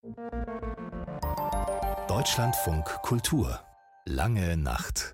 Deutschlandfunk Kultur. Lange Nacht.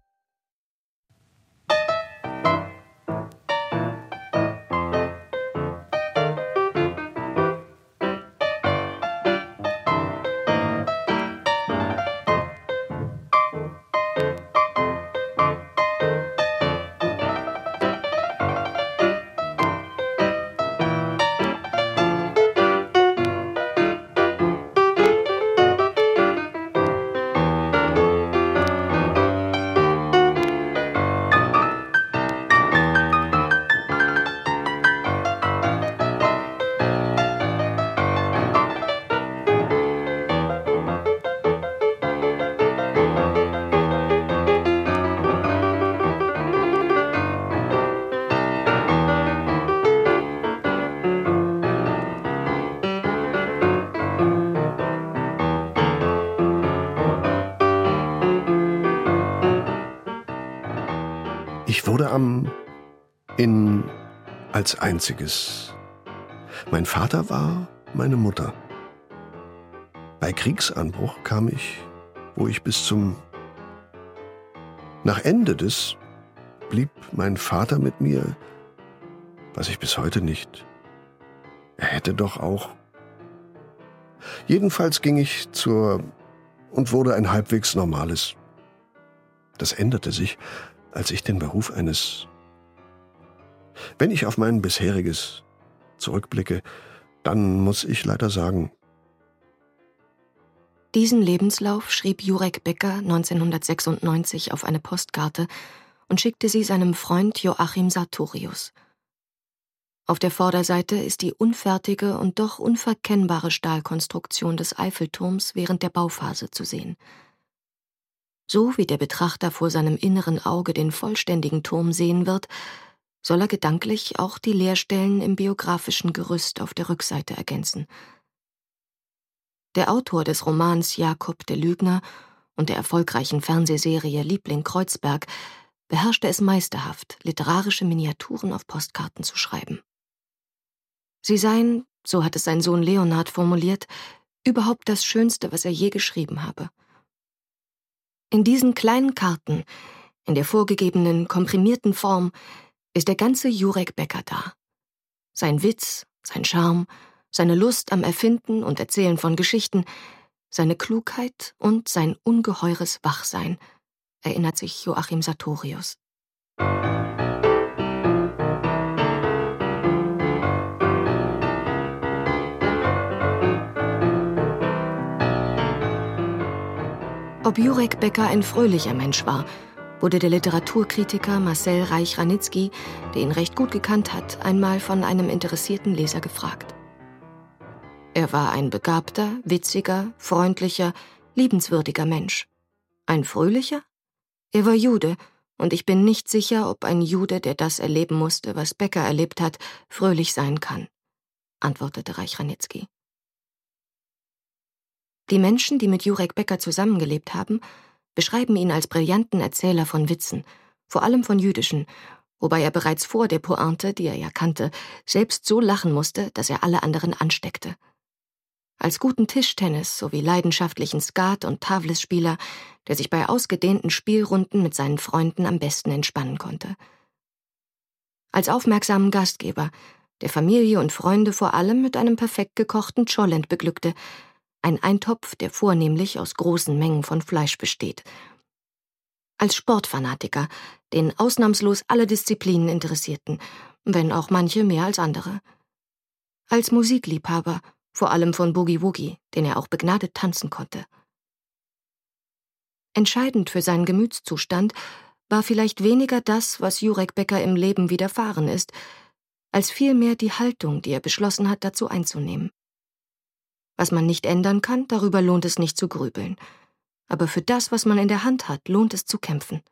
Ich wurde als einziges. Mein Vater war meine Mutter. Bei Kriegsanbruch kam ich, wo ich Nach Ende des blieb mein Vater mit mir, was ich bis heute nicht. Er hätte doch auch. Jedenfalls ging ich und wurde ein halbwegs normales. Das änderte sich, als ich den Beruf Wenn ich auf mein bisheriges zurückblicke, dann muss ich leider sagen. Diesen Lebenslauf schrieb Jurek Becker 1996 auf eine Postkarte und schickte sie seinem Freund Joachim Sartorius. Auf der Vorderseite ist die unfertige und doch unverkennbare Stahlkonstruktion des Eiffelturms während der Bauphase zu sehen. So wie der Betrachter vor seinem inneren Auge den vollständigen Turm sehen wird, soll er gedanklich auch die Leerstellen im biografischen Gerüst auf der Rückseite ergänzen. Der Autor des Romans Jakob der Lügner und der erfolgreichen Fernsehserie Liebling Kreuzberg beherrschte es meisterhaft, literarische Miniaturen auf Postkarten zu schreiben. Sie seien, so hat es sein Sohn Leonhard formuliert, überhaupt das Schönste, was er je geschrieben habe. In diesen kleinen Karten, in der vorgegebenen, komprimierten Form, ist der ganze Jurek Becker da. Sein Witz, sein Charme, seine Lust am Erfinden und Erzählen von Geschichten, seine Klugheit und sein ungeheures Wachsein, erinnert sich Joachim Sartorius. Ob Jurek Becker ein fröhlicher Mensch war, wurde der Literaturkritiker Marcel Reich-Ranitzky, der ihn recht gut gekannt hat, einmal von einem interessierten Leser gefragt. Er war ein begabter, witziger, freundlicher, liebenswürdiger Mensch. Ein fröhlicher? Er war Jude, und ich bin nicht sicher, ob ein Jude, der das erleben musste, was Becker erlebt hat, fröhlich sein kann, antwortete Reich-Ranitzky. Die Menschen, die mit Jurek Becker zusammengelebt haben, beschreiben ihn als brillanten Erzähler von Witzen, vor allem von jüdischen, wobei er bereits vor der Pointe, die er ja kannte, selbst so lachen musste, dass er alle anderen ansteckte. Als guten Tischtennis- sowie leidenschaftlichen Skat- und Tavlis-Spieler, der sich bei ausgedehnten Spielrunden mit seinen Freunden am besten entspannen konnte. Als aufmerksamen Gastgeber, der Familie und Freunde vor allem mit einem perfekt gekochten Cholent beglückte, ein Eintopf, der vornehmlich aus großen Mengen von Fleisch besteht. Als Sportfanatiker, den ausnahmslos alle Disziplinen interessierten, wenn auch manche mehr als andere. Als Musikliebhaber, vor allem von Boogie Woogie, den er auch begnadet tanzen konnte. Entscheidend für seinen Gemütszustand war vielleicht weniger das, was Jurek Becker im Leben widerfahren ist, als vielmehr die Haltung, die er beschlossen hat, dazu einzunehmen. Was man nicht ändern kann, darüber lohnt es nicht zu grübeln. Aber für das, was man in der Hand hat, lohnt es zu kämpfen.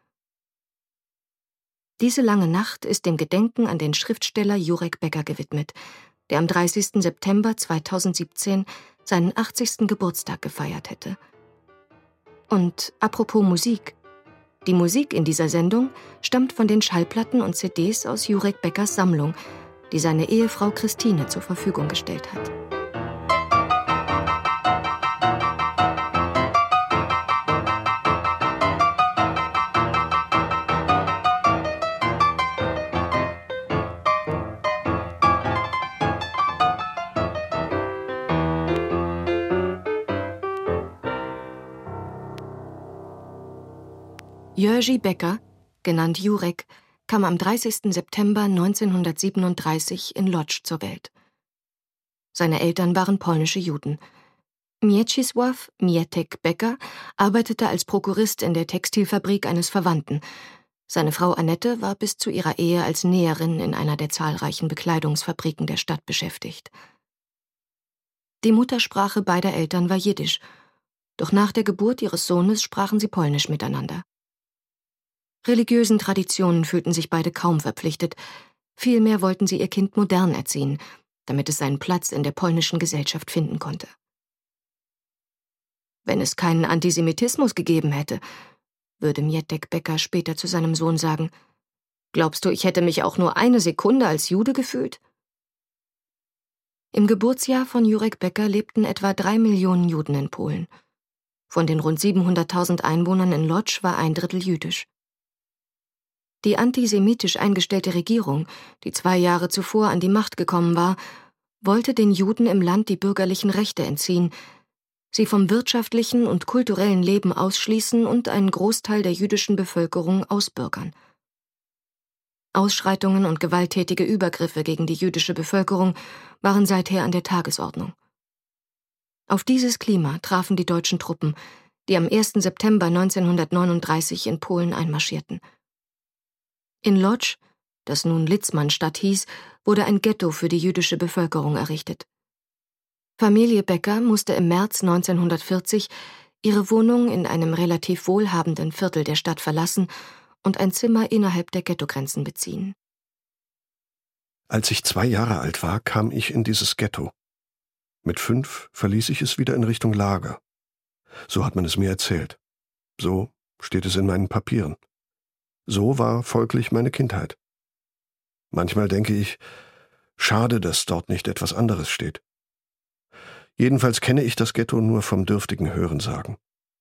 Diese lange Nacht ist dem Gedenken an den Schriftsteller Jurek Becker gewidmet, der am 30. September 2017 seinen 80. Geburtstag gefeiert hätte. Und apropos Musik. Die Musik in dieser Sendung stammt von den Schallplatten und CDs aus Jurek Beckers Sammlung, die seine Ehefrau Christine zur Verfügung gestellt hat. Jerzy Becker, genannt Jurek, kam am 30. September 1937 in Łódź zur Welt. Seine Eltern waren polnische Juden. Mieczysław Mietek Becker arbeitete als Prokurist in der Textilfabrik eines Verwandten. Seine Frau Annette war bis zu ihrer Ehe als Näherin in einer der zahlreichen Bekleidungsfabriken der Stadt beschäftigt. Die Muttersprache beider Eltern war Jiddisch, doch nach der Geburt ihres Sohnes sprachen sie Polnisch miteinander. Religiösen Traditionen fühlten sich beide kaum verpflichtet, vielmehr wollten sie ihr Kind modern erziehen, damit es seinen Platz in der polnischen Gesellschaft finden konnte. Wenn es keinen Antisemitismus gegeben hätte, würde Mietek Becker später zu seinem Sohn sagen, glaubst du, ich hätte mich auch nur eine Sekunde als Jude gefühlt? Im Geburtsjahr von Jurek Becker lebten etwa 3 Millionen Juden in Polen. Von den rund 700.000 Einwohnern in Łódź war 1/3 jüdisch. Die antisemitisch eingestellte Regierung, die 2 Jahre zuvor an die Macht gekommen war, wollte den Juden im Land die bürgerlichen Rechte entziehen, sie vom wirtschaftlichen und kulturellen Leben ausschließen und einen Großteil der jüdischen Bevölkerung ausbürgern. Ausschreitungen und gewalttätige Übergriffe gegen die jüdische Bevölkerung waren seither an der Tagesordnung. Auf dieses Klima trafen die deutschen Truppen, die am 1. September 1939 in Polen einmarschierten. In Łódź, das nun Litzmannstadt hieß, wurde ein Ghetto für die jüdische Bevölkerung errichtet. Familie Becker musste im März 1940 ihre Wohnung in einem relativ wohlhabenden Viertel der Stadt verlassen und ein Zimmer innerhalb der Ghettogrenzen beziehen. Als ich 2 Jahre alt war, kam ich in dieses Ghetto. Mit 5 verließ ich es wieder in Richtung Lager. So hat man es mir erzählt. So steht es in meinen Papieren. So war folglich meine Kindheit. Manchmal denke ich, schade, dass dort nicht etwas anderes steht. Jedenfalls kenne ich das Ghetto nur vom dürftigen Hörensagen.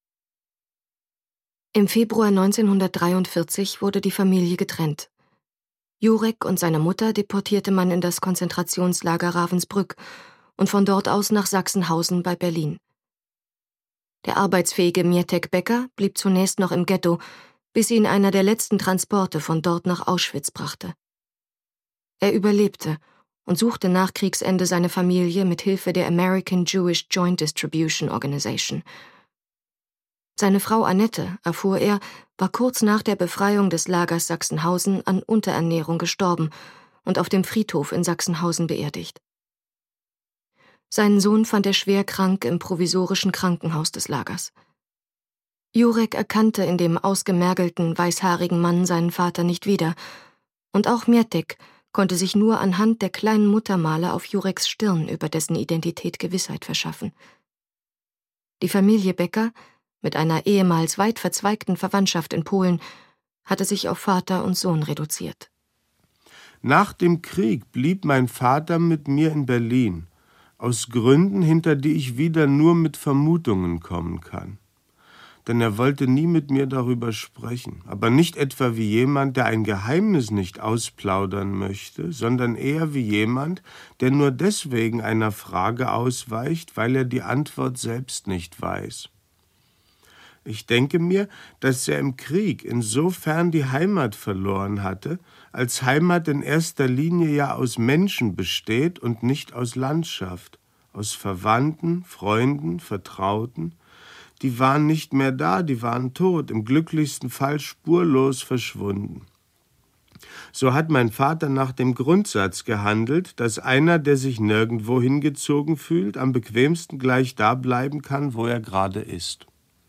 Im Februar 1943 wurde die Familie getrennt. Jurek und seine Mutter deportierte man in das Konzentrationslager Ravensbrück und von dort aus nach Sachsenhausen bei Berlin. Der arbeitsfähige Mietek Becker blieb zunächst noch im Ghetto, bis ihn einer der letzten Transporte von dort nach Auschwitz brachte. Er überlebte und suchte nach Kriegsende seine Familie mit Hilfe der American Jewish Joint Distribution Organization. Seine Frau Annette, erfuhr er, war kurz nach der Befreiung des Lagers Sachsenhausen an Unterernährung gestorben und auf dem Friedhof in Sachsenhausen beerdigt. Seinen Sohn fand er schwer krank im provisorischen Krankenhaus des Lagers. Jurek erkannte in dem ausgemergelten, weißhaarigen Mann seinen Vater nicht wieder, und auch Mietek konnte sich nur anhand der kleinen Muttermale auf Jureks Stirn über dessen Identität Gewissheit verschaffen. Die Familie Becker, mit einer ehemals weit verzweigten Verwandtschaft in Polen, hatte sich auf Vater und Sohn reduziert. Nach dem Krieg blieb mein Vater mit mir in Berlin, aus Gründen, hinter die ich wieder nur mit Vermutungen kommen kann. Denn er wollte nie mit mir darüber sprechen, aber nicht etwa wie jemand, der ein Geheimnis nicht ausplaudern möchte, sondern eher wie jemand, der nur deswegen einer Frage ausweicht, weil er die Antwort selbst nicht weiß. Ich denke mir, dass er im Krieg insofern die Heimat verloren hatte, als Heimat in erster Linie ja aus Menschen besteht und nicht aus Landschaft, aus Verwandten, Freunden, Vertrauten. Die waren nicht mehr da, die waren tot, im glücklichsten Fall spurlos verschwunden. So hat mein Vater nach dem Grundsatz gehandelt, dass einer, der sich nirgendwo hingezogen fühlt, am bequemsten gleich da bleiben kann, wo er gerade ist.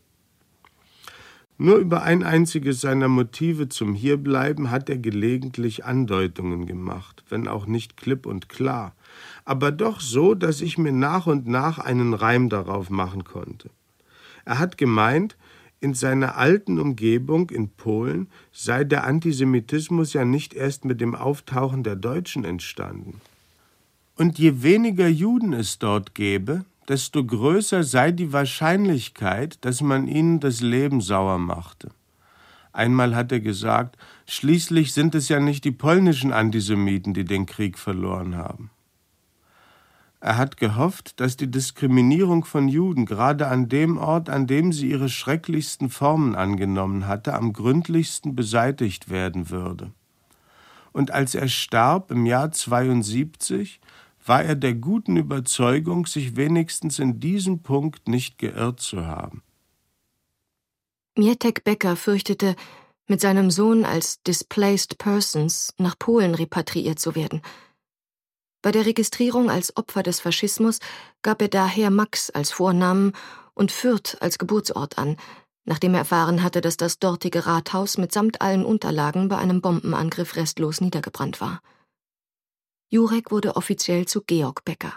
Nur über ein einziges seiner Motive zum Hierbleiben hat er gelegentlich Andeutungen gemacht, wenn auch nicht klipp und klar, aber doch so, dass ich mir nach und nach einen Reim darauf machen konnte. Er hat gemeint, in seiner alten Umgebung in Polen sei der Antisemitismus ja nicht erst mit dem Auftauchen der Deutschen entstanden. Und je weniger Juden es dort gäbe, desto größer sei die Wahrscheinlichkeit, dass man ihnen das Leben sauer machte. Einmal hat er gesagt, schließlich sind es ja nicht die polnischen Antisemiten, die den Krieg verloren haben. Er hat gehofft, dass die Diskriminierung von Juden gerade an dem Ort, an dem sie ihre schrecklichsten Formen angenommen hatte, am gründlichsten beseitigt werden würde. Und als er starb im Jahr 72, war er der guten Überzeugung, sich wenigstens in diesem Punkt nicht geirrt zu haben. Mietek Becker fürchtete, mit seinem Sohn als Displaced Persons nach Polen repatriiert zu werden. Bei der Registrierung als Opfer des Faschismus gab er daher Max als Vornamen und Fürth als Geburtsort an, nachdem er erfahren hatte, dass das dortige Rathaus mitsamt allen Unterlagen bei einem Bombenangriff restlos niedergebrannt war. Jurek wurde offiziell zu Georg Becker.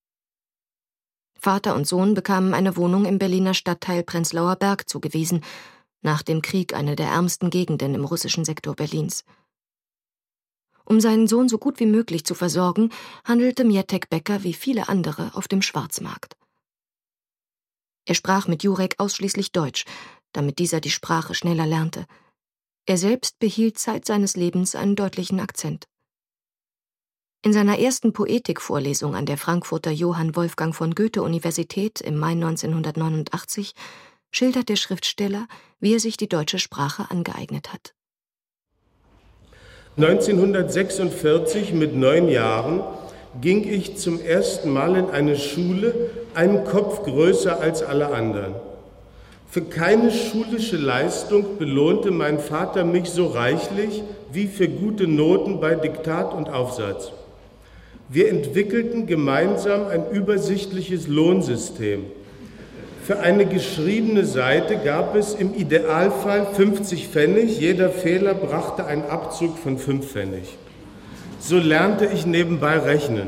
Vater und Sohn bekamen eine Wohnung im Berliner Stadtteil Prenzlauer Berg zugewiesen, nach dem Krieg eine der ärmsten Gegenden im russischen Sektor Berlins. Um seinen Sohn so gut wie möglich zu versorgen, handelte Mietek Becker wie viele andere auf dem Schwarzmarkt. Er sprach mit Jurek ausschließlich Deutsch, damit dieser die Sprache schneller lernte. Er selbst behielt Zeit seines Lebens einen deutlichen Akzent. In seiner ersten Poetikvorlesung an der Frankfurter Johann Wolfgang von Goethe-Universität im Mai 1989 schildert der Schriftsteller, wie er sich die deutsche Sprache angeeignet hat. 1946, mit 9 Jahren, ging ich zum ersten Mal in eine Schule, einen Kopf größer als alle anderen. Für keine schulische Leistung belohnte mein Vater mich so reichlich wie für gute Noten bei Diktat und Aufsatz. Wir entwickelten gemeinsam ein übersichtliches Lohnsystem. Für eine geschriebene Seite gab es im Idealfall 50 Pfennig, jeder Fehler brachte einen Abzug von 5 Pfennig. So lernte ich nebenbei rechnen.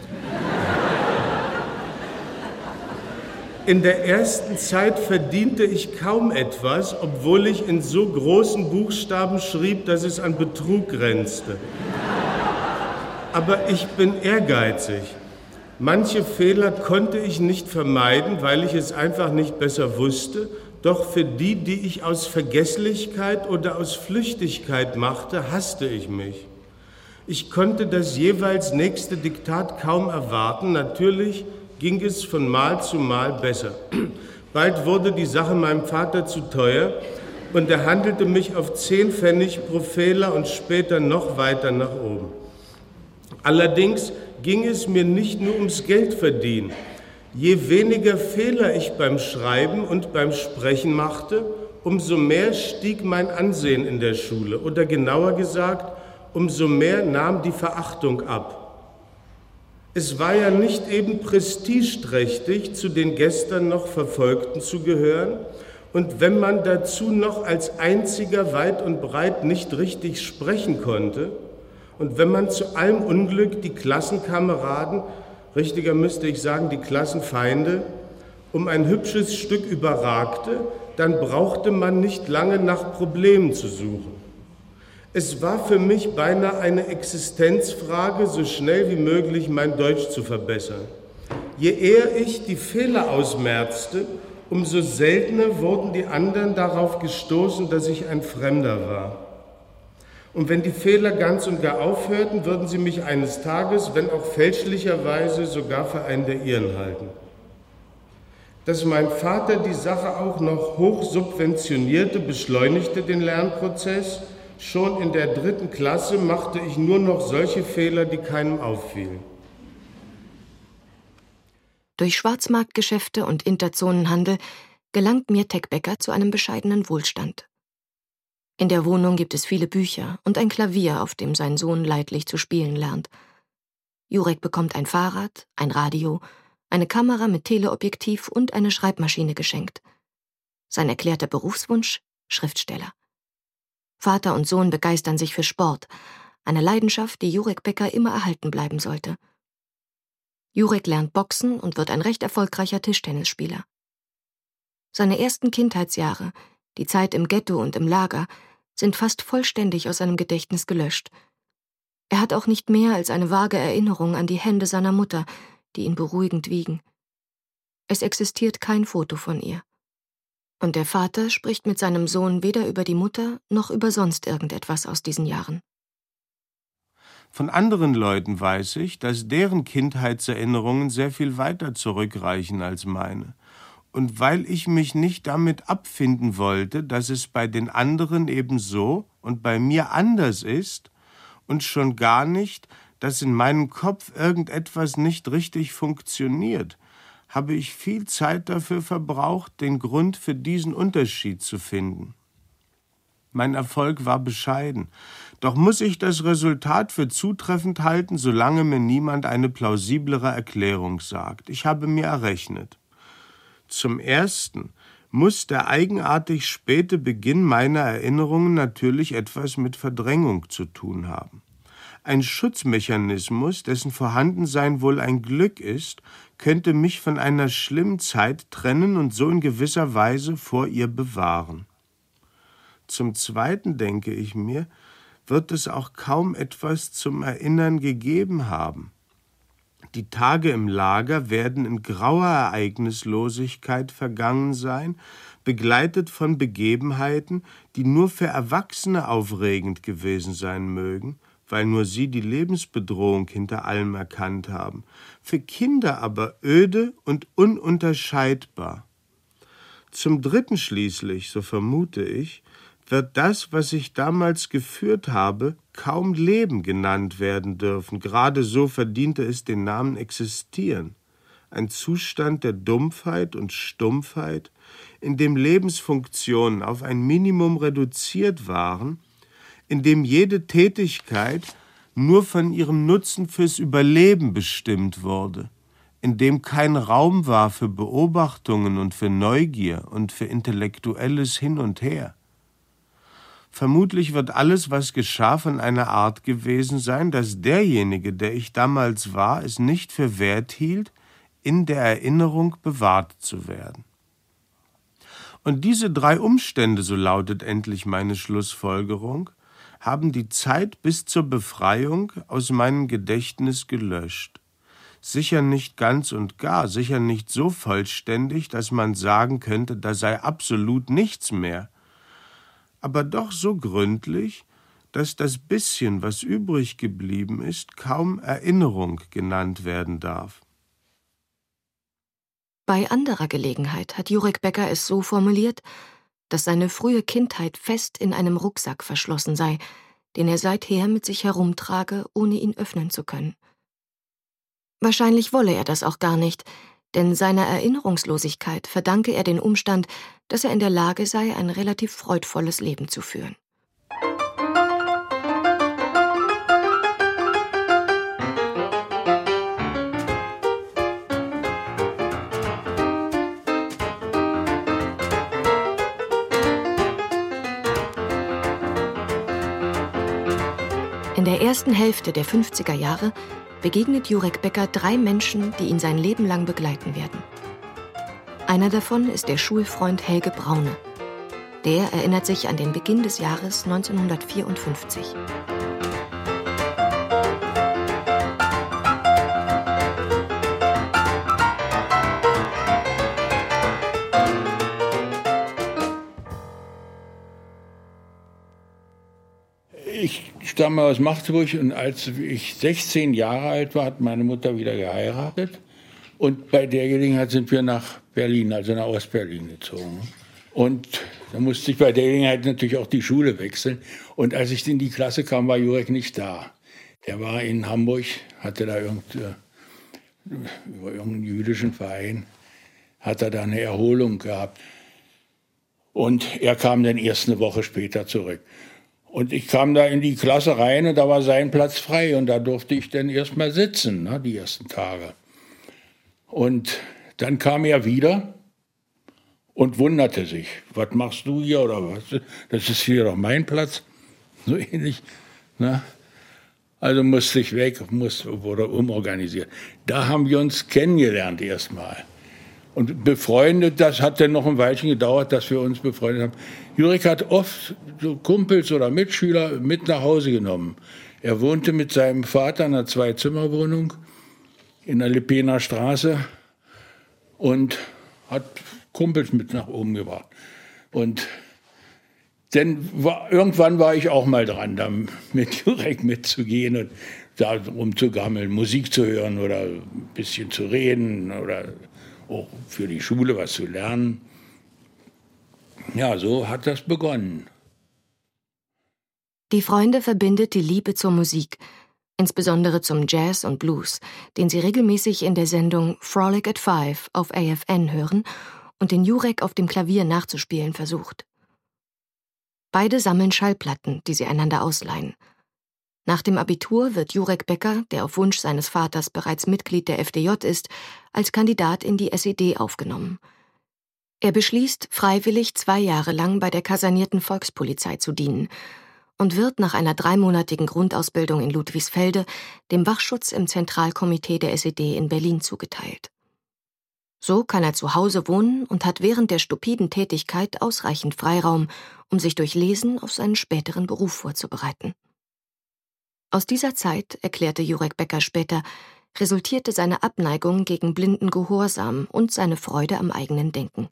In der ersten Zeit verdiente ich kaum etwas, obwohl ich in so großen Buchstaben schrieb, dass es an Betrug grenzte. Aber ich bin ehrgeizig. Manche Fehler konnte ich nicht vermeiden, weil ich es einfach nicht besser wusste, doch für die, die ich aus Vergesslichkeit oder aus Flüchtigkeit machte, hasste ich mich. Ich konnte das jeweils nächste Diktat kaum erwarten, natürlich ging es von Mal zu Mal besser. Bald wurde die Sache meinem Vater zu teuer und er handelte mich auf 10 Pfennig pro Fehler und später noch weiter nach oben. Allerdings ging es mir nicht nur ums Geldverdienen. Je weniger Fehler ich beim Schreiben und beim Sprechen machte, umso mehr stieg mein Ansehen in der Schule. Oder genauer gesagt, umso mehr nahm die Verachtung ab. Es war ja nicht eben prestigeträchtig, zu den gestern noch Verfolgten zu gehören. Und wenn man dazu noch als einziger weit und breit nicht richtig sprechen konnte, und wenn man zu allem Unglück die Klassenkameraden, richtiger müsste ich sagen die Klassenfeinde, um ein hübsches Stück überragte, dann brauchte man nicht lange nach Problemen zu suchen. Es war für mich beinahe eine Existenzfrage, so schnell wie möglich mein Deutsch zu verbessern. Je eher ich die Fehler ausmerzte, umso seltener wurden die anderen darauf gestoßen, dass ich ein Fremder war. Und wenn die Fehler ganz und gar aufhörten, würden sie mich eines Tages, wenn auch fälschlicherweise, sogar für einen der ihren halten. Dass mein Vater die Sache auch noch hoch subventionierte, beschleunigte den Lernprozess. Schon in der 3. Klasse machte ich nur noch solche Fehler, die keinem auffielen. Durch Schwarzmarktgeschäfte und Interzonenhandel gelangt Mietek Becker zu einem bescheidenen Wohlstand. In der Wohnung gibt es viele Bücher und ein Klavier, auf dem sein Sohn leidlich zu spielen lernt. Jurek bekommt ein Fahrrad, ein Radio, eine Kamera mit Teleobjektiv und eine Schreibmaschine geschenkt. Sein erklärter Berufswunsch: Schriftsteller. Vater und Sohn begeistern sich für Sport, eine Leidenschaft, die Jurek Becker immer erhalten bleiben sollte. Jurek lernt Boxen und wird ein recht erfolgreicher Tischtennisspieler. Seine ersten Kindheitsjahre, die Zeit im Ghetto und im Lager, sind fast vollständig aus seinem Gedächtnis gelöscht. Er hat auch nicht mehr als eine vage Erinnerung an die Hände seiner Mutter, die ihn beruhigend wiegen. Es existiert kein Foto von ihr. Und der Vater spricht mit seinem Sohn weder über die Mutter noch über sonst irgendetwas aus diesen Jahren. Von anderen Leuten weiß ich, dass deren Kindheitserinnerungen sehr viel weiter zurückreichen als meine. Und weil ich mich nicht damit abfinden wollte, dass es bei den anderen eben so und bei mir anders ist und schon gar nicht, dass in meinem Kopf irgendetwas nicht richtig funktioniert, habe ich viel Zeit dafür verbraucht, den Grund für diesen Unterschied zu finden. Mein Erfolg war bescheiden, doch muss ich das Resultat für zutreffend halten, solange mir niemand eine plausiblere Erklärung sagt. Ich habe mir errechnet. Zum Ersten muss der eigenartig späte Beginn meiner Erinnerungen natürlich etwas mit Verdrängung zu tun haben. Ein Schutzmechanismus, dessen Vorhandensein wohl ein Glück ist, könnte mich von einer schlimmen Zeit trennen und so in gewisser Weise vor ihr bewahren. Zum Zweiten denke ich mir, wird es auch kaum etwas zum Erinnern gegeben haben. Die Tage im Lager werden in grauer Ereignislosigkeit vergangen sein, begleitet von Begebenheiten, die nur für Erwachsene aufregend gewesen sein mögen, weil nur sie die Lebensbedrohung hinter allem erkannt haben, für Kinder aber öde und ununterscheidbar. Zum Dritten schließlich, so vermute ich, wird das, was ich damals geführt habe, kaum Leben genannt werden dürfen. Gerade so verdiente es den Namen Existieren. Ein Zustand der Dumpfheit und Stumpfheit, in dem Lebensfunktionen auf ein Minimum reduziert waren, in dem jede Tätigkeit nur von ihrem Nutzen fürs Überleben bestimmt wurde, in dem kein Raum war für Beobachtungen und für Neugier und für intellektuelles Hin und Her. Vermutlich wird alles, was geschah, von einer Art gewesen sein, dass derjenige, der ich damals war, es nicht für wert hielt, in der Erinnerung bewahrt zu werden. Und diese drei Umstände, so lautet endlich meine Schlussfolgerung, haben die Zeit bis zur Befreiung aus meinem Gedächtnis gelöscht. Sicher nicht ganz und gar, sicher nicht so vollständig, dass man sagen könnte, da sei absolut nichts mehr, aber doch so gründlich, dass das bisschen, was übrig geblieben ist, kaum Erinnerung genannt werden darf. Bei anderer Gelegenheit hat Jurek Becker es so formuliert, dass seine frühe Kindheit fest in einem Rucksack verschlossen sei, den er seither mit sich herumtrage, ohne ihn öffnen zu können. Wahrscheinlich wolle er das auch gar nicht, denn seiner Erinnerungslosigkeit verdanke er den Umstand, dass er in der Lage sei, ein relativ freudvolles Leben zu führen. In der ersten Hälfte der 50er Jahre begegnet Jurek Becker 3 Menschen, die ihn sein Leben lang begleiten werden. Einer davon ist der Schulfreund Helge Braune. Der erinnert sich an den Beginn des Jahres 1954. Ich stamme aus Magdeburg und als ich 16 Jahre alt war, hat meine Mutter wieder geheiratet. Und bei der Gelegenheit sind wir nach Berlin, also nach Ostberlin gezogen. Und da musste ich bei der Gelegenheit natürlich auch die Schule wechseln. Und als ich in die Klasse kam, war Jurek nicht da. Der war in Hamburg, hatte da über irgendeinen jüdischen Verein, hat er da eine Erholung gehabt. Und er kam dann erst eine Woche später zurück. Und ich kam da in die Klasse rein und da war sein Platz frei. Und da durfte ich dann erst mal sitzen, ne, die ersten Tage. Und dann kam er wieder und wunderte sich. Was machst du hier oder was? Das ist hier doch mein Platz. So ähnlich. Ne? Also musste ich weg, wurde umorganisiert. Da haben wir uns kennengelernt erstmal. Und befreundet, das hat dann noch ein Weilchen gedauert, dass wir uns befreundet haben. Jurek hat oft so Kumpels oder Mitschüler mit nach Hause genommen. Er wohnte mit seinem Vater in einer 2-Zimmer-Wohnung in der Lippener Straße und hat Kumpels mit nach oben gebracht. Und Denn irgendwann war ich auch mal dran, da mit Jurek mitzugehen und da rumzugammeln, Musik zu hören oder ein bisschen zu reden oder auch für die Schule was zu lernen. Ja, so hat das begonnen. Die Freunde verbindet die Liebe zur Musik, insbesondere zum Jazz und Blues, den sie regelmäßig in der Sendung Frolic at Five auf AFN hören und den Jurek auf dem Klavier nachzuspielen versucht. Beide sammeln Schallplatten, die sie einander ausleihen. Nach dem Abitur wird Jurek Becker, der auf Wunsch seines Vaters bereits Mitglied der FDJ ist, als Kandidat in die SED aufgenommen. Er beschließt, freiwillig 2 Jahre lang bei der kasernierten Volkspolizei zu dienen und wird nach einer 3-monatigen Grundausbildung in Ludwigsfelde dem Wachschutz im Zentralkomitee der SED in Berlin zugeteilt. So kann er zu Hause wohnen und hat während der stupiden Tätigkeit ausreichend Freiraum, um sich durch Lesen auf seinen späteren Beruf vorzubereiten. Aus dieser Zeit, erklärte Jurek Becker später, resultierte seine Abneigung gegen blinden Gehorsam und seine Freude am eigenen Denken.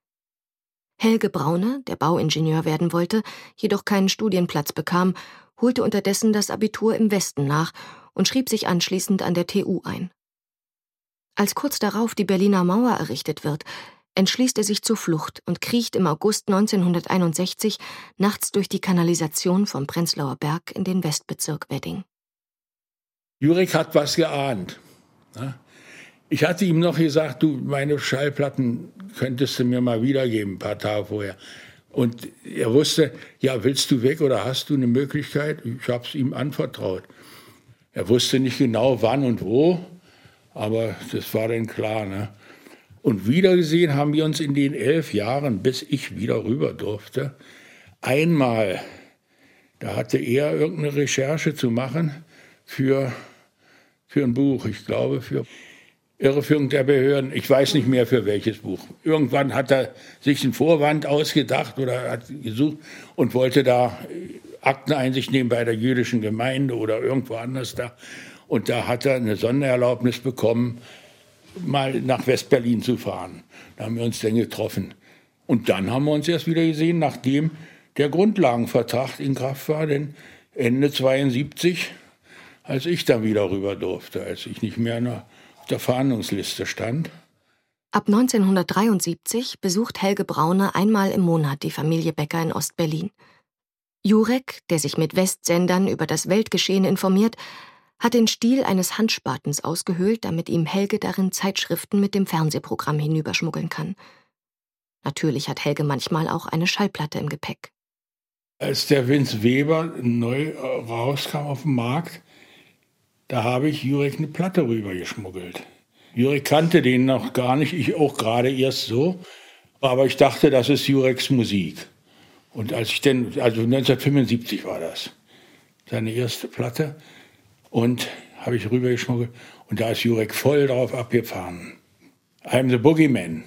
Helge Braune, der Bauingenieur werden wollte, jedoch keinen Studienplatz bekam, holte unterdessen das Abitur im Westen nach und schrieb sich anschließend an der TU ein. Als kurz darauf die Berliner Mauer errichtet wird, entschließt er sich zur Flucht und kriecht im August 1961 nachts durch die Kanalisation vom Prenzlauer Berg in den Westbezirk Wedding. Jurek hat was geahnt. Ich hatte ihm noch gesagt, du, meine Schallplatten könntest du mir mal wiedergeben, ein paar Tage vorher. Und er wusste, ja, willst du weg oder hast du eine Möglichkeit? Ich habe es ihm anvertraut. Er wusste nicht genau, wann und wo, aber das war dann klar, ne? Und wiedergesehen haben wir uns in den 11 Jahren, bis ich wieder rüber durfte, einmal, da hatte er irgendeine Recherche zu machen für ein Buch, ich glaube für Irreführung der Behörden, ich weiß nicht mehr für welches Buch. Irgendwann hat er sich einen Vorwand ausgedacht oder hat gesucht und wollte da Akteneinsicht nehmen bei der jüdischen Gemeinde oder irgendwo anders da. Und da hat er eine Sondererlaubnis bekommen, mal nach West-Berlin zu fahren. Da haben wir uns dann getroffen. Und dann haben wir uns erst wieder gesehen, nachdem der Grundlagenvertrag in Kraft war, denn Ende 72, als ich dann wieder rüber durfte, als ich nicht mehr auf der Verhandlungsliste stand. Ab 1973 besucht Helge Braune einmal im Monat die Familie Becker in Ostberlin. Jurek, der sich mit Westsendern über das Weltgeschehen informiert, hat den Stiel eines Handspatens ausgehöhlt, damit ihm Helge darin Zeitschriften mit dem Fernsehprogramm hinüberschmuggeln kann. Natürlich hat Helge manchmal auch eine Schallplatte im Gepäck. Als der Vince Weber neu rauskam auf dem Markt, da habe ich Jurek eine Platte rübergeschmuggelt. Jurek kannte den noch gar nicht, ich auch gerade erst so, aber ich dachte, das ist Jureks Musik. Und als ich dann, also 1975 war das, seine erste Platte, und habe ich rübergeschmuggelt und da ist Jurek voll drauf abgefahren. I'm the Boogeyman.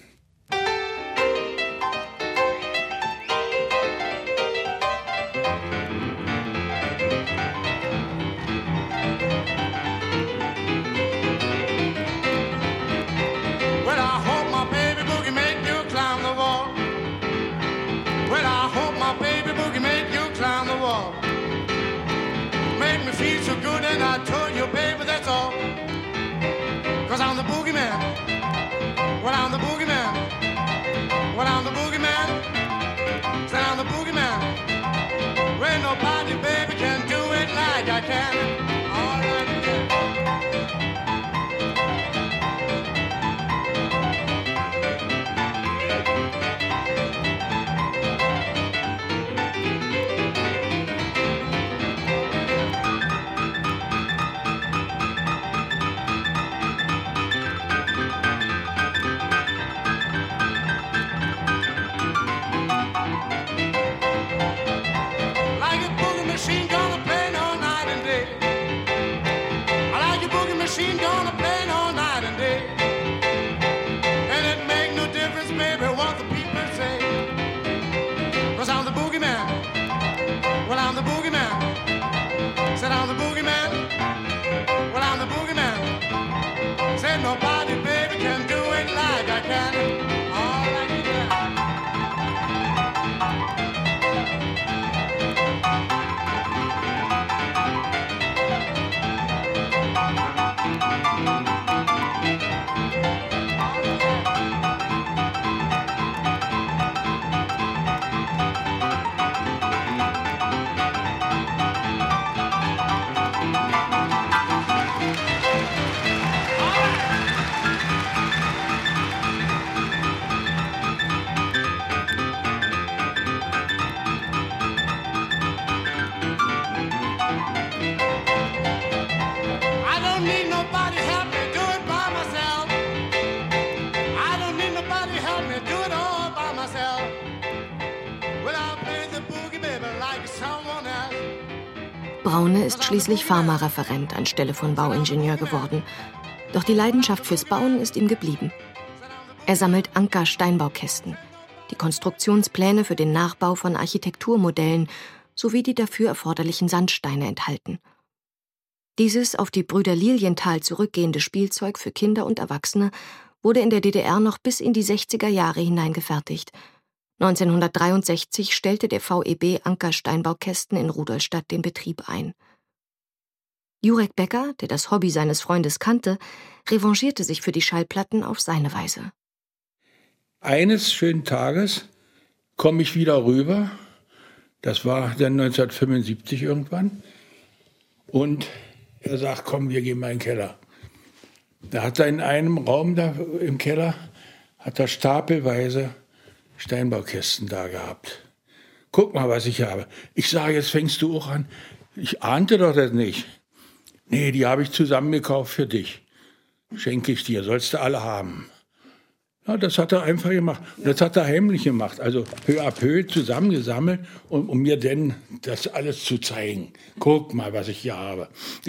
Braune ist schließlich Pharmareferent anstelle von Bauingenieur geworden. Doch die Leidenschaft fürs Bauen ist ihm geblieben. Er sammelt Anker-Steinbaukästen, die Konstruktionspläne für den Nachbau von Architekturmodellen sowie die dafür erforderlichen Sandsteine enthalten. Dieses auf die Brüder Lilienthal zurückgehende Spielzeug für Kinder und Erwachsene wurde in der DDR noch bis in die 60er Jahre hinein gefertigt. 1963 stellte der VEB Anker-Steinbaukästen in Rudolstadt den Betrieb ein. Jurek Becker, der das Hobby seines Freundes kannte, revanchierte sich für die Schallplatten auf seine Weise. Eines schönen Tages komme ich wieder rüber, das war dann 1975 irgendwann, und er sagt, komm, wir gehen mal in den Keller. Da hat er in einem Raum da im Keller, hat er stapelweise Steinbaukästen da gehabt. Guck mal, was ich habe. Ich sage, jetzt fängst du auch an. Ich ahnte doch das nicht. Nee, die habe ich zusammengekauft für dich. Schenke ich dir, sollst du alle haben. Ja, das hat er einfach gemacht. Und das hat er heimlich gemacht. Also peu à peu zusammengesammelt, um mir denn das alles zu zeigen. Guck mal, was ich hier habe.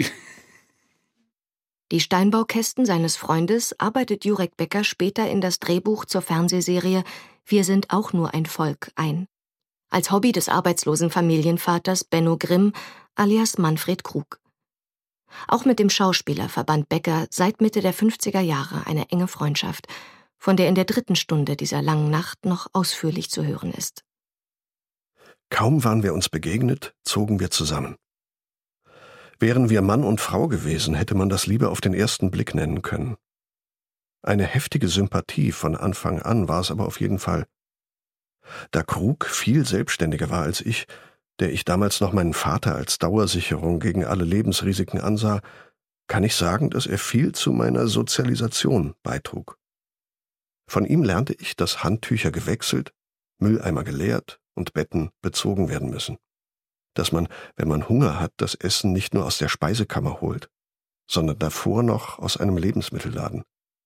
Die Steinbaukästen seines Freundes arbeitet Jurek Becker später in das Drehbuch zur Fernsehserie Wir sind auch nur ein Volk ein. Als Hobby des arbeitslosen Familienvaters Benno Grimm alias Manfred Krug. Auch mit dem Schauspieler verband Becker seit Mitte der 50er Jahre eine enge Freundschaft, von der in der 3. Stunde dieser langen Nacht noch ausführlich zu hören ist. Kaum waren wir uns begegnet, zogen wir zusammen. Wären wir Mann und Frau gewesen, hätte man das Liebe auf den ersten Blick nennen können. Eine heftige Sympathie von Anfang an war es aber auf jeden Fall. Da Krug viel selbstständiger war als ich, der ich damals noch meinen Vater als Dauersicherung gegen alle Lebensrisiken ansah, kann ich sagen, dass er viel zu meiner Sozialisation beitrug. Von ihm lernte ich, dass Handtücher gewechselt, Mülleimer geleert und Betten bezogen werden müssen. Dass man, wenn man Hunger hat, das Essen nicht nur aus der Speisekammer holt, sondern davor noch aus einem Lebensmittelladen.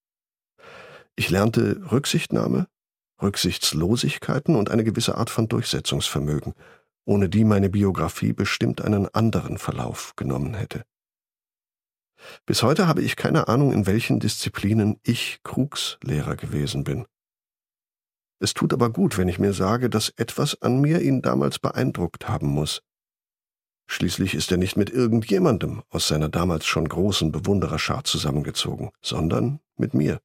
Ich lernte Rücksichtnahme, Rücksichtslosigkeiten und eine gewisse Art von Durchsetzungsvermögen, ohne die meine Biografie bestimmt einen anderen Verlauf genommen hätte. Bis heute habe ich keine Ahnung, in welchen Disziplinen ich Krugs Lehrer gewesen bin. Es tut aber gut, wenn ich mir sage, dass etwas an mir ihn damals beeindruckt haben muss. Schließlich ist er nicht mit irgendjemandem aus seiner damals schon großen Bewundererschar zusammengezogen, sondern mit mir.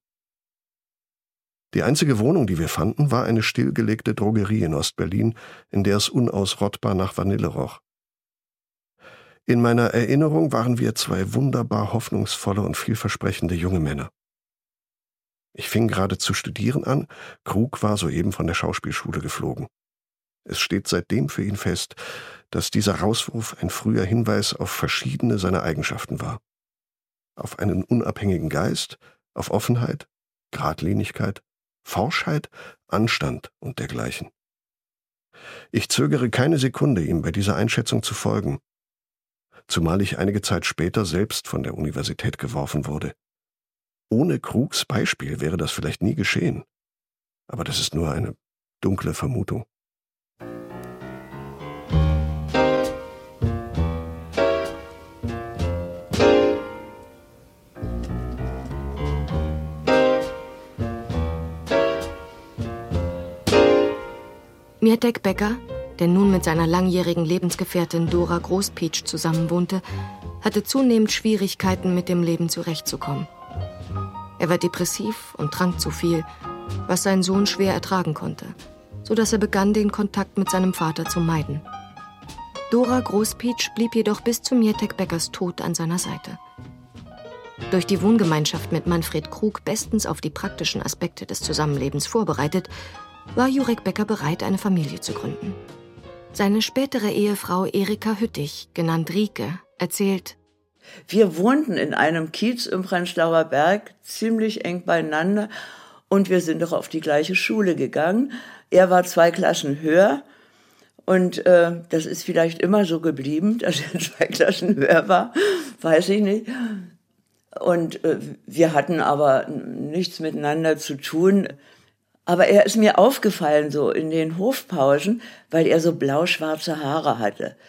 Die einzige Wohnung, die wir fanden, war eine stillgelegte Drogerie in Ostberlin, in der es unausrottbar nach Vanille roch. In meiner Erinnerung waren wir 2 wunderbar hoffnungsvolle und vielversprechende junge Männer. Ich fing gerade zu studieren an, Krug war soeben von der Schauspielschule geflogen. Es steht seitdem für ihn fest, dass dieser Rauswurf ein früher Hinweis auf verschiedene seiner Eigenschaften war. Auf einen unabhängigen Geist, auf Offenheit, Geradlinigkeit, Forschheit, Anstand und dergleichen. Ich zögere keine Sekunde, ihm bei dieser Einschätzung zu folgen, zumal ich einige Zeit später selbst von der Universität geworfen wurde. Ohne Krugs Beispiel wäre das vielleicht nie geschehen, aber das ist nur eine dunkle Vermutung. Mietek Becker, der nun mit seiner langjährigen Lebensgefährtin Dora Großpietsch zusammenwohnte, hatte zunehmend Schwierigkeiten, mit dem Leben zurechtzukommen. Er war depressiv und trank zu viel, was sein Sohn schwer ertragen konnte, sodass er begann, den Kontakt mit seinem Vater zu meiden. Dora Großpietsch blieb jedoch bis zu Mietek Beckers Tod an seiner Seite. Durch die Wohngemeinschaft mit Manfred Krug bestens auf die praktischen Aspekte des Zusammenlebens vorbereitet, war Jurek Becker bereit, eine Familie zu gründen. Seine spätere Ehefrau Erika Hüttich, genannt Rike, erzählt: Wir wohnten in einem Kiez im Prenzlauer Berg, ziemlich eng beieinander, und wir sind doch auf die gleiche Schule gegangen. Er war 2 Klassen höher und das ist vielleicht immer so geblieben, dass er 2 Klassen höher war, weiß ich nicht. Und wir hatten aber nichts miteinander zu tun. Aber er ist mir aufgefallen so in den Hofpausen, weil er so blau-schwarze Haare hatte.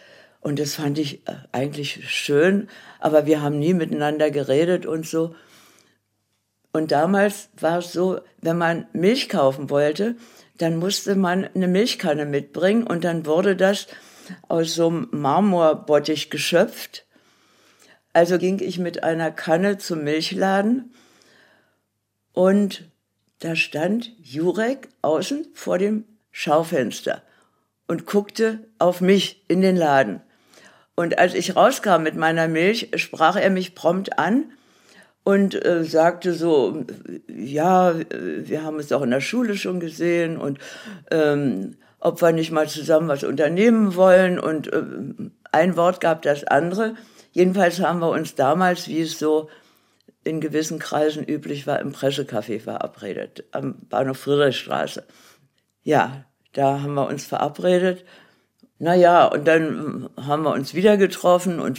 Und das fand ich eigentlich schön, aber wir haben nie miteinander geredet und so. Und damals war es so, wenn man Milch kaufen wollte, dann musste man eine Milchkanne mitbringen und dann wurde das aus so einem Marmorbottich geschöpft. Also ging ich mit einer Kanne zum Milchladen und da stand Jurek außen vor dem Schaufenster und guckte auf mich in den Laden. Und als ich rauskam mit meiner Milch, sprach er mich prompt an und sagte so, ja, wir haben es auch in der Schule schon gesehen und ob wir nicht mal zusammen was unternehmen wollen. Und ein Wort gab das andere. Jedenfalls haben wir uns damals, wie es so in gewissen Kreisen üblich war, im Pressecafé verabredet, am Bahnhof Friedrichstraße. Ja, da haben wir uns verabredet. Naja, und dann haben wir uns wieder getroffen und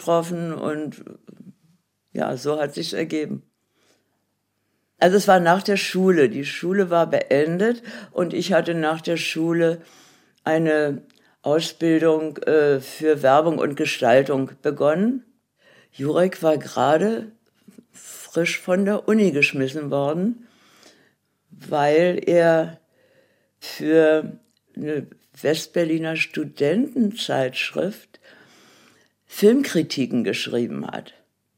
ja, so hat sich's ergeben. Also es war nach der Schule. Die Schule war beendet und ich hatte nach der Schule eine Ausbildung für Werbung und Gestaltung begonnen. Jurek war gerade frisch von der Uni geschmissen worden, weil er für eine Westberliner Studentenzeitschrift Filmkritiken geschrieben hat.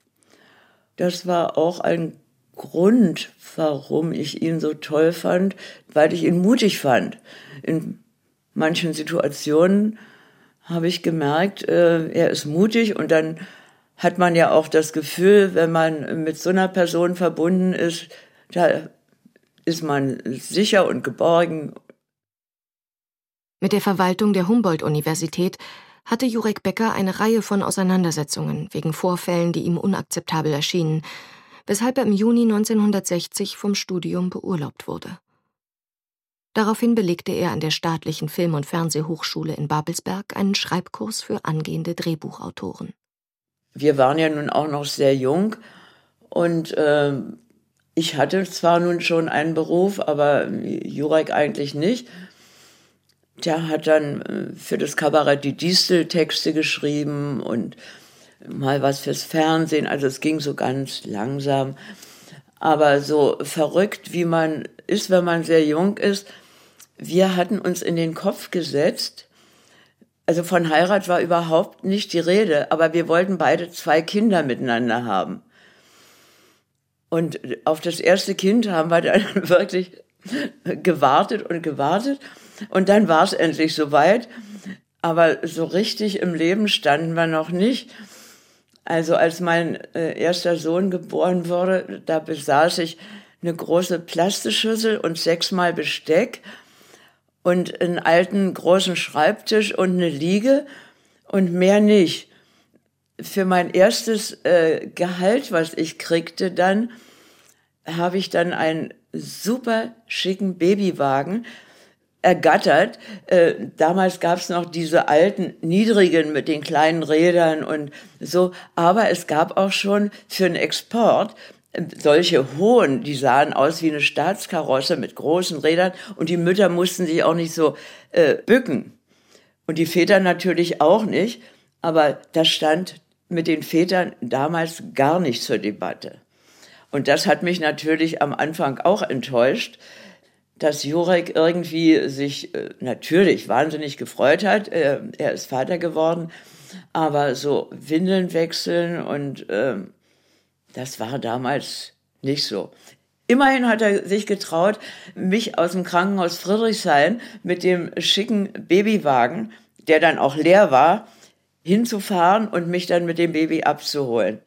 Das war auch ein Grund, warum ich ihn so toll fand, weil ich ihn mutig fand. In manchen Situationen habe ich gemerkt, er ist mutig und dann hat man ja auch das Gefühl, wenn man mit so einer Person verbunden ist, da ist man sicher und geborgen. Mit der Verwaltung der Humboldt-Universität hatte Jurek Becker eine Reihe von Auseinandersetzungen wegen Vorfällen, die ihm unakzeptabel erschienen, weshalb er im Juni 1960 vom Studium beurlaubt wurde. Daraufhin belegte er an der Staatlichen Film- und Fernsehhochschule in Babelsberg einen Schreibkurs für angehende Drehbuchautoren. Wir waren ja nun auch noch sehr jung und ich hatte zwar nun schon einen Beruf, aber Jurek eigentlich nicht. Der hat dann für das Kabarett die Distel Texte geschrieben und mal was fürs Fernsehen. Also es ging so ganz langsam. Aber so verrückt, wie man ist, wenn man sehr jung ist, wir hatten uns in den Kopf gesetzt, also von Heirat war überhaupt nicht die Rede, aber wir wollten beide 2 Kinder miteinander haben. Und auf das erste Kind haben wir dann wirklich gewartet. Und dann war es endlich soweit. Aber so richtig im Leben standen wir noch nicht. Also als mein erster Sohn geboren wurde, da besaß ich eine große Plastischüssel und 6-mal Besteck und einen alten großen Schreibtisch und eine Liege und mehr nicht. Für mein erstes Gehalt, was ich kriegte dann, habe ich dann einen super schicken Babywagen ergattert. Damals gab es noch diese alten, niedrigen mit den kleinen Rädern und so. Aber es gab auch schon für den Export solche hohen, die sahen aus wie eine Staatskarosse mit großen Rädern. Und die Mütter mussten sich auch nicht so bücken. Und die Väter natürlich auch nicht. Aber das stand mit den Vätern damals gar nicht zur Debatte. Und das hat mich natürlich am Anfang auch enttäuscht, dass Jurek irgendwie sich natürlich wahnsinnig gefreut hat. Er ist Vater geworden, aber so Windeln wechseln und das war damals nicht so. Immerhin hat er sich getraut, mich aus dem Krankenhaus Friedrichshain mit dem schicken Babywagen, der dann auch leer war, hinzufahren und mich dann mit dem Baby abzuholen.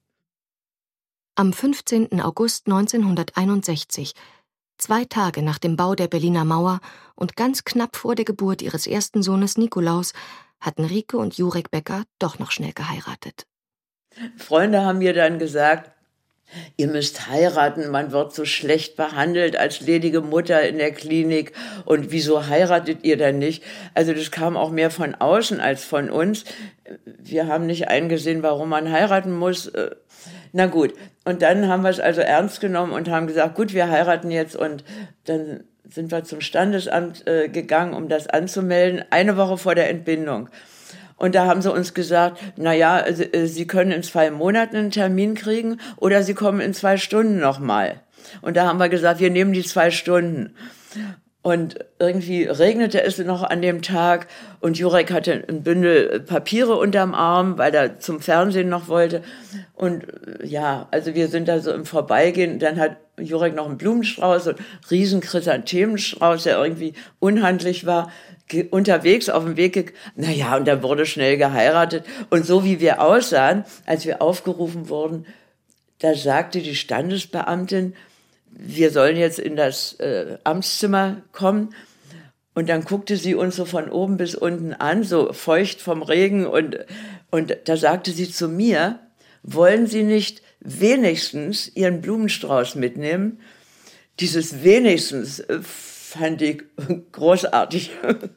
Am 15. August 1961, 2 Tage nach dem Bau der Berliner Mauer und ganz knapp vor der Geburt ihres ersten Sohnes Nikolaus, hatten Rike und Jurek Becker doch noch schnell geheiratet. Freunde haben mir dann gesagt, ihr müsst heiraten, man wird so schlecht behandelt als ledige Mutter in der Klinik und wieso heiratet ihr denn nicht? Also das kam auch mehr von außen als von uns. Wir haben nicht eingesehen, warum man heiraten muss. Na gut, und dann haben wir es also ernst genommen und haben gesagt, gut, wir heiraten jetzt und dann sind wir zum Standesamt gegangen, um das anzumelden, eine Woche vor der Entbindung. Und da haben sie uns gesagt, naja, Sie können in 2 Monaten einen Termin kriegen oder Sie kommen in 2 Stunden nochmal. Und da haben wir gesagt, wir nehmen die 2 Stunden. Und irgendwie regnete es noch an dem Tag und Jurek hatte ein Bündel Papiere unterm Arm, weil er zum Fernsehen noch wollte. Und ja, also wir sind da so im Vorbeigehen. Dann hat Jurek noch einen Blumenstrauß und einen riesen Chrysanthemenstrauß, der irgendwie unhandlich war, unterwegs auf dem Weg. Naja, und dann wurde schnell geheiratet. Und so wie wir aussahen, als wir aufgerufen wurden, da sagte die Standesbeamtin, wir sollen jetzt in das Amtszimmer kommen. Und dann guckte sie uns so von oben bis unten an, so feucht vom Regen. Und da sagte sie zu mir, wollen Sie nicht wenigstens Ihren Blumenstrauß mitnehmen? Dieses wenigstens fand ich großartig.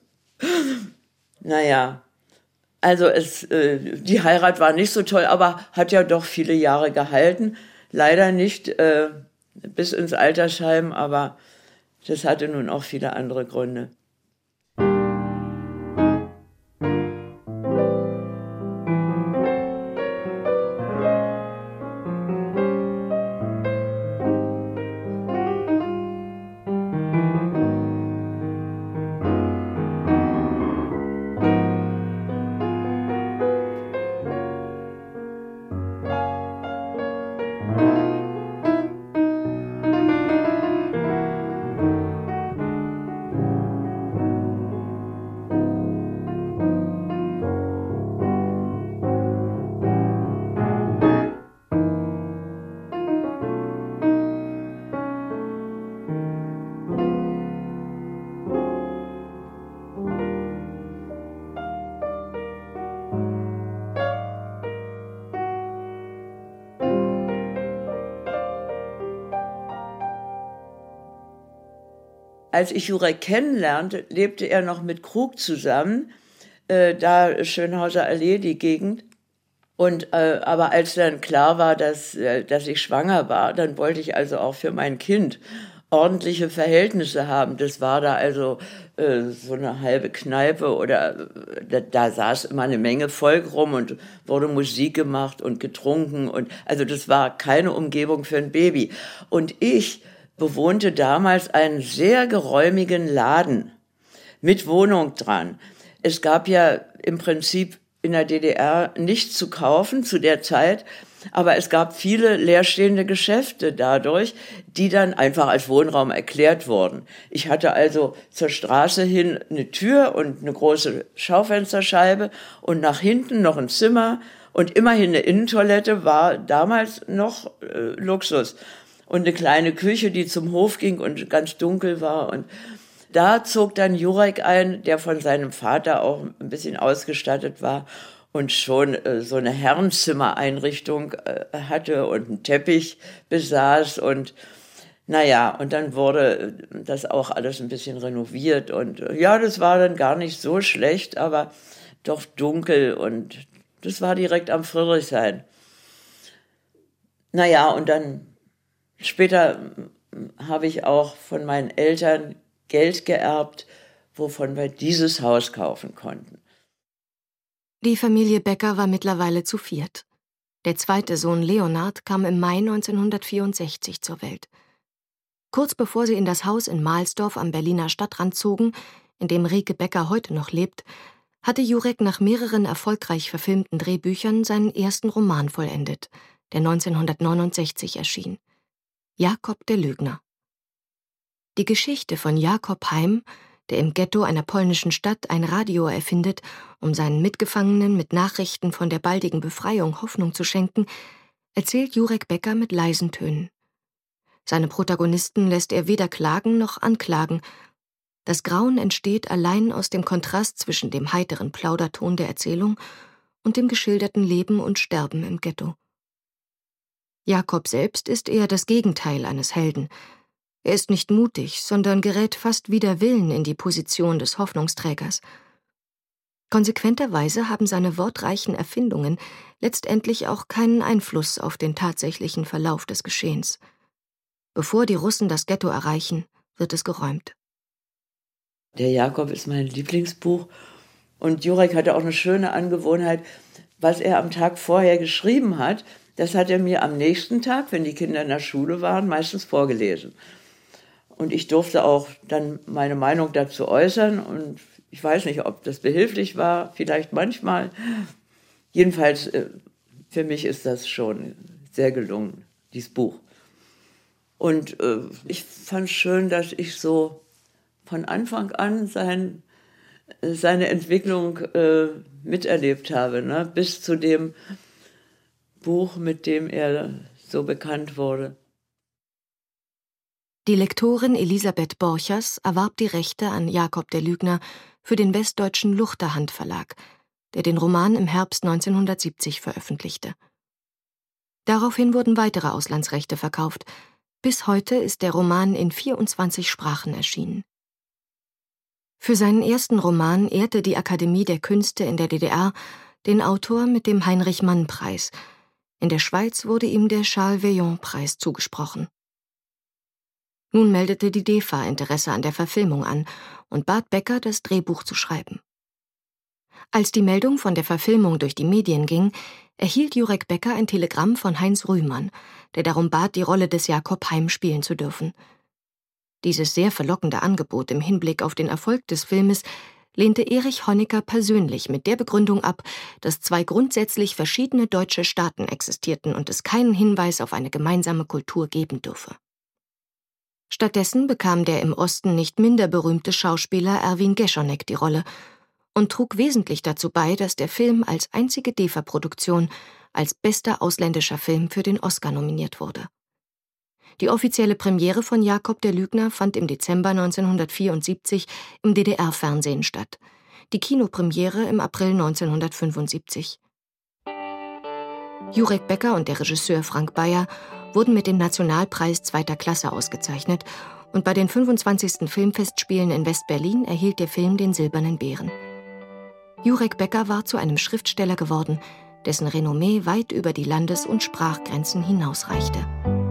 Naja, also die Heirat war nicht so toll, aber hat ja doch viele Jahre gehalten. Leider nicht bis ins Altersheim, aber das hatte nun auch viele andere Gründe. Als ich Jurek kennenlernte, lebte er noch mit Krug zusammen, da Schönhauser Allee, die Gegend. Und aber als dann klar war, dass ich schwanger war, dann wollte ich also auch für mein Kind ordentliche Verhältnisse haben. Das war da also so eine halbe Kneipe oder da saß immer eine Menge Volk rum und wurde Musik gemacht und getrunken. Und also das war keine Umgebung für ein Baby. Und ich bewohnte damals einen sehr geräumigen Laden mit Wohnung dran. Es gab ja im Prinzip in der DDR nichts zu kaufen zu der Zeit, aber es gab viele leerstehende Geschäfte dadurch, die dann einfach als Wohnraum erklärt wurden. Ich hatte also zur Straße hin eine Tür und eine große Schaufensterscheibe und nach hinten noch ein Zimmer und immerhin eine Innentoilette war damals noch Luxus. Und eine kleine Küche, die zum Hof ging und ganz dunkel war. Und da zog dann Jurek ein, der von seinem Vater auch ein bisschen ausgestattet war und schon so eine Herrenzimmereinrichtung hatte und einen Teppich besaß. Und naja, und dann wurde das auch alles ein bisschen renoviert. Und ja, das war dann gar nicht so schlecht, aber doch dunkel. Und das war direkt am Friedrichshain. Naja, und dann später habe ich auch von meinen Eltern Geld geerbt, wovon wir dieses Haus kaufen konnten. Die Familie Becker war mittlerweile zu 4. Der zweite Sohn Leonhard kam im Mai 1964 zur Welt. Kurz bevor sie in das Haus in Mahlsdorf am Berliner Stadtrand zogen, in dem Rieke Becker heute noch lebt, hatte Jurek nach mehreren erfolgreich verfilmten Drehbüchern seinen ersten Roman vollendet, der 1969 erschien. Jakob der Lügner. Die Geschichte von Jakob Heim, der im Ghetto einer polnischen Stadt ein Radio erfindet, um seinen Mitgefangenen mit Nachrichten von der baldigen Befreiung Hoffnung zu schenken, erzählt Jurek Becker mit leisen Tönen. Seine Protagonisten lässt er weder klagen noch anklagen. Das Grauen entsteht allein aus dem Kontrast zwischen dem heiteren Plauderton der Erzählung und dem geschilderten Leben und Sterben im Ghetto. Jakob selbst ist eher das Gegenteil eines Helden. Er ist nicht mutig, sondern gerät fast wider Willen in die Position des Hoffnungsträgers. Konsequenterweise haben seine wortreichen Erfindungen letztendlich auch keinen Einfluss auf den tatsächlichen Verlauf des Geschehens. Bevor die Russen das Ghetto erreichen, wird es geräumt. Der Jakob ist mein Lieblingsbuch, Und Jurek hatte auch eine schöne Angewohnheit, was er am Tag vorher geschrieben hat, das hat er mir am nächsten Tag, wenn die Kinder in der Schule waren, meistens vorgelesen. Und ich durfte auch dann meine Meinung dazu äußern. Und ich weiß nicht, ob das behilflich war, vielleicht manchmal. Jedenfalls, für mich ist das schon sehr gelungen, dieses Buch. Und ich fand es schön, dass ich so von Anfang an seine Entwicklung miterlebt habe, ne? Bis zu dem Buch, mit dem er so bekannt wurde. Die Lektorin Elisabeth Borchers erwarb die Rechte an Jakob der Lügner für den westdeutschen Luchterhand Verlag, der den Roman im Herbst 1970 veröffentlichte. Daraufhin wurden weitere Auslandsrechte verkauft. Bis heute ist der Roman in 24 Sprachen erschienen. Für seinen ersten Roman ehrte die Akademie der Künste in der DDR den Autor mit dem Heinrich-Mann-Preis. In der Schweiz wurde ihm der Charles-Veillon-Preis zugesprochen. Nun meldete die DEFA Interesse an der Verfilmung an und bat Becker, das Drehbuch zu schreiben. Als die Meldung von der Verfilmung durch die Medien ging, erhielt Jurek Becker ein Telegramm von Heinz Rühmann, der darum bat, die Rolle des Jakob Heim spielen zu dürfen. Dieses sehr verlockende Angebot im Hinblick auf den Erfolg des Filmes lehnte Erich Honecker persönlich mit der Begründung ab, dass zwei grundsätzlich verschiedene deutsche Staaten existierten und es keinen Hinweis auf eine gemeinsame Kultur geben dürfe. Stattdessen bekam der im Osten nicht minder berühmte Schauspieler Erwin Geschonek die Rolle und trug wesentlich dazu bei, dass der Film als einzige DEFA-Produktion als bester ausländischer Film für den Oscar nominiert wurde. Die offizielle Premiere von Jakob der Lügner fand im Dezember 1974 im DDR-Fernsehen statt, die Kinopremiere im April 1975. Jurek Becker und der Regisseur Frank Bayer wurden mit dem Nationalpreis zweiter Klasse ausgezeichnet und bei den 25. Filmfestspielen in West-Berlin erhielt der Film den Silbernen Bären. Jurek Becker war zu einem Schriftsteller geworden, dessen Renommee weit über die Landes- und Sprachgrenzen hinausreichte.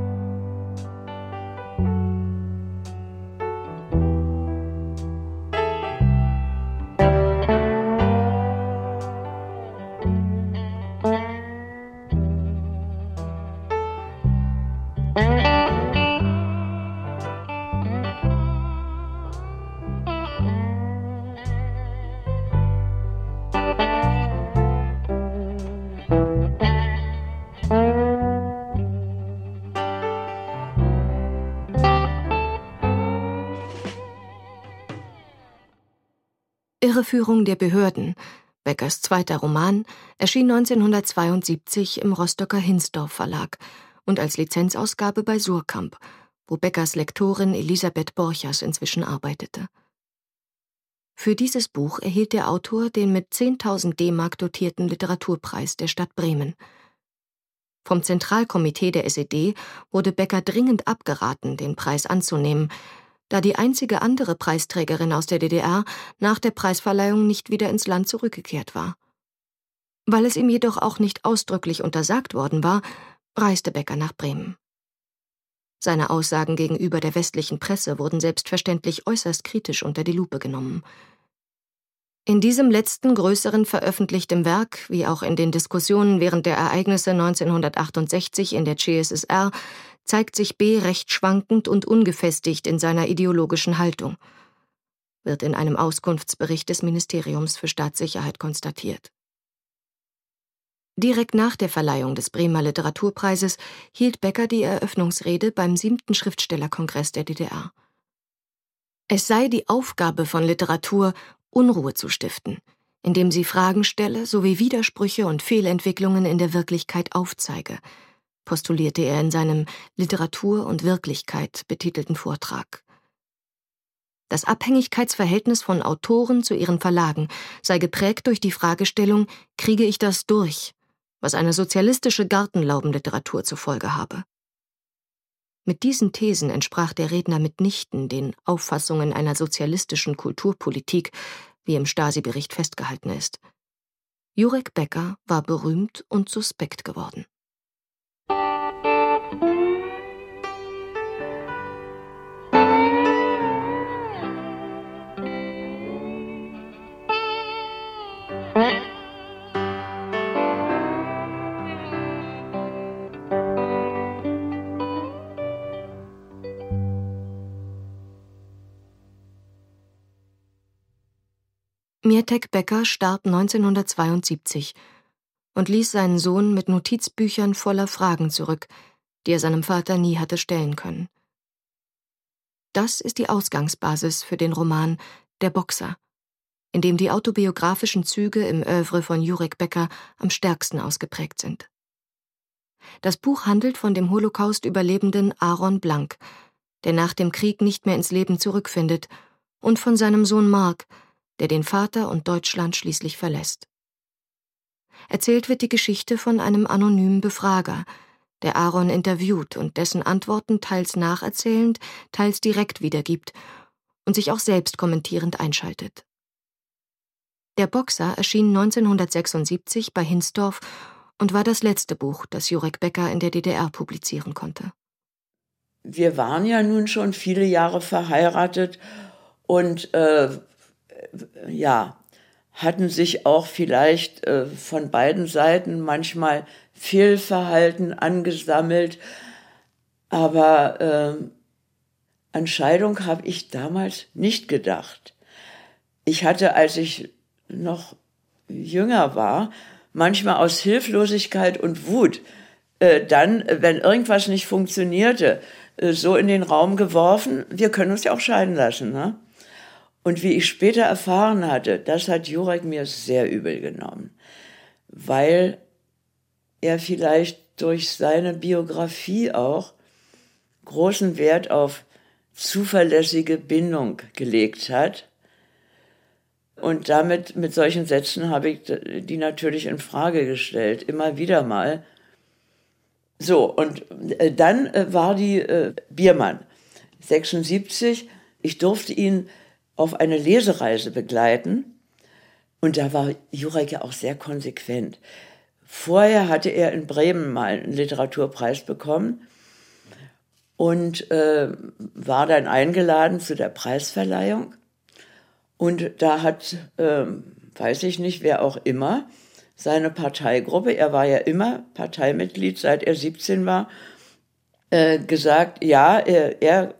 Irreführung der Behörden, Beckers zweiter Roman, erschien 1972 im Rostocker Hinsdorf Verlag und als Lizenzausgabe bei Suhrkamp, wo Beckers Lektorin Elisabeth Borchers inzwischen arbeitete. Für dieses Buch erhielt der Autor den mit 10.000 D-Mark dotierten Literaturpreis der Stadt Bremen. Vom Zentralkomitee der SED wurde Becker dringend abgeraten, den Preis anzunehmen, da die einzige andere Preisträgerin aus der DDR nach der Preisverleihung nicht wieder ins Land zurückgekehrt war. Weil es ihm jedoch auch nicht ausdrücklich untersagt worden war, reiste Becker nach Bremen. Seine Aussagen gegenüber der westlichen Presse wurden selbstverständlich äußerst kritisch unter die Lupe genommen. In diesem letzten größeren veröffentlichten Werk, wie auch in den Diskussionen während der Ereignisse 1968 in der CSSR, zeigt sich B. recht schwankend und ungefestigt in seiner ideologischen Haltung, wird in einem Auskunftsbericht des Ministeriums für Staatssicherheit konstatiert. Direkt nach der Verleihung des Bremer Literaturpreises hielt Becker die Eröffnungsrede beim 7. Schriftstellerkongress der DDR. Es sei die Aufgabe von Literatur, Unruhe zu stiften, indem sie Fragen stelle sowie Widersprüche und Fehlentwicklungen in der Wirklichkeit aufzeige, postulierte er in seinem »Literatur und Wirklichkeit« betitelten Vortrag. Das Abhängigkeitsverhältnis von Autoren zu ihren Verlagen sei geprägt durch die Fragestellung, kriege ich das durch, was eine sozialistische Gartenlaubenliteratur zur Folge habe. Mit diesen Thesen entsprach der Redner mitnichten den Auffassungen einer sozialistischen Kulturpolitik, wie im Stasi-Bericht festgehalten ist. Jurek Becker war berühmt und suspekt geworden. Mietek Becker starb 1972 und ließ seinen Sohn mit Notizbüchern voller Fragen zurück, die er seinem Vater nie hatte stellen können. Das ist die Ausgangsbasis für den Roman Der Boxer, in dem die autobiografischen Züge im Œuvre von Jurek Becker am stärksten ausgeprägt sind. Das Buch handelt von dem Holocaust-Überlebenden Aaron Blank, der nach dem Krieg nicht mehr ins Leben zurückfindet, und von seinem Sohn Mark, der den Vater und Deutschland schließlich verlässt. Erzählt wird die Geschichte von einem anonymen Befrager, der Aaron interviewt und dessen Antworten teils nacherzählend, teils direkt wiedergibt und sich auch selbst kommentierend einschaltet. Der Boxer erschien 1976 bei Hinsdorf und war das letzte Buch, das Jurek Becker in der DDR publizieren konnte. Wir waren ja nun schon viele Jahre verheiratet und hatten sich auch vielleicht von beiden Seiten manchmal Fehlverhalten angesammelt. Aber an Scheidung habe ich damals nicht gedacht. Ich hatte, als ich noch jünger war, manchmal aus Hilflosigkeit und Wut dann, wenn irgendwas nicht funktionierte, so in den Raum geworfen, wir können uns ja auch scheiden lassen, ne? Und wie ich später erfahren hatte, das hat Jurek mir sehr übel genommen, weil er vielleicht durch seine Biografie auch großen Wert auf zuverlässige Bindung gelegt hat. Und damit, mit solchen Sätzen habe ich die natürlich in Frage gestellt, immer wieder mal. So, und dann war die Biermann, 76. Ich durfte ihn auf eine Lesereise begleiten. Und da war Jurek ja auch sehr konsequent. Vorher hatte er in Bremen mal einen Literaturpreis bekommen und war dann eingeladen zu der Preisverleihung. Und da hat, weiß ich nicht, wer auch immer, seine Parteigruppe, er war ja immer Parteimitglied, seit er 17 war, gesagt, ja, er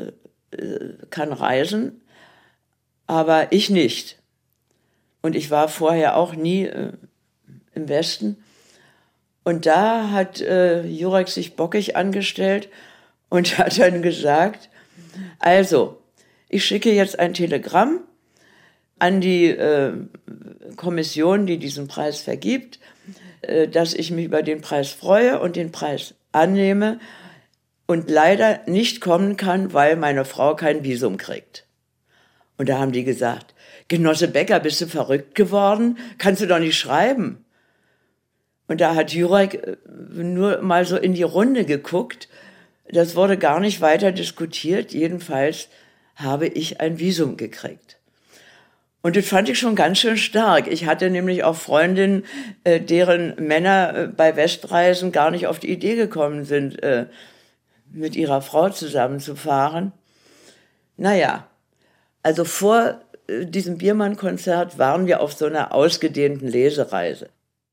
kann reisen, aber ich nicht. Und ich war vorher auch nie im Westen. Und da hat Jurek sich bockig angestellt und hat dann gesagt, also, ich schicke jetzt ein Telegramm an die Kommission, die diesen Preis vergibt, dass ich mich über den Preis freue und den Preis annehme und leider nicht kommen kann, weil meine Frau kein Visum kriegt. Und da haben die gesagt, Genosse Becker, bist du verrückt geworden? Kannst du doch nicht schreiben. Und da hat Jurek nur mal so in die Runde geguckt. Das wurde gar nicht weiter diskutiert. Jedenfalls habe ich ein Visum gekriegt. Und das fand ich schon ganz schön stark. Ich hatte nämlich auch Freundinnen, deren Männer bei Westreisen gar nicht auf die Idee gekommen sind, mit ihrer Frau zusammenzufahren. Naja, also vor diesem Biermann-Konzert waren wir auf so einer ausgedehnten Lesereise.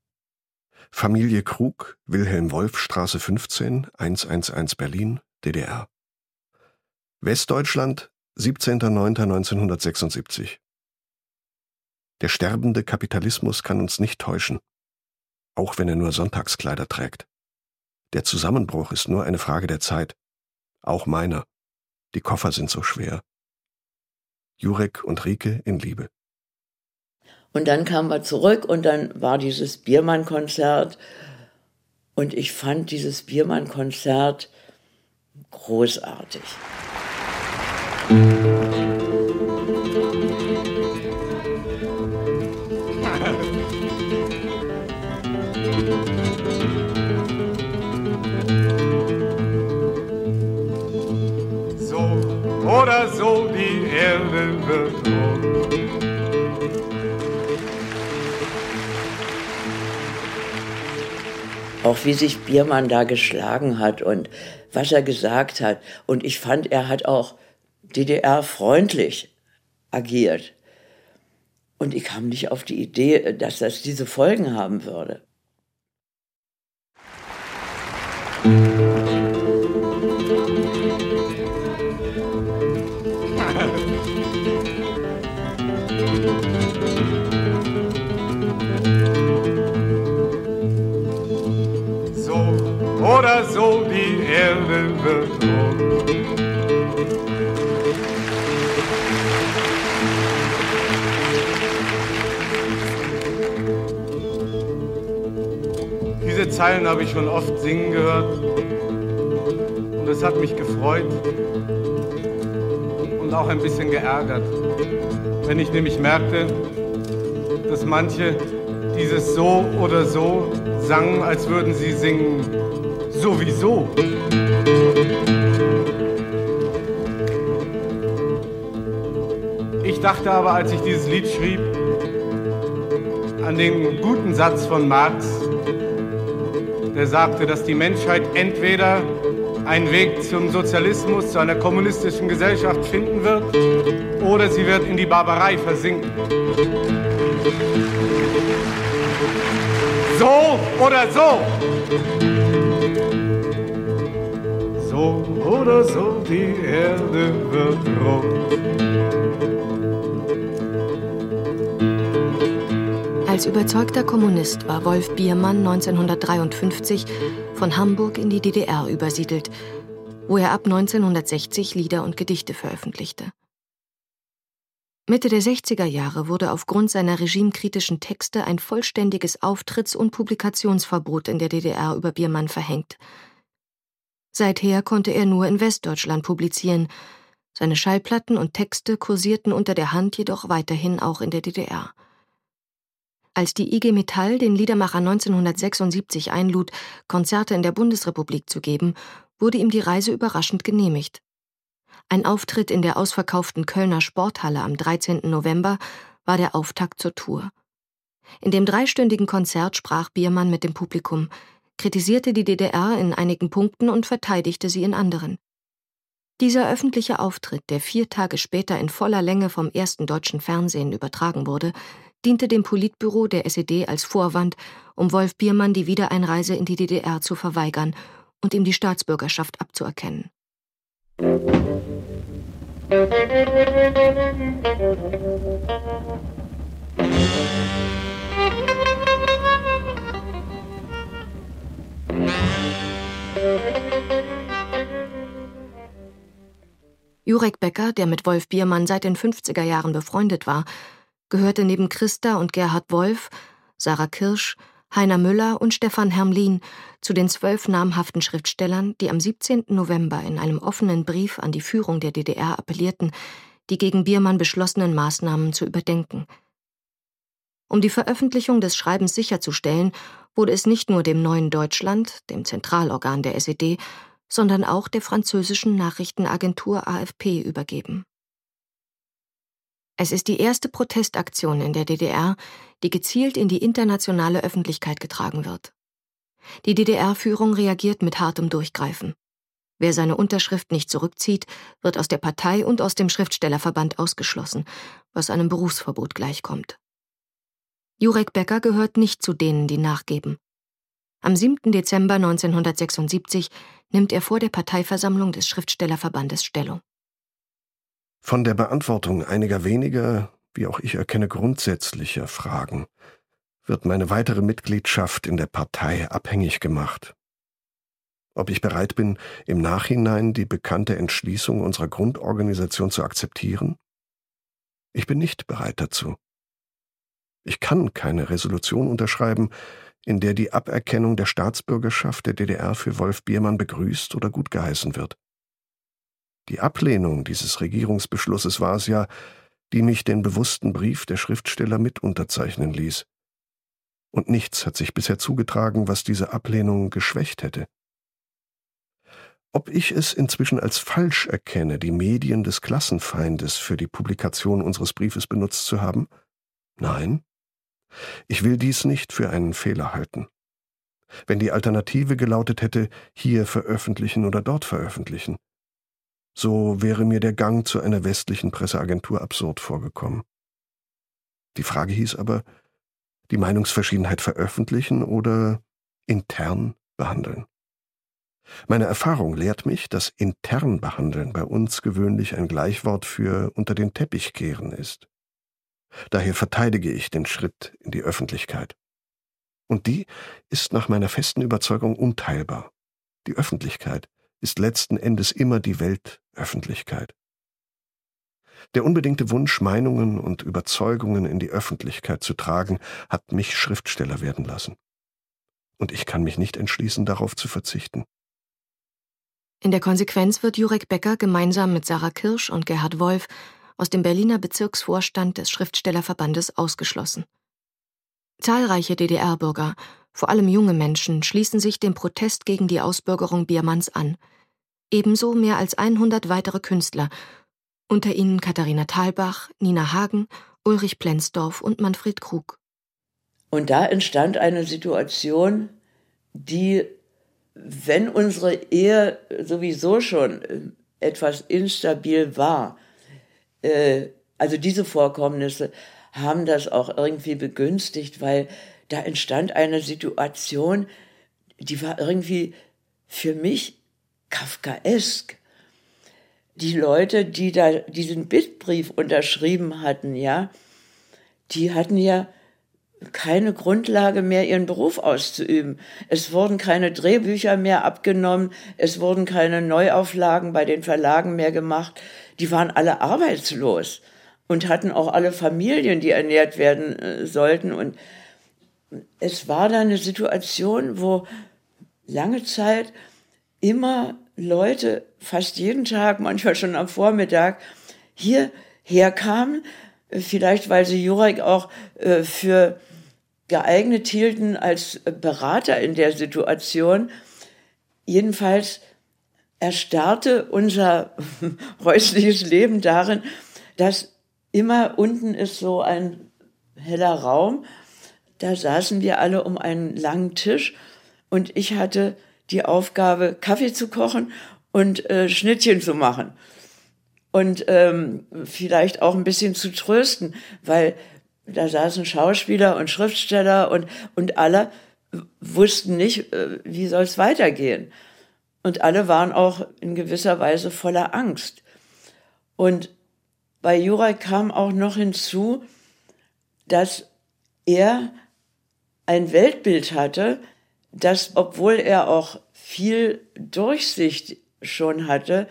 Familie Krug, Wilhelm-Wolff-Straße 15, 111 Berlin, DDR. Westdeutschland, 17.09.1976. Der sterbende Kapitalismus kann uns nicht täuschen, auch wenn er nur Sonntagskleider trägt. Der Zusammenbruch ist nur eine Frage der Zeit, auch meiner. Die Koffer sind so schwer. Jurek und Rike in Liebe. Und dann kamen wir zurück und dann war dieses Biermann-Konzert und ich fand dieses Biermann-Konzert großartig. So oder so, die Erde wird rund. Auch wie sich Biermann da geschlagen hat und was er gesagt hat. Und ich fand, er hat auch DDR-freundlich agiert. Und ich kam nicht auf die Idee, dass das diese Folgen haben würde. Zeilen habe ich schon oft singen gehört. Und es hat mich gefreut und auch ein bisschen geärgert, wenn ich nämlich merkte, dass manche dieses so oder so sangen, als würden sie singen sowieso. Ich dachte aber, als ich dieses Lied schrieb, an den guten Satz von Marx, der sagte, dass die Menschheit entweder einen Weg zum Sozialismus, zu einer kommunistischen Gesellschaft finden wird, oder sie wird in die Barbarei versinken. So oder so. So oder so, die Erde wird rot. Als überzeugter Kommunist war Wolf Biermann 1953 von Hamburg in die DDR übersiedelt, wo er ab 1960 Lieder und Gedichte veröffentlichte. Mitte der 60er Jahre wurde aufgrund seiner regimekritischen Texte ein vollständiges Auftritts- und Publikationsverbot in der DDR über Biermann verhängt. Seither konnte er nur in Westdeutschland publizieren. Seine Schallplatten und Texte kursierten unter der Hand jedoch weiterhin auch in der DDR. Als die IG Metall den Liedermacher 1976 einlud, Konzerte in der Bundesrepublik zu geben, wurde ihm die Reise überraschend genehmigt. Ein Auftritt in der ausverkauften Kölner Sporthalle am 13. November war der Auftakt zur Tour. In dem 3-stündigen Konzert sprach Biermann mit dem Publikum, kritisierte die DDR in einigen Punkten und verteidigte sie in anderen. Dieser öffentliche Auftritt, der 4 Tage später in voller Länge vom ersten deutschen Fernsehen übertragen wurde, diente dem Politbüro der SED als Vorwand, um Wolf Biermann die Wiedereinreise in die DDR zu verweigern und ihm die Staatsbürgerschaft abzuerkennen. Jurek Becker, der mit Wolf Biermann seit den 50er Jahren befreundet war, gehörte neben Christa und Gerhard Wolf, Sarah Kirsch, Heiner Müller und Stefan Hermlin zu den 12 namhaften Schriftstellern, die am 17. November in einem offenen Brief an die Führung der DDR appellierten, die gegen Biermann beschlossenen Maßnahmen zu überdenken. Um die Veröffentlichung des Schreibens sicherzustellen, wurde es nicht nur dem Neuen Deutschland, dem Zentralorgan der SED, sondern auch der französischen Nachrichtenagentur AFP übergeben. Es ist die erste Protestaktion in der DDR, die gezielt in die internationale Öffentlichkeit getragen wird. Die DDR-Führung reagiert mit hartem Durchgreifen. Wer seine Unterschrift nicht zurückzieht, wird aus der Partei und aus dem Schriftstellerverband ausgeschlossen, was einem Berufsverbot gleichkommt. Jurek Becker gehört nicht zu denen, die nachgeben. Am 7. Dezember 1976 nimmt er vor der Parteiversammlung des Schriftstellerverbandes Stellung. Von der Beantwortung einiger weniger, wie auch ich erkenne, grundsätzlicher Fragen wird meine weitere Mitgliedschaft in der Partei abhängig gemacht. Ob ich bereit bin, im Nachhinein die bekannte Entschließung unserer Grundorganisation zu akzeptieren? Ich bin nicht bereit dazu. Ich kann keine Resolution unterschreiben, in der die Aberkennung der Staatsbürgerschaft der DDR für Wolf Biermann begrüßt oder gutgeheißen wird. Die Ablehnung dieses Regierungsbeschlusses war es ja, die mich den bewussten Brief der Schriftsteller mit unterzeichnen ließ. Und nichts hat sich bisher zugetragen, was diese Ablehnung geschwächt hätte. Ob ich es inzwischen als falsch erkenne, die Medien des Klassenfeindes für die Publikation unseres Briefes benutzt zu haben? Nein. Ich will dies nicht für einen Fehler halten. Wenn die Alternative gelautet hätte, hier veröffentlichen oder dort veröffentlichen, so wäre mir der Gang zu einer westlichen Presseagentur absurd vorgekommen. Die Frage hieß aber, die Meinungsverschiedenheit veröffentlichen oder intern behandeln. Meine Erfahrung lehrt mich, dass intern behandeln bei uns gewöhnlich ein Gleichwort für unter den Teppich kehren ist. Daher verteidige ich den Schritt in die Öffentlichkeit. Und die ist nach meiner festen Überzeugung unteilbar. Die Öffentlichkeit ist letzten Endes immer die Weltöffentlichkeit. Der unbedingte Wunsch, Meinungen und Überzeugungen in die Öffentlichkeit zu tragen, hat mich Schriftsteller werden lassen. und ich kann mich nicht entschließen, darauf zu verzichten. In der Konsequenz wird Jurek Becker gemeinsam mit Sarah Kirsch und Gerhard Wolf aus dem Berliner Bezirksvorstand des Schriftstellerverbandes ausgeschlossen. Zahlreiche DDR-Bürger, vor allem junge Menschen, schließen sich dem Protest gegen die Ausbürgerung Biermanns an. Ebenso mehr als 100 weitere Künstler, unter ihnen Katharina Thalbach, Nina Hagen, Ulrich Plenzdorf und Manfred Krug. Und da entstand eine Situation, die, wenn unsere Ehe sowieso schon etwas instabil war, also diese Vorkommnisse haben das auch irgendwie begünstigt, weil da entstand eine Situation, die war irgendwie für mich kafkaesk. Die Leute, die da diesen Bittbrief unterschrieben hatten, ja, die hatten ja keine Grundlage mehr, ihren Beruf auszuüben. Es wurden keine Drehbücher mehr abgenommen, es wurden keine Neuauflagen bei den Verlagen mehr gemacht. Die waren alle arbeitslos und hatten auch alle Familien, die ernährt werden sollten. Und es war da eine Situation, wo lange Zeit immer Leute, fast jeden Tag, manchmal schon am Vormittag, hierher kamen, vielleicht weil sie Jurek auch für geeignet hielten als Berater in der Situation. Jedenfalls erstarrte unser häusliches Leben darin, dass immer unten ist so ein heller Raum, da saßen wir alle um einen langen Tisch und ich hatte die Aufgabe, Kaffee zu kochen und Schnittchen zu machen und vielleicht auch ein bisschen zu trösten, weil da saßen Schauspieler und Schriftsteller und alle wussten nicht, wie soll es weitergehen. Und alle waren auch in gewisser Weise voller Angst. Und bei Jurek kam auch noch hinzu, dass er ein Weltbild hatte, das, obwohl er auch viel Durchsicht schon hatte,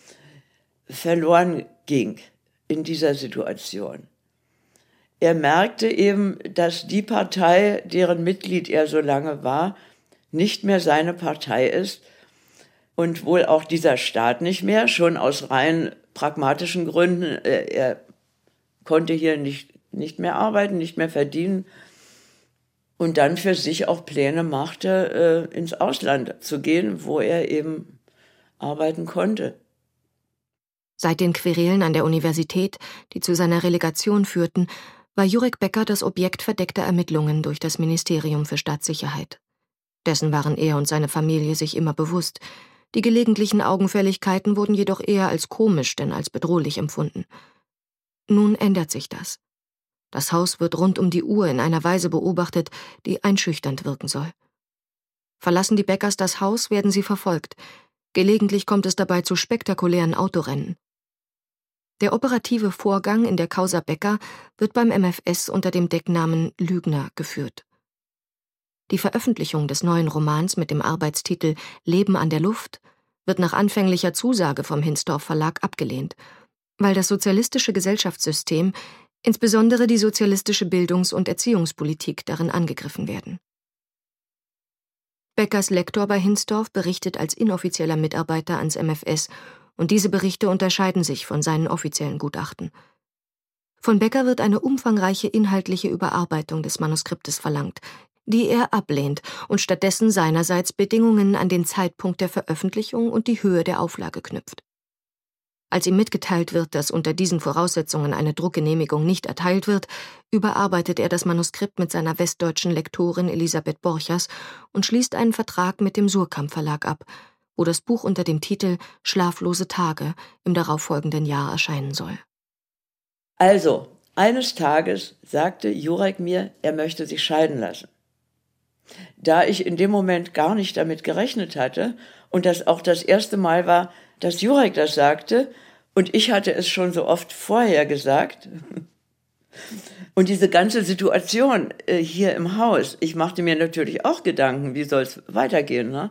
verloren ging in dieser Situation. Er merkte eben, dass die Partei, deren Mitglied er so lange war, nicht mehr seine Partei ist und wohl auch dieser Staat nicht mehr, schon aus rein pragmatischen Gründen. Er konnte hier nicht mehr arbeiten, nicht mehr verdienen und dann für sich auch Pläne machte, ins Ausland zu gehen, wo er eben arbeiten konnte. Seit den Querelen an der Universität, die zu seiner Relegation führten, war Jurek Becker das Objekt verdeckter Ermittlungen durch das Ministerium für Staatssicherheit. Dessen waren er und seine Familie sich immer bewusst. Die gelegentlichen Augenfälligkeiten wurden jedoch eher als komisch denn als bedrohlich empfunden. Nun ändert sich das. Das Haus wird rund um die Uhr in einer Weise beobachtet, die einschüchternd wirken soll. Verlassen die Beckers das Haus, werden sie verfolgt. Gelegentlich kommt es dabei zu spektakulären Autorennen. Der operative Vorgang in der Causa Becker wird beim MfS unter dem Decknamen Lügner geführt. Die Veröffentlichung des neuen Romans mit dem Arbeitstitel Leben an der Luft wird nach anfänglicher Zusage vom Hinsdorf Verlag abgelehnt, weil das sozialistische Gesellschaftssystem, insbesondere die sozialistische Bildungs- und Erziehungspolitik, darin angegriffen werden. Beckers Lektor bei Hinsdorf berichtet als inoffizieller Mitarbeiter ans MfS und diese Berichte unterscheiden sich von seinen offiziellen Gutachten. Von Becker wird eine umfangreiche inhaltliche Überarbeitung des Manuskriptes verlangt, die er ablehnt und stattdessen seinerseits Bedingungen an den Zeitpunkt der Veröffentlichung und die Höhe der Auflage knüpft. Als ihm mitgeteilt wird, dass unter diesen Voraussetzungen eine Druckgenehmigung nicht erteilt wird, überarbeitet er das Manuskript mit seiner westdeutschen Lektorin Elisabeth Borchers und schließt einen Vertrag mit dem Suhrkamp Verlag ab, wo das Buch unter dem Titel Schlaflose Tage im darauffolgenden Jahr erscheinen soll. Also, eines Tages sagte Jurek mir, er möchte sich scheiden lassen. Da ich in dem Moment gar nicht damit gerechnet hatte und das auch das erste Mal war, dass Jurek das sagte und ich hatte es schon so oft vorher gesagt und diese ganze Situation hier im Haus, ich machte mir natürlich auch Gedanken, wie soll es weitergehen, ne?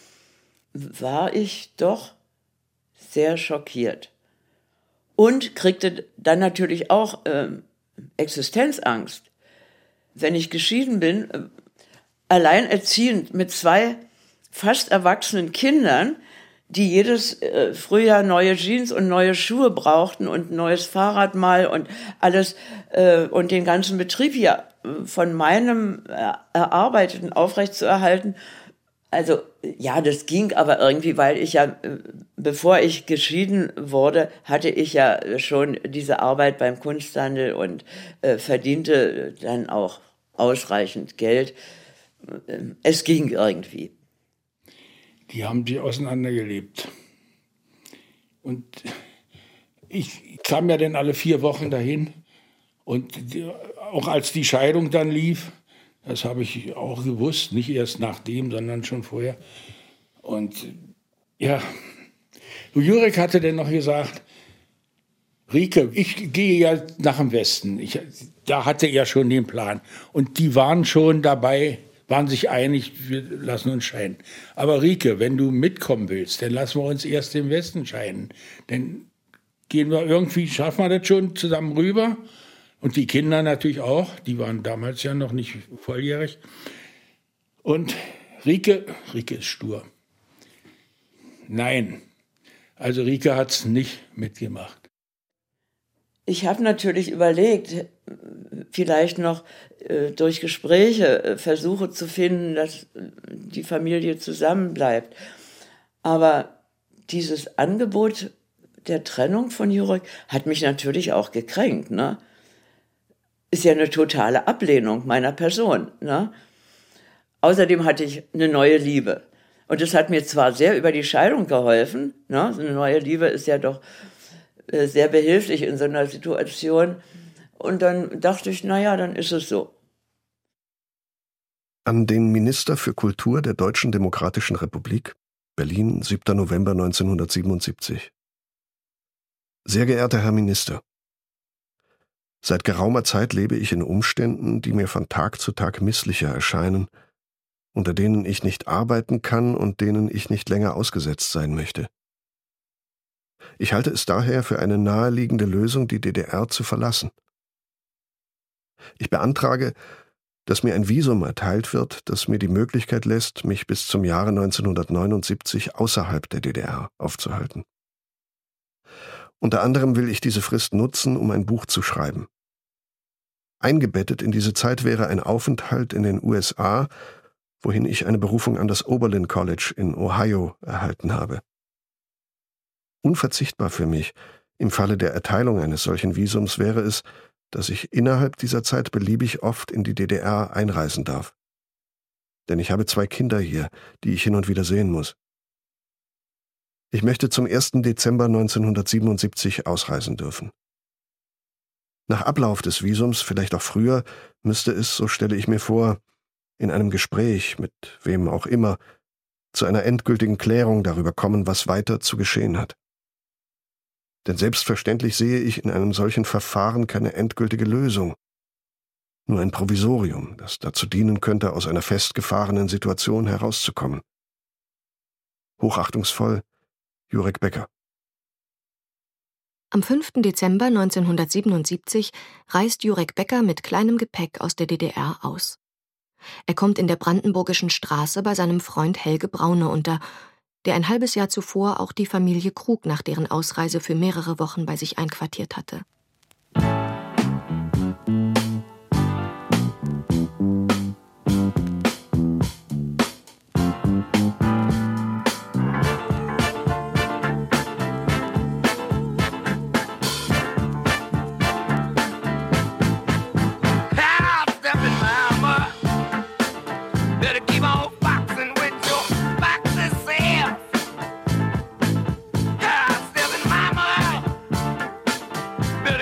War ich doch sehr schockiert und kriegte dann natürlich auch Existenzangst. Wenn ich geschieden bin, alleinerziehend mit 2 fast erwachsenen Kindern, die jedes Frühjahr neue Jeans und neue Schuhe brauchten und ein neues Fahrrad mal und alles und den ganzen Betrieb hier von meinem Erarbeiteten aufrechtzuerhalten. Also ja, das ging aber irgendwie, weil ich ja, bevor ich geschieden wurde, hatte ich ja schon diese Arbeit beim Kunsthandel und verdiente dann auch ausreichend Geld. Es ging irgendwie. Die haben sich auseinandergelebt. Und ich kam ja dann alle 4 Wochen dahin. Und auch als die Scheidung dann lief, das habe ich auch gewusst, nicht erst nachdem, sondern schon vorher. Und ja, Jurek hatte dann noch gesagt, Rike, ich gehe ja nach dem Westen. Da hatte er schon den Plan. Und die waren schon dabei, waren sich einig, wir lassen uns scheiden. Aber Rike, wenn du mitkommen willst, dann lassen wir uns erst im Westen scheiden. Dann gehen wir irgendwie, schaffen wir das schon zusammen rüber. Und die Kinder natürlich auch, die waren damals ja noch nicht volljährig. Und Rike ist stur. Nein, also Rike hat es nicht mitgemacht. Ich habe natürlich überlegt, vielleicht noch durch Gespräche Versuche zu finden, dass die Familie zusammenbleibt. Aber dieses Angebot der Trennung von Jurek hat mich natürlich auch gekränkt, ne? Ist ja eine totale Ablehnung meiner Person, ne? Außerdem hatte ich eine neue Liebe. Und das hat mir zwar sehr über die Scheidung geholfen, ne? So eine neue Liebe ist ja doch sehr behilflich in so einer Situation. Und dann dachte ich, naja, dann ist es so. An den Minister für Kultur der Deutschen Demokratischen Republik, Berlin, 7. November 1977. Sehr geehrter Herr Minister, seit geraumer Zeit lebe ich in Umständen, die mir von Tag zu Tag misslicher erscheinen, unter denen ich nicht arbeiten kann und denen ich nicht länger ausgesetzt sein möchte. Ich halte es daher für eine naheliegende Lösung, die DDR zu verlassen. Ich beantrage, dass mir ein Visum erteilt wird, das mir die Möglichkeit lässt, mich bis zum Jahre 1979 außerhalb der DDR aufzuhalten. Unter anderem will ich diese Frist nutzen, um ein Buch zu schreiben. Eingebettet in diese Zeit wäre ein Aufenthalt in den USA, wohin ich eine Berufung an das Oberlin College in Ohio erhalten habe. Unverzichtbar für mich, im Falle der Erteilung eines solchen Visums, wäre es, dass ich innerhalb dieser Zeit beliebig oft in die DDR einreisen darf. Denn ich habe 2 Kinder hier, die ich hin und wieder sehen muss. Ich möchte zum 1. Dezember 1977 ausreisen dürfen. Nach Ablauf des Visums, vielleicht auch früher, müsste es, so stelle ich mir vor, in einem Gespräch mit wem auch immer, zu einer endgültigen Klärung darüber kommen, was weiter zu geschehen hat. Denn selbstverständlich sehe ich in einem solchen Verfahren keine endgültige Lösung, nur ein Provisorium, das dazu dienen könnte, aus einer festgefahrenen Situation herauszukommen. Hochachtungsvoll, Jurek Becker. Am 5. Dezember 1977 reist Jurek Becker mit kleinem Gepäck aus der DDR aus. Er kommt in der Brandenburgischen Straße bei seinem Freund Helge Braune unter, der ein halbes Jahr zuvor auch die Familie Krug nach deren Ausreise für mehrere Wochen bei sich einquartiert hatte. Better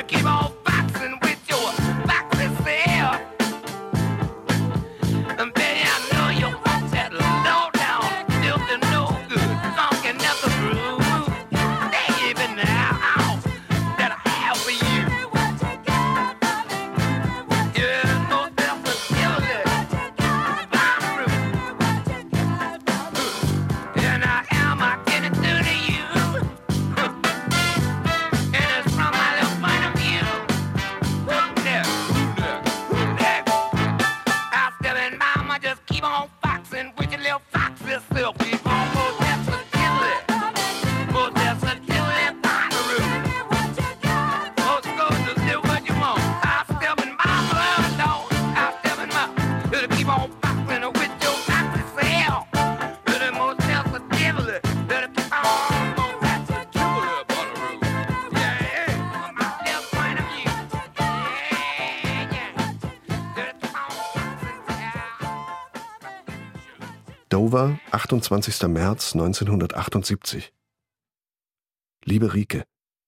Dover, 28. März 1978. Liebe Rike,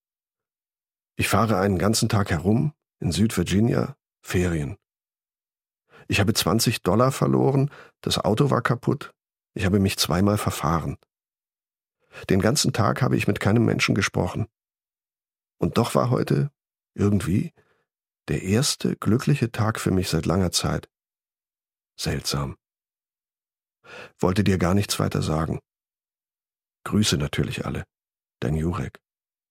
ich fahre einen ganzen Tag herum, in Südvirginia, Ferien. Ich habe $20 verloren, das Auto war kaputt, ich habe mich 2-mal verfahren. Den ganzen Tag habe ich mit keinem Menschen gesprochen. Und doch war heute, irgendwie, der erste glückliche Tag für mich seit langer Zeit. Seltsam. Wollte dir gar nichts weiter sagen. Grüße natürlich alle. Dein Jurek.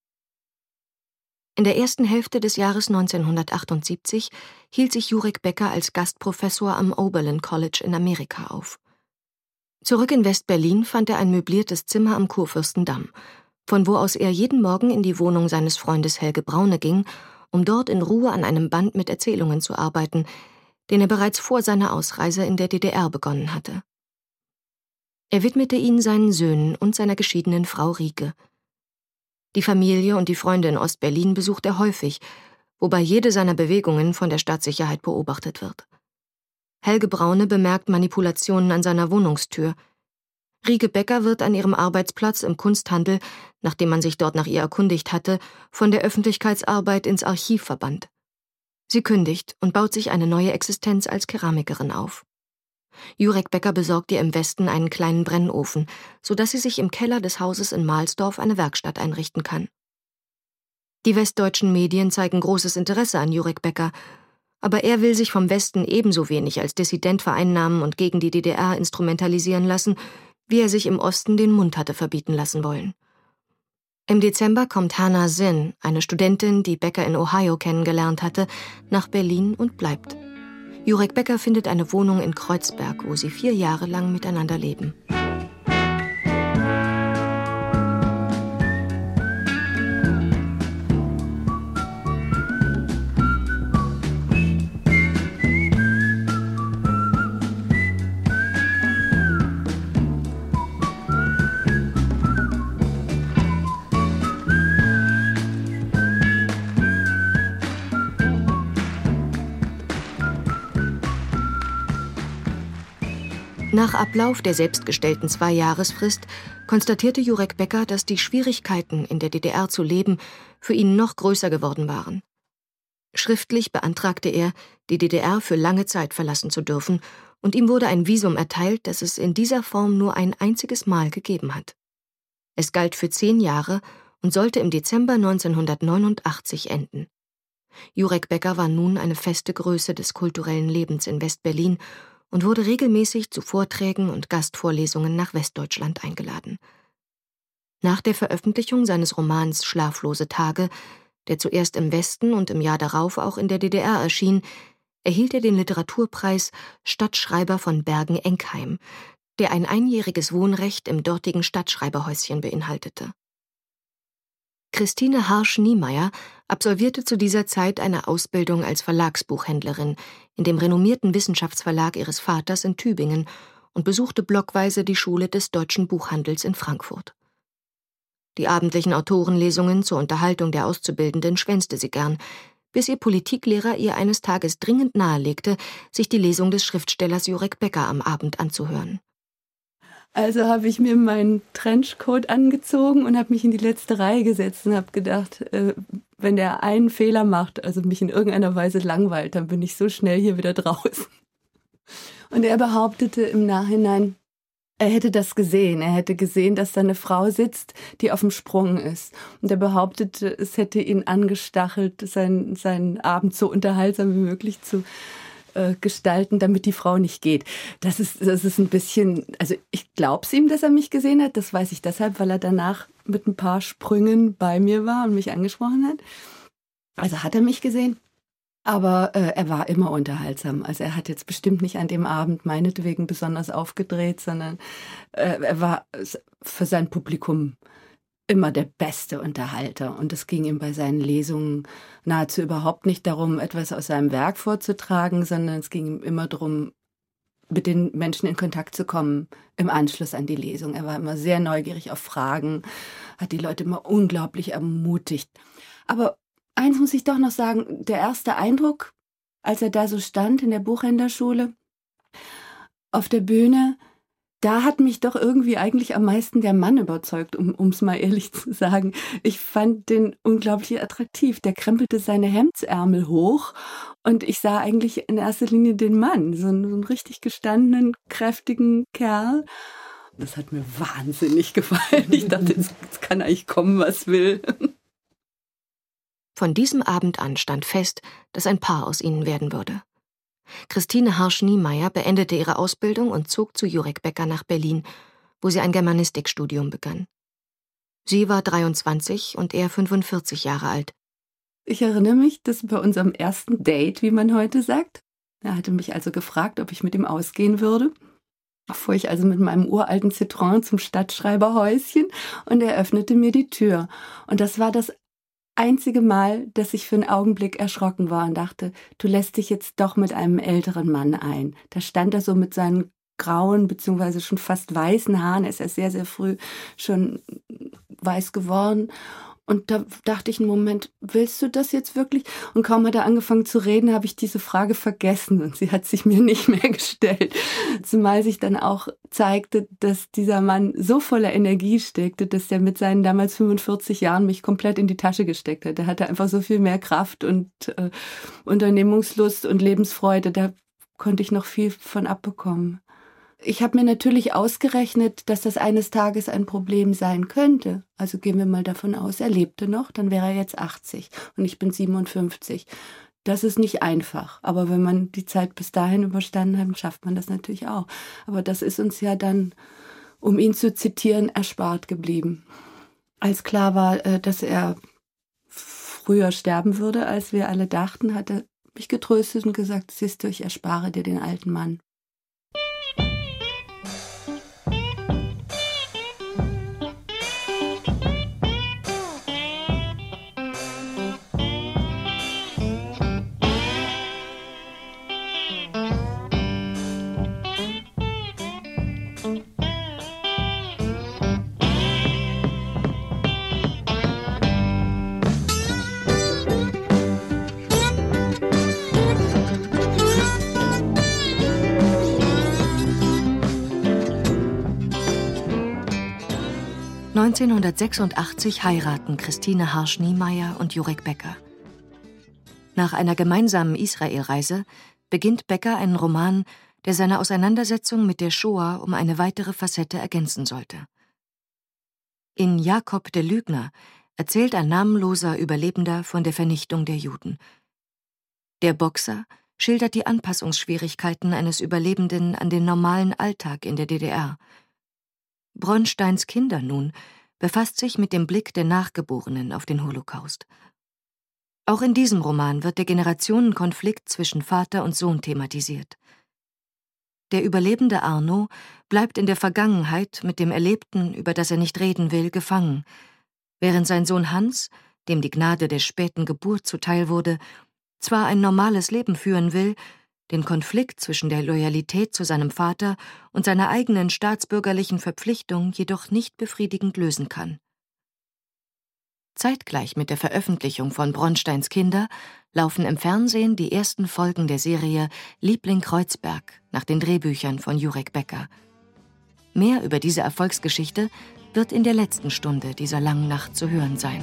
In der ersten Hälfte des Jahres 1978 hielt sich Jurek Becker als Gastprofessor am Oberlin College in Amerika auf. Zurück in West-Berlin fand er ein möbliertes Zimmer am Kurfürstendamm, von wo aus er jeden Morgen in die Wohnung seines Freundes Helge Braune ging, um dort in Ruhe an einem Band mit Erzählungen zu arbeiten, den er bereits vor seiner Ausreise in der DDR begonnen hatte. Er widmete ihn seinen Söhnen und seiner geschiedenen Frau Rike. Die Familie und die Freunde in Ost-Berlin besucht er häufig, wobei jede seiner Bewegungen von der Staatssicherheit beobachtet wird. Helge Braune bemerkt Manipulationen an seiner Wohnungstür. Rike Becker wird an ihrem Arbeitsplatz im Kunsthandel, nachdem man sich dort nach ihr erkundigt hatte, von der Öffentlichkeitsarbeit ins Archiv verbannt. Sie kündigt und baut sich eine neue Existenz als Keramikerin auf. Jurek Becker besorgt ihr im Westen einen kleinen Brennofen, sodass sie sich im Keller des Hauses in Mahlsdorf eine Werkstatt einrichten kann. Die westdeutschen Medien zeigen großes Interesse an Jurek Becker, aber er will sich vom Westen ebenso wenig als Dissident vereinnahmen und gegen die DDR instrumentalisieren lassen, wie er sich im Osten den Mund hatte verbieten lassen wollen. Im Dezember kommt Hannah Zinn, eine Studentin, die Becker in Ohio kennengelernt hatte, nach Berlin und bleibt. Jurek Becker findet eine Wohnung in Kreuzberg, wo sie 4 Jahre lang miteinander leben. Nach Ablauf der selbstgestellten 2-Jahresfrist konstatierte Jurek Becker, dass die Schwierigkeiten, in der DDR zu leben, für ihn noch größer geworden waren. Schriftlich beantragte er, die DDR für lange Zeit verlassen zu dürfen, und ihm wurde ein Visum erteilt, das es in dieser Form nur ein einziges Mal gegeben hat. Es galt für 10 Jahre und sollte im Dezember 1989 enden. Jurek Becker war nun eine feste Größe des kulturellen Lebens in West-Berlin und wurde regelmäßig zu Vorträgen und Gastvorlesungen nach Westdeutschland eingeladen. Nach der Veröffentlichung seines Romans Schlaflose Tage, der zuerst im Westen und im Jahr darauf auch in der DDR erschien, erhielt er den Literaturpreis Stadtschreiber von Bergen-Enkheim, der ein einjähriges Wohnrecht im dortigen Stadtschreiberhäuschen beinhaltete. Christine Harsch-Niemeyer absolvierte zu dieser Zeit eine Ausbildung als Verlagsbuchhändlerin in dem renommierten Wissenschaftsverlag ihres Vaters in Tübingen und besuchte blockweise die Schule des Deutschen Buchhandels in Frankfurt. Die abendlichen Autorenlesungen zur Unterhaltung der Auszubildenden schwänzte sie gern, bis ihr Politiklehrer ihr eines Tages dringend nahelegte, sich die Lesung des Schriftstellers Jurek Becker am Abend anzuhören. Also habe ich mir meinen Trenchcoat angezogen und habe mich in die letzte Reihe gesetzt und habe gedacht, wenn der einen Fehler macht, also mich in irgendeiner Weise langweilt, dann bin ich so schnell hier wieder draußen. Und er behauptete im Nachhinein, er hätte das gesehen. Er hätte gesehen, dass da eine Frau sitzt, die auf dem Sprung ist. Und er behauptete, es hätte ihn angestachelt, seinen Abend so unterhaltsam wie möglich zu gestalten, damit die Frau nicht geht. Das ist ein bisschen, also ich glaube es ihm, dass er mich gesehen hat. Das weiß ich deshalb, weil er danach mit ein paar Sprüngen bei mir war und mich angesprochen hat. Also hat er mich gesehen. Aber er war immer unterhaltsam. Also er hat jetzt bestimmt nicht an dem Abend meinetwegen besonders aufgedreht, sondern er war für sein Publikum immer der beste Unterhalter. Und es ging ihm bei seinen Lesungen nahezu überhaupt nicht darum, etwas aus seinem Werk vorzutragen, sondern es ging ihm immer darum, mit den Menschen in Kontakt zu kommen im Anschluss an die Lesung. Er war immer sehr neugierig auf Fragen, hat die Leute immer unglaublich ermutigt. Aber eins muss ich doch noch sagen, der erste Eindruck, als er da so stand in der Buchhändlerschule, auf der Bühne, da hat mich doch irgendwie eigentlich am meisten der Mann überzeugt, um es mal ehrlich zu sagen. Ich fand den unglaublich attraktiv. Der krempelte seine Hemdsärmel hoch und ich sah eigentlich in erster Linie den Mann, so einen richtig gestandenen, kräftigen Kerl. Das hat mir wahnsinnig gefallen. Ich dachte, jetzt kann eigentlich kommen, was will. Von diesem Abend an stand fest, dass ein Paar aus ihnen werden würde. Christine Harsch-Niemeyer beendete ihre Ausbildung und zog zu Jurek Becker nach Berlin, wo sie ein Germanistikstudium begann. Sie war 23 und er 45 Jahre alt. Ich erinnere mich, dass bei unserem ersten Date, wie man heute sagt, er hatte mich also gefragt, ob ich mit ihm ausgehen würde. Fuhr ich also mit meinem uralten Citroën zum Stadtschreiberhäuschen und er öffnete mir die Tür. Und das war das einzige Mal, dass ich für einen Augenblick erschrocken war und dachte, du lässt dich jetzt doch mit einem älteren Mann ein. Da stand er so mit seinen grauen bzw. schon fast weißen Haaren, er ist ja sehr, sehr früh schon weiß geworden. Und da dachte ich einen Moment, willst du das jetzt wirklich? Und kaum hat er angefangen zu reden, habe ich diese Frage vergessen und sie hat sich mir nicht mehr gestellt. Zumal sich dann auch zeigte, dass dieser Mann so voller Energie steckte, dass der mit seinen damals 45 Jahren mich komplett in die Tasche gesteckt hat. Der hatte einfach so viel mehr Kraft und Unternehmungslust und Lebensfreude. Da konnte ich noch viel von abbekommen. Ich habe mir natürlich ausgerechnet, dass das eines Tages ein Problem sein könnte. Also gehen wir mal davon aus, er lebte noch, dann wäre er jetzt 80 und ich bin 57. Das ist nicht einfach, aber wenn man die Zeit bis dahin überstanden hat, schafft man das natürlich auch. Aber das ist uns ja dann, um ihn zu zitieren, erspart geblieben. Als klar war, dass er früher sterben würde, als wir alle dachten, hat er mich getröstet und gesagt, siehst du, ich erspare dir den alten Mann. ...1986 heiraten Christine Harsch-Niemeyer und Jurek Becker. Nach einer gemeinsamen Israelreise beginnt Becker einen Roman, der seine Auseinandersetzung mit der Shoah um eine weitere Facette ergänzen sollte. In Jakob der Lügner erzählt ein namenloser Überlebender von der Vernichtung der Juden. Der Boxer schildert die Anpassungsschwierigkeiten eines Überlebenden an den normalen Alltag in der DDR. Bronsteins Kinder nun befasst sich mit dem Blick der Nachgeborenen auf den Holocaust. Auch in diesem Roman wird der Generationenkonflikt zwischen Vater und Sohn thematisiert. Der überlebende Arno bleibt in der Vergangenheit mit dem Erlebten, über das er nicht reden will, gefangen, während sein Sohn Hans, dem die Gnade der späten Geburt zuteil wurde, zwar ein normales Leben führen will, den Konflikt zwischen der Loyalität zu seinem Vater und seiner eigenen staatsbürgerlichen Verpflichtung jedoch nicht befriedigend lösen kann. Zeitgleich mit der Veröffentlichung von Bronsteins Kinder laufen im Fernsehen die ersten Folgen der Serie Liebling Kreuzberg nach den Drehbüchern von Jurek Becker. Mehr über diese Erfolgsgeschichte wird in der letzten Stunde dieser langen Nacht zu hören sein.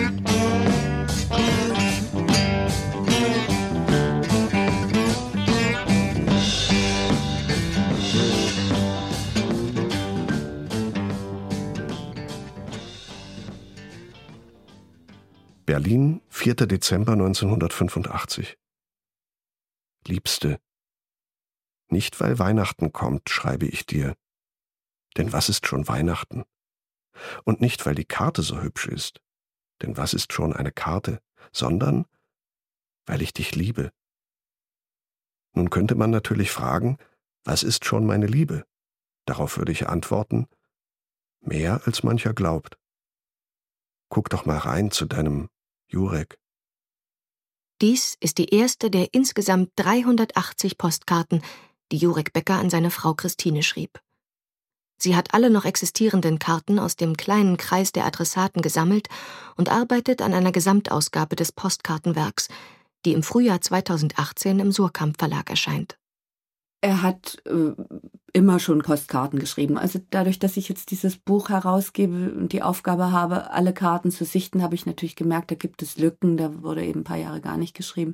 Berlin, 4. Dezember 1985. Liebste, nicht weil Weihnachten kommt, schreibe ich dir, denn was ist schon Weihnachten? Und nicht weil die Karte so hübsch ist, denn was ist schon eine Karte, sondern weil ich dich liebe. Nun könnte man natürlich fragen, was ist schon meine Liebe? Darauf würde ich antworten, mehr als mancher glaubt. Guck doch mal rein zu deinem Jurek. Dies ist die erste der insgesamt 380 Postkarten, die Jurek Becker an seine Frau Christine schrieb. Sie hat alle noch existierenden Karten aus dem kleinen Kreis der Adressaten gesammelt und arbeitet an einer Gesamtausgabe des Postkartenwerks, die im Frühjahr 2018 im Suhrkamp Verlag erscheint. Er hat immer schon Postkarten geschrieben. Also dadurch, dass ich jetzt dieses Buch herausgebe und die Aufgabe habe, alle Karten zu sichten, habe ich natürlich gemerkt, da gibt es Lücken, da wurde eben ein paar Jahre gar nicht geschrieben.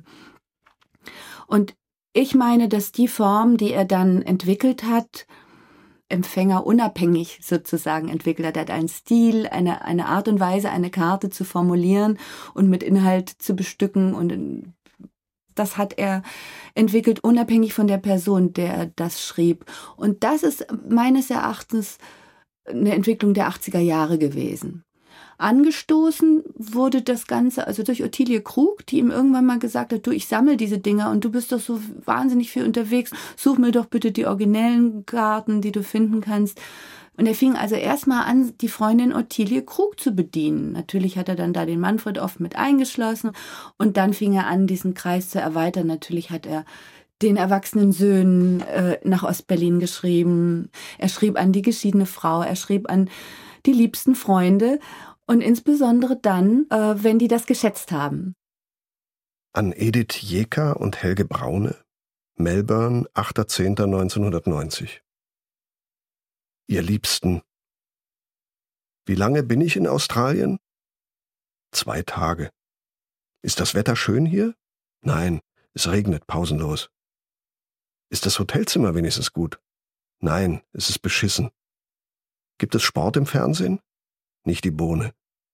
Und ich meine, dass die Form, die er dann entwickelt hat, empfängerunabhängig sozusagen entwickelt hat. Er hat einen Stil, eine Art und Weise, eine Karte zu formulieren und mit Inhalt zu bestücken, und das hat er entwickelt, unabhängig von der Person, der das schrieb. Und das ist meines Erachtens eine Entwicklung der 80er Jahre gewesen. Angestoßen wurde das Ganze also durch Ottilie Krug, die ihm irgendwann mal gesagt hat, du, ich sammle diese Dinger und du bist doch so wahnsinnig viel unterwegs, such mir doch bitte die originellen Karten, die du finden kannst. Und er fing also erstmal an, die Freundin Ottilie Krug zu bedienen. Natürlich hat er dann da den Manfred oft mit eingeschlossen und dann fing er an, diesen Kreis zu erweitern. Natürlich hat er den erwachsenen Söhnen nach Ostberlin geschrieben. Er schrieb an die geschiedene Frau, er schrieb an die liebsten Freunde und insbesondere dann, wenn die das geschätzt haben. An Edith Jeker und Helge Braune, Melbourne, 8.10.1990. Ihr Liebsten, wie lange bin ich in Australien? 2 Tage. Ist das Wetter schön hier? Nein, es regnet pausenlos. Ist das Hotelzimmer wenigstens gut? Nein, es ist beschissen. Gibt es Sport im Fernsehen? Nicht die Bohne.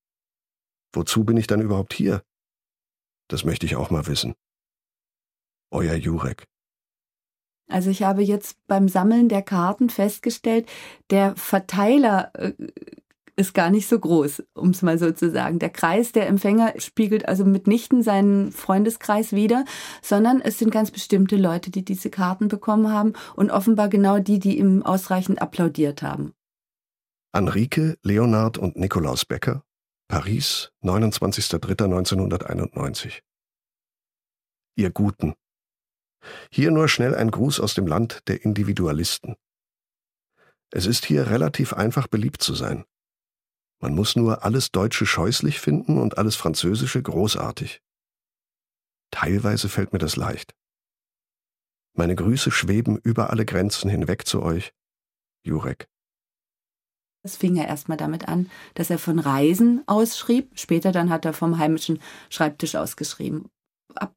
Wozu bin ich dann überhaupt hier? Das möchte ich auch mal wissen. Euer Jurek. Also ich habe jetzt beim Sammeln der Karten festgestellt, der Verteiler ist gar nicht so groß, um es mal so zu sagen. Der Kreis der Empfänger spiegelt also mitnichten seinen Freundeskreis wider, sondern es sind ganz bestimmte Leute, die diese Karten bekommen haben und offenbar genau die ihm ausreichend applaudiert haben. Anrike, Leonard und Nikolaus Becker, Paris, 29.03.1991. Ihr Guten. Hier nur schnell ein Gruß aus dem Land der Individualisten. Es ist hier relativ einfach beliebt zu sein. Man muss nur alles Deutsche scheußlich finden und alles Französische großartig. Teilweise fällt mir das leicht. Meine Grüße schweben über alle Grenzen hinweg zu euch, Jurek. Es fing ja erstmal damit an, dass er von Reisen ausschrieb. Später dann hat er vom heimischen Schreibtisch aus geschrieben. Ab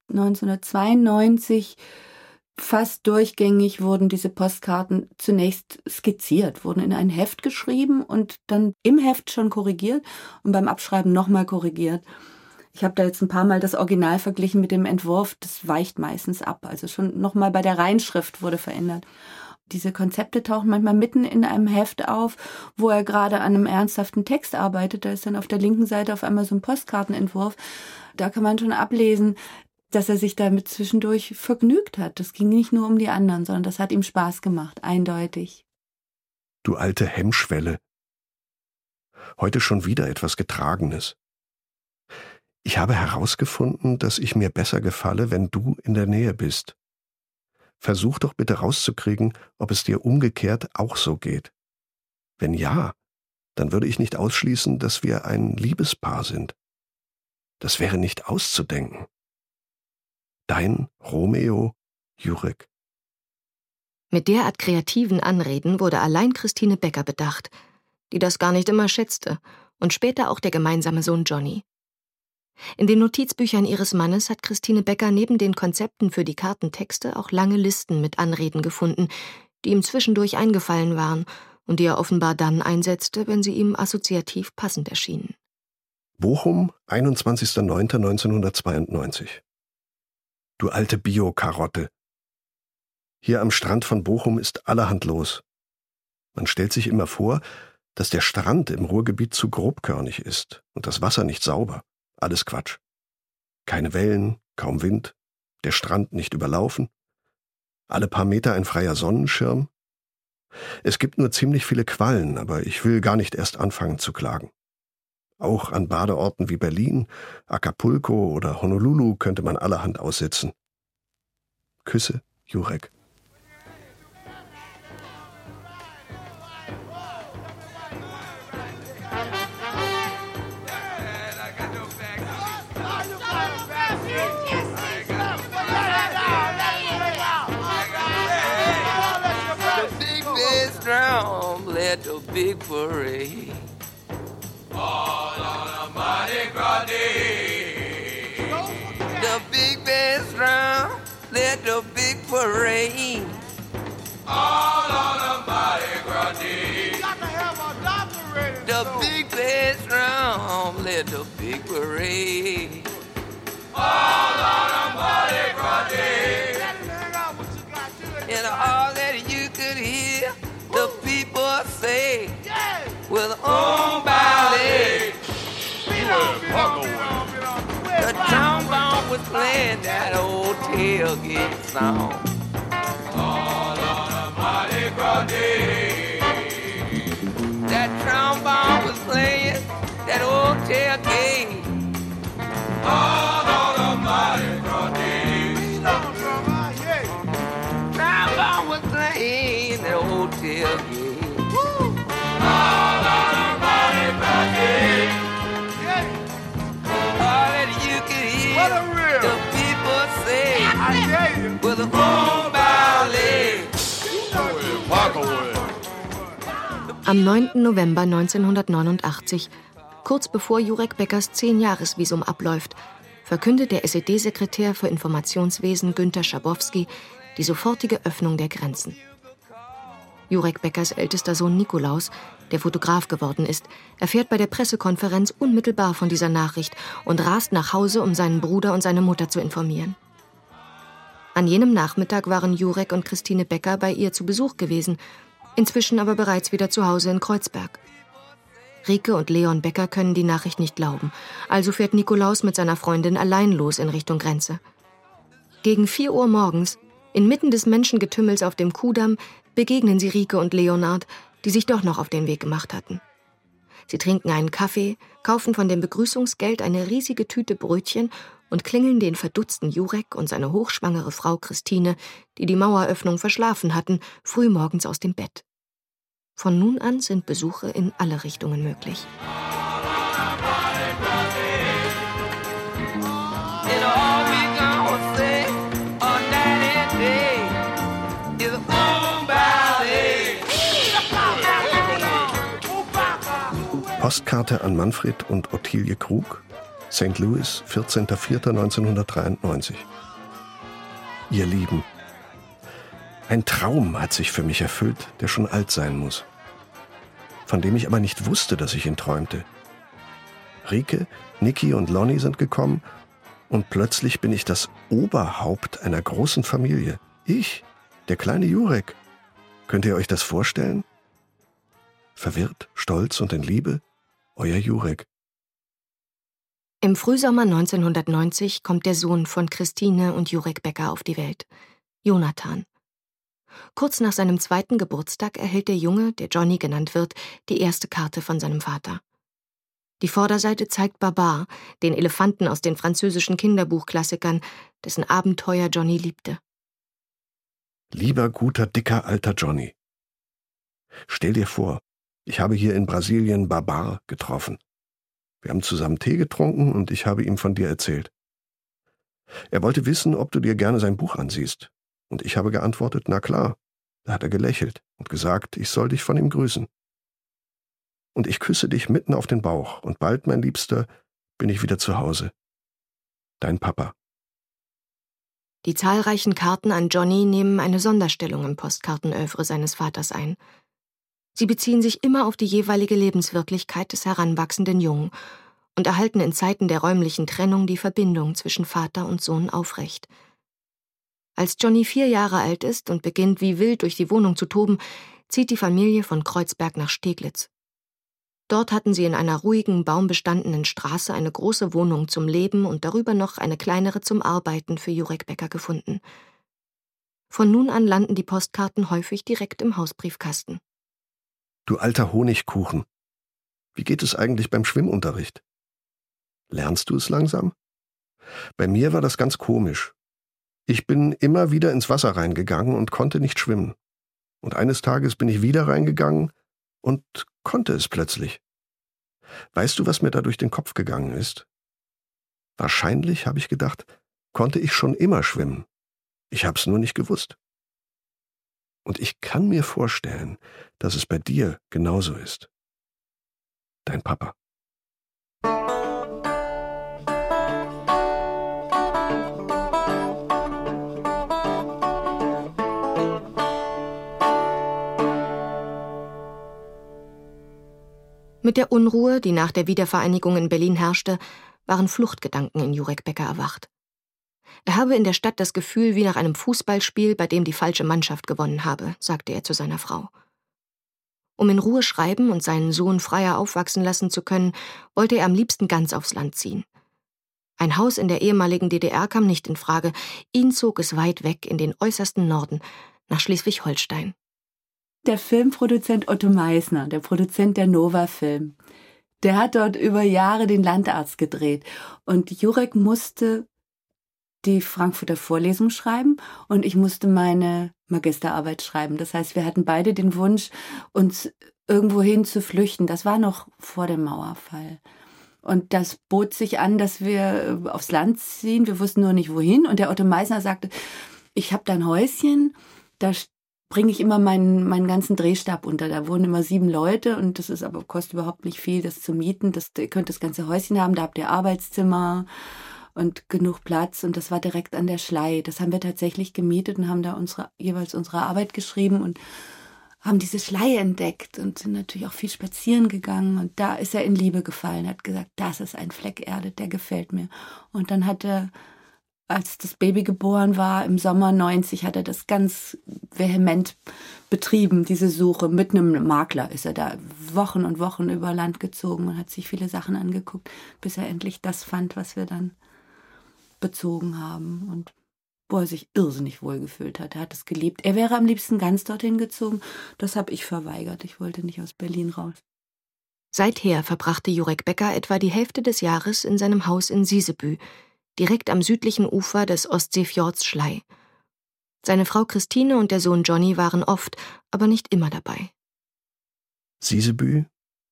1992 fast durchgängig wurden diese Postkarten zunächst skizziert, wurden in ein Heft geschrieben und dann im Heft schon korrigiert und beim Abschreiben nochmal korrigiert. Ich habe da jetzt ein paar Mal das Original verglichen mit dem Entwurf, das weicht meistens ab. Also schon nochmal bei der Reinschrift wurde verändert. Diese Konzepte tauchen manchmal mitten in einem Heft auf, wo er gerade an einem ernsthaften Text arbeitet. Da ist dann auf der linken Seite auf einmal so ein Postkartenentwurf. Da kann man schon ablesen, dass er sich damit zwischendurch vergnügt hat. Das ging nicht nur um die anderen, sondern das hat ihm Spaß gemacht, eindeutig. Du alte Hemmschwelle. Heute schon wieder etwas Getragenes. Ich habe herausgefunden, dass ich mir besser gefalle, wenn du in der Nähe bist. Versuch doch bitte rauszukriegen, ob es dir umgekehrt auch so geht. Wenn ja, dann würde ich nicht ausschließen, dass wir ein Liebespaar sind. Das wäre nicht auszudenken. Dein Romeo Jurek. Mit derart kreativen Anreden wurde allein Christine Becker bedacht, die das gar nicht immer schätzte, und später auch der gemeinsame Sohn Johnny. In den Notizbüchern ihres Mannes hat Christine Becker neben den Konzepten für die Kartentexte auch lange Listen mit Anreden gefunden, die ihm zwischendurch eingefallen waren und die er offenbar dann einsetzte, wenn sie ihm assoziativ passend erschienen. Bochum, 21.09.1992. Du alte Bio-Karotte. Hier am Strand von Bochum ist allerhand los. Man stellt sich immer vor, dass der Strand im Ruhrgebiet zu grobkörnig ist und das Wasser nicht sauber. Alles Quatsch. Keine Wellen, kaum Wind, der Strand nicht überlaufen, alle paar Meter ein freier Sonnenschirm. Es gibt nur ziemlich viele Quallen, aber ich will gar nicht erst anfangen zu klagen. Auch an Badeorten wie Berlin, Acapulco oder Honolulu könnte man allerhand aussetzen. Küsse, Jurek. drum led the big parade. All on a Mardi Gras day. The big bass drum led the big parade. All on a Mardi Gras day. The big bass drum led the big parade. All on a Mardi Gras day. And all that you could hear the people say with on ballet. The trombone was playing that old tailgate song. All on a Mardi Gras day. That trombone was playing that old tailgate. All on a Mardi Gras day. Trombone was playing that old tailgate. All on a Mardi Gras day. All that you can hear the people say with a full ballet. Am 9. November 1989, kurz bevor Jurek Beckers 10-Jahres-Visum abläuft, verkündet der SED-Sekretär für Informationswesen Günter Schabowski die sofortige Öffnung der Grenzen. Jurek Beckers ältester Sohn Nikolaus, der Fotograf geworden ist, erfährt bei der Pressekonferenz unmittelbar von dieser Nachricht und rast nach Hause, um seinen Bruder und seine Mutter zu informieren. An jenem Nachmittag waren Jurek und Christine Becker bei ihr zu Besuch gewesen, inzwischen aber bereits wieder zu Hause in Kreuzberg. Rike und Leon Becker können die Nachricht nicht glauben, also fährt Nikolaus mit seiner Freundin allein los in Richtung Grenze. Gegen 4 Uhr morgens, inmitten des Menschengetümmels auf dem Kudamm, begegnen sie Rike und Leonard, die sich doch noch auf den Weg gemacht hatten. Sie trinken einen Kaffee, kaufen von dem Begrüßungsgeld eine riesige Tüte Brötchen und klingeln den verdutzten Jurek und seine hochschwangere Frau Christine, die die Maueröffnung verschlafen hatten, frühmorgens aus dem Bett. Von nun an sind Besuche in alle Richtungen möglich. Postkarte an Manfred und Ottilie Krug, St. Louis, 14.04.1993. Ihr Lieben, ein Traum hat sich für mich erfüllt, der schon alt sein muss, von dem ich aber nicht wusste, dass ich ihn träumte. Rike, Niki und Lonnie sind gekommen und plötzlich bin ich das Oberhaupt einer großen Familie. Ich, der kleine Jurek. Könnt ihr euch das vorstellen? Verwirrt, stolz und in Liebe, euer Jurek. Im Frühsommer 1990 kommt der Sohn von Christine und Jurek Becker auf die Welt, Jonathan. Kurz nach seinem 2. Geburtstag erhält der Junge, der Johnny genannt wird, die erste Karte von seinem Vater. Die Vorderseite zeigt Babar, den Elefanten aus den französischen Kinderbuchklassikern, dessen Abenteuer Johnny liebte. Lieber, guter, dicker, alter Johnny. Stell dir vor, ich habe hier in Brasilien Babar getroffen. Wir haben zusammen Tee getrunken und ich habe ihm von dir erzählt. Er wollte wissen, ob du dir gerne sein Buch ansiehst. Und ich habe geantwortet, na klar. Da hat er gelächelt und gesagt, ich soll dich von ihm grüßen. Und ich küsse dich mitten auf den Bauch und bald, mein Liebster, bin ich wieder zu Hause. Dein Papa. Die zahlreichen Karten an Johnny nehmen eine Sonderstellung im Postkartenœuvre seines Vaters ein. Sie beziehen sich immer auf die jeweilige Lebenswirklichkeit des heranwachsenden Jungen und erhalten in Zeiten der räumlichen Trennung die Verbindung zwischen Vater und Sohn aufrecht. Als Johnny 4 Jahre alt ist und beginnt wie wild durch die Wohnung zu toben, zieht die Familie von Kreuzberg nach Steglitz. Dort hatten sie in einer ruhigen, baumbestandenen Straße eine große Wohnung zum Leben und darüber noch eine kleinere zum Arbeiten für Jurek Becker gefunden. Von nun an landen die Postkarten häufig direkt im Hausbriefkasten. Du alter Honigkuchen, wie geht es eigentlich beim Schwimmunterricht? Lernst du es langsam? Bei mir war das ganz komisch. Ich bin immer wieder ins Wasser reingegangen und konnte nicht schwimmen. Und eines Tages bin ich wieder reingegangen und konnte es plötzlich. Weißt du, was mir da durch den Kopf gegangen ist? Wahrscheinlich, habe ich gedacht, konnte ich schon immer schwimmen. Ich hab's nur nicht gewusst. Und ich kann mir vorstellen, dass es bei dir genauso ist. Dein Papa. Mit der Unruhe, die nach der Wiedervereinigung in Berlin herrschte, waren Fluchtgedanken in Jurek Becker erwacht. Er habe in der Stadt das Gefühl wie nach einem Fußballspiel, bei dem die falsche Mannschaft gewonnen habe, sagte er zu seiner Frau. Um in Ruhe schreiben und seinen Sohn freier aufwachsen lassen zu können, wollte er am liebsten ganz aufs Land ziehen. Ein Haus in der ehemaligen DDR kam nicht in Frage. Ihn zog es weit weg in den äußersten Norden, nach Schleswig-Holstein. Der Filmproduzent Otto Meissner, der Produzent der Nova-Film, der hat dort über Jahre den Landarzt gedreht. Und Jurek musste die Frankfurter Vorlesung schreiben und ich musste meine Magisterarbeit schreiben. Das heißt, wir hatten beide den Wunsch, uns irgendwohin zu flüchten. Das war noch vor dem Mauerfall. Und das bot sich an, dass wir aufs Land ziehen. Wir wussten nur nicht, wohin. Und der Otto Meissner sagte, ich habe da ein Häuschen, da bringe ich immer meinen ganzen Drehstab unter. Da wohnen immer 7 Leute und das ist aber kostet überhaupt nicht viel, das zu mieten. Ihr könnt das ganze Häuschen haben, da habt ihr Arbeitszimmer und genug Platz. Und das war direkt an der Schlei. Das haben wir tatsächlich gemietet und haben da jeweils unsere Arbeit geschrieben und haben diese Schleie entdeckt und sind natürlich auch viel spazieren gegangen. Und da ist er in Liebe gefallen, hat gesagt, das ist ein Fleck Erde, der gefällt mir. Und dann hat er, als das Baby geboren war, im Sommer 90, hat er das ganz vehement betrieben, diese Suche. Mit einem Makler ist er da Wochen und Wochen über Land gezogen und hat sich viele Sachen angeguckt, bis er endlich das fand, was wir dann bezogen haben und wo er sich irrsinnig wohlgefühlt hat. Er hat es geliebt. Er wäre am liebsten ganz dorthin gezogen. Das habe ich verweigert. Ich wollte nicht aus Berlin raus. Seither verbrachte Jurek Becker etwa die Hälfte des Jahres in seinem Haus in Sisebü, direkt am südlichen Ufer des Ostseefjords Schlei. Seine Frau Christine und der Sohn Johnny waren oft, aber nicht immer dabei. Sisebü,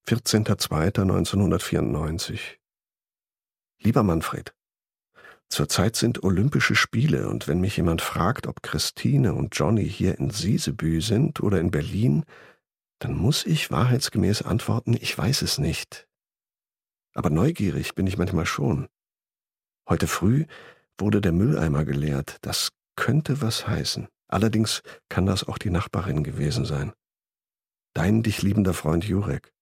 14.02.1994. Lieber Manfred, zurzeit sind Olympische Spiele und wenn mich jemand fragt, ob Christine und Johnny hier in Sisebü sind oder in Berlin, dann muss ich wahrheitsgemäß antworten, ich weiß es nicht. Aber neugierig bin ich manchmal schon. Heute früh wurde der Mülleimer geleert. Das könnte was heißen. Allerdings kann das auch die Nachbarin gewesen sein. Dein dich liebender Freund Jurek.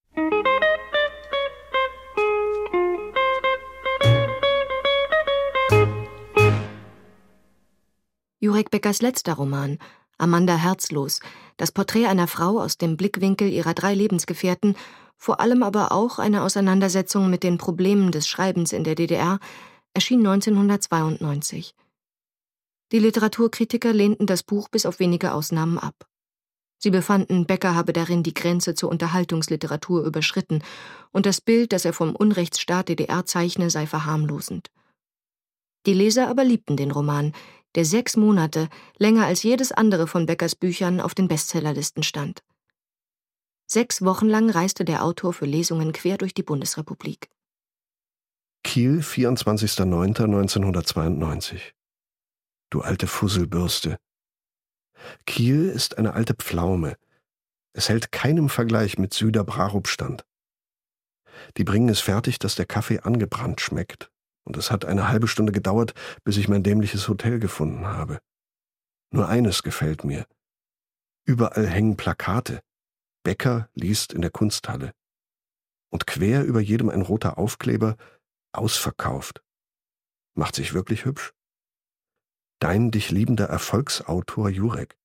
Jurek Beckers letzter Roman, Amanda Herzlos, das Porträt einer Frau aus dem Blickwinkel ihrer 3 Lebensgefährten, vor allem aber auch eine Auseinandersetzung mit den Problemen des Schreibens in der DDR, erschien 1992. Die Literaturkritiker lehnten das Buch bis auf wenige Ausnahmen ab. Sie befanden, Becker habe darin die Grenze zur Unterhaltungsliteratur überschritten und das Bild, das er vom Unrechtsstaat DDR zeichne, sei verharmlosend. Die Leser aber liebten den Roman, der 6 Monate, länger als jedes andere von Beckers Büchern, auf den Bestsellerlisten stand. 6 Wochen lang reiste der Autor für Lesungen quer durch die Bundesrepublik. Kiel, 24.09.1992. Du alte Fusselbürste. Kiel ist eine alte Pflaume. Es hält keinem Vergleich mit Süderbrarup stand. Die bringen es fertig, dass der Kaffee angebrannt schmeckt. Und es hat eine halbe Stunde gedauert, bis ich mein dämliches Hotel gefunden habe. Nur eines gefällt mir. Überall hängen Plakate. Becker liest in der Kunsthalle. Und quer über jedem ein roter Aufkleber, ausverkauft. Macht sich wirklich hübsch. Dein dich liebender Erfolgsautor Jurek.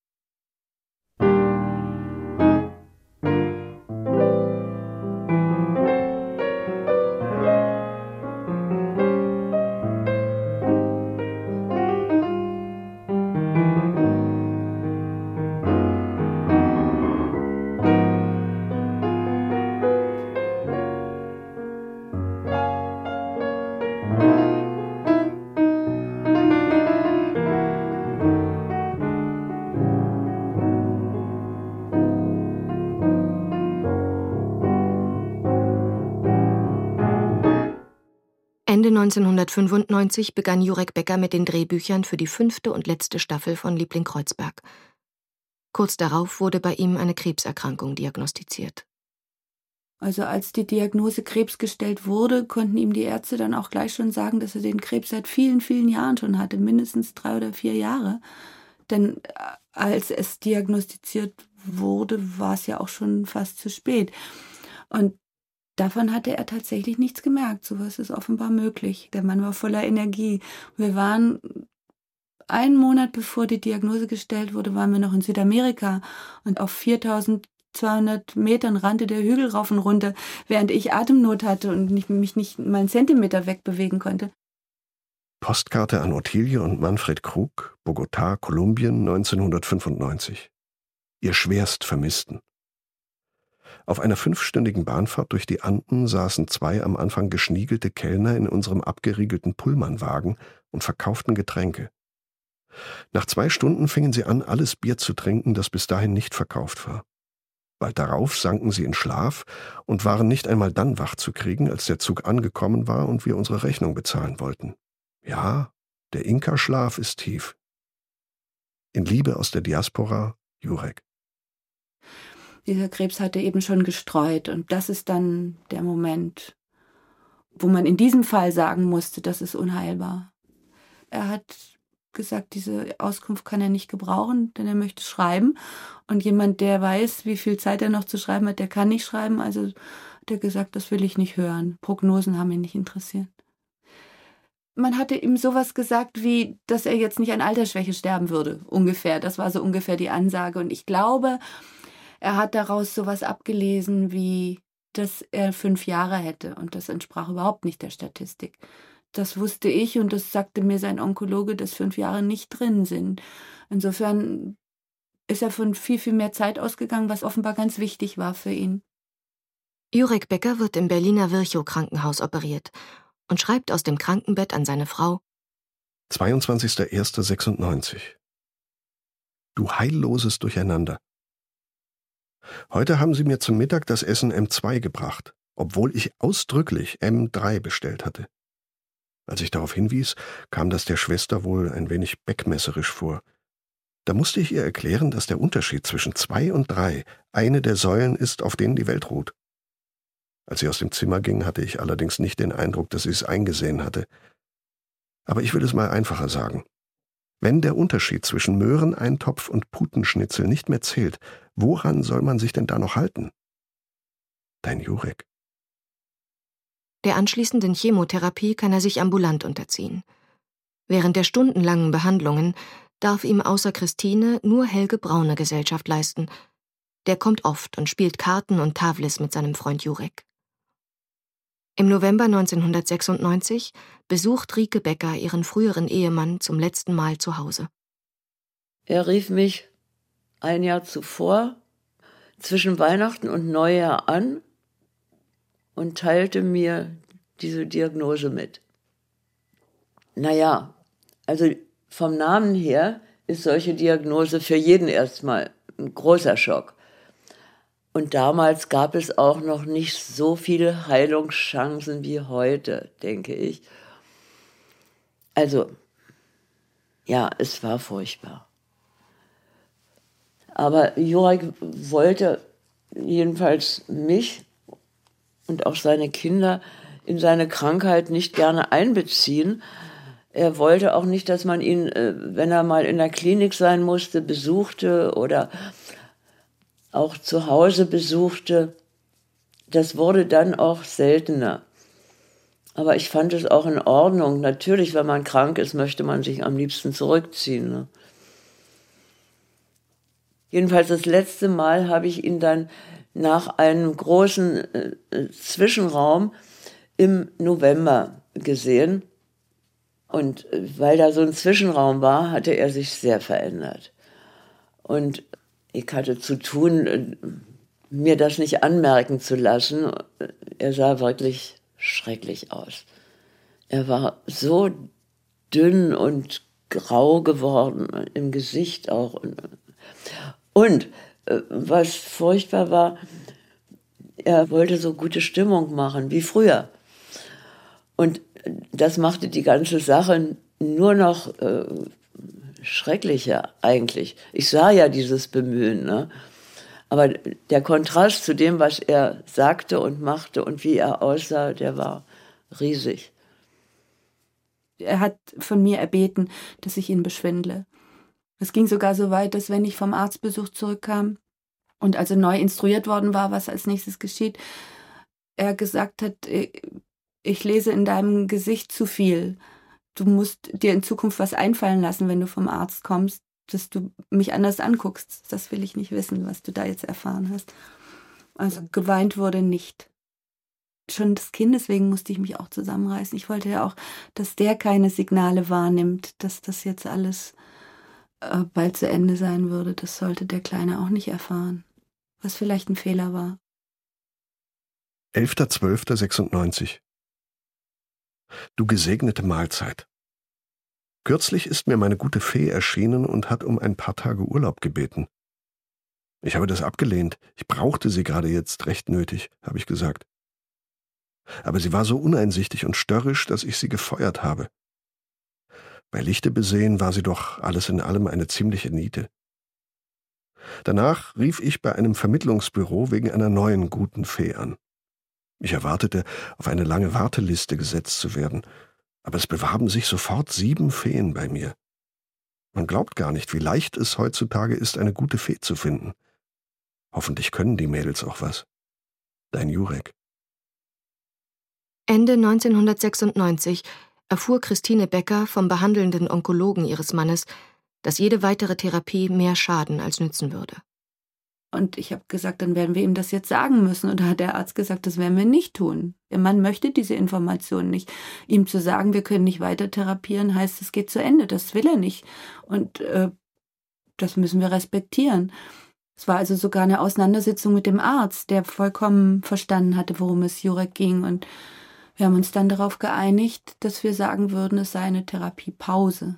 Ende 1995 begann Jurek Becker mit den Drehbüchern für die 5. und letzte Staffel von Liebling Kreuzberg. Kurz darauf wurde bei ihm eine Krebserkrankung diagnostiziert. Also als die Diagnose Krebs gestellt wurde, konnten ihm die Ärzte dann auch gleich schon sagen, dass er den Krebs seit vielen, vielen Jahren schon hatte, mindestens 3 oder 4 Jahre. Denn als es diagnostiziert wurde, war es ja auch schon fast zu spät. Und davon hatte er tatsächlich nichts gemerkt. Sowas ist offenbar möglich. Der Mann war voller Energie. Wir waren 1 Monat bevor die Diagnose gestellt wurde, waren wir noch in Südamerika und auf 4200 Metern rannte der Hügel rauf und runter, während ich Atemnot hatte und mich nicht mal einen Zentimeter wegbewegen konnte. Postkarte an Ottilie und Manfred Krug, Bogotá, Kolumbien, 1995. Ihr schwerst Vermissten. Auf einer 5-stündigen Bahnfahrt durch die Anden saßen 2 am Anfang geschniegelte Kellner in unserem abgeriegelten Pullmanwagen und verkauften Getränke. Nach 2 Stunden fingen sie an, alles Bier zu trinken, das bis dahin nicht verkauft war. Bald darauf sanken sie in Schlaf und waren nicht einmal dann wach zu kriegen, als der Zug angekommen war und wir unsere Rechnung bezahlen wollten. Ja, der Inka-Schlaf ist tief. In Liebe aus der Diaspora, Jurek. Dieser Krebs hatte eben schon gestreut und das ist dann der Moment, wo man in diesem Fall sagen musste, das ist unheilbar. Er hat gesagt, diese Auskunft kann er nicht gebrauchen, denn er möchte schreiben. Und jemand, der weiß, wie viel Zeit er noch zu schreiben hat, der kann nicht schreiben. Also hat er gesagt, das will ich nicht hören. Prognosen haben ihn nicht interessiert. Man hatte ihm sowas gesagt, wie, dass er jetzt nicht an Altersschwäche sterben würde, ungefähr. Das war so ungefähr die Ansage. Und ich glaube, er hat daraus sowas abgelesen, wie, dass er 5 Jahre hätte. Und das entsprach überhaupt nicht der Statistik. Das wusste ich und das sagte mir sein Onkologe, dass 5 Jahre nicht drin sind. Insofern ist er von viel, viel mehr Zeit ausgegangen, was offenbar ganz wichtig war für ihn. Jurek Becker wird im Berliner Virchow-Krankenhaus operiert und schreibt aus dem Krankenbett an seine Frau: 22.01.96. Du heilloses Durcheinander. Heute haben sie mir zum Mittag das Essen M2 gebracht, obwohl ich ausdrücklich M3 bestellt hatte. Als ich darauf hinwies, kam das der Schwester wohl ein wenig beckmesserisch vor. Da musste ich ihr erklären, dass der Unterschied zwischen 2 und 3 eine der Säulen ist, auf denen die Welt ruht. Als sie aus dem Zimmer ging, hatte ich allerdings nicht den Eindruck, dass sie es eingesehen hatte. Aber ich will es mal einfacher sagen. Wenn der Unterschied zwischen Möhreneintopf und Putenschnitzel nicht mehr zählt, woran soll man sich denn da noch halten? Dein Jurek. Der anschließenden Chemotherapie kann er sich ambulant unterziehen. Während der stundenlangen Behandlungen darf ihm außer Christine nur Helge Braune Gesellschaft leisten. Der kommt oft und spielt Karten und Tavlis mit seinem Freund Jurek. Im November 1996 besucht Rike Becker ihren früheren Ehemann zum letzten Mal zu Hause. Er rief mich 1 Jahr zuvor zwischen Weihnachten und Neujahr an und teilte mir diese Diagnose mit. Naja, also vom Namen her ist solche Diagnose für jeden erstmal ein großer Schock. Und damals gab es auch noch nicht so viele Heilungschancen wie heute, denke ich. Also, ja, es war furchtbar. Aber Jurek wollte jedenfalls mich und auch seine Kinder in seine Krankheit nicht gerne einbeziehen. Er wollte auch nicht, dass man ihn, wenn er mal in der Klinik sein musste, besuchte oder auch zu Hause besuchte. Das wurde dann auch seltener. Aber ich fand es auch in Ordnung. Natürlich, wenn man krank ist, möchte man sich am liebsten zurückziehen. Ne? Jedenfalls das letzte Mal habe ich ihn dann nach einem großen Zwischenraum im November gesehen. Und weil da so ein Zwischenraum war, hatte er sich sehr verändert. Und ich hatte zu tun, mir das nicht anmerken zu lassen. Er sah wirklich schrecklich aus. Er war so dünn und grau geworden, im Gesicht auch. Und was furchtbar war, er wollte so gute Stimmung machen wie früher. Und das machte die ganze Sache nur noch Schreckliche eigentlich. Ich sah ja dieses Bemühen, ne? Aber der Kontrast zu dem, was er sagte und machte und wie er aussah, der war riesig. Er hat von mir erbeten, dass ich ihn beschwindle. Es ging sogar so weit, dass wenn ich vom Arztbesuch zurückkam und also neu instruiert worden war, was als nächstes geschieht, er gesagt hat, ich lese in deinem Gesicht zu viel. Du musst dir in Zukunft was einfallen lassen, wenn du vom Arzt kommst, dass du mich anders anguckst. Das will ich nicht wissen, was du da jetzt erfahren hast. Also geweint wurde nicht. Schon des Kindes wegen musste ich mich auch zusammenreißen. Ich wollte ja auch, dass der keine Signale wahrnimmt, dass das jetzt alles bald zu Ende sein würde. Das sollte der Kleine auch nicht erfahren, was vielleicht ein Fehler war. 11.12.96. Du gesegnete Mahlzeit. Kürzlich ist mir meine gute Fee erschienen und hat um ein paar Tage Urlaub gebeten. Ich habe das abgelehnt. Ich brauchte sie gerade jetzt recht nötig, habe ich gesagt. Aber sie war so uneinsichtig und störrisch, dass ich sie gefeuert habe. Bei Lichte besehen war sie doch alles in allem eine ziemliche Niete. Danach rief ich bei einem Vermittlungsbüro wegen einer neuen guten Fee an. Ich erwartete, auf eine lange Warteliste gesetzt zu werden, aber es bewarben sich sofort 7 Feen bei mir. Man glaubt gar nicht, wie leicht es heutzutage ist, eine gute Fee zu finden. Hoffentlich können die Mädels auch was. Dein Jurek. Ende 1996 erfuhr Christine Becker vom behandelnden Onkologen ihres Mannes, dass jede weitere Therapie mehr schaden als nützen würde. Und ich habe gesagt, dann werden wir ihm das jetzt sagen müssen. Und da hat der Arzt gesagt, das werden wir nicht tun. Ihr Mann möchte diese Informationen nicht. Ihm zu sagen, wir können nicht weiter therapieren, heißt, es geht zu Ende. Das will er nicht. Und das müssen wir respektieren. Es war also sogar eine Auseinandersetzung mit dem Arzt, der vollkommen verstanden hatte, worum es Jurek ging. Und wir haben uns dann darauf geeinigt, dass wir sagen würden, es sei eine Therapiepause.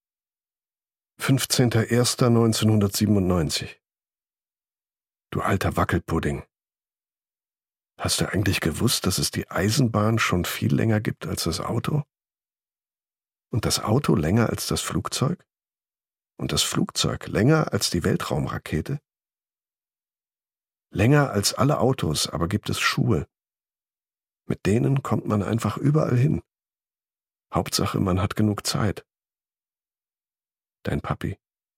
15.01.1997. Du alter Wackelpudding. Hast du eigentlich gewusst, dass es die Eisenbahn schon viel länger gibt als das Auto? Und das Auto länger als das Flugzeug? Und das Flugzeug länger als die Weltraumrakete? Länger als alle Autos, aber gibt es Schuhe. Mit denen kommt man einfach überall hin. Hauptsache, man hat genug Zeit. Dein Papi.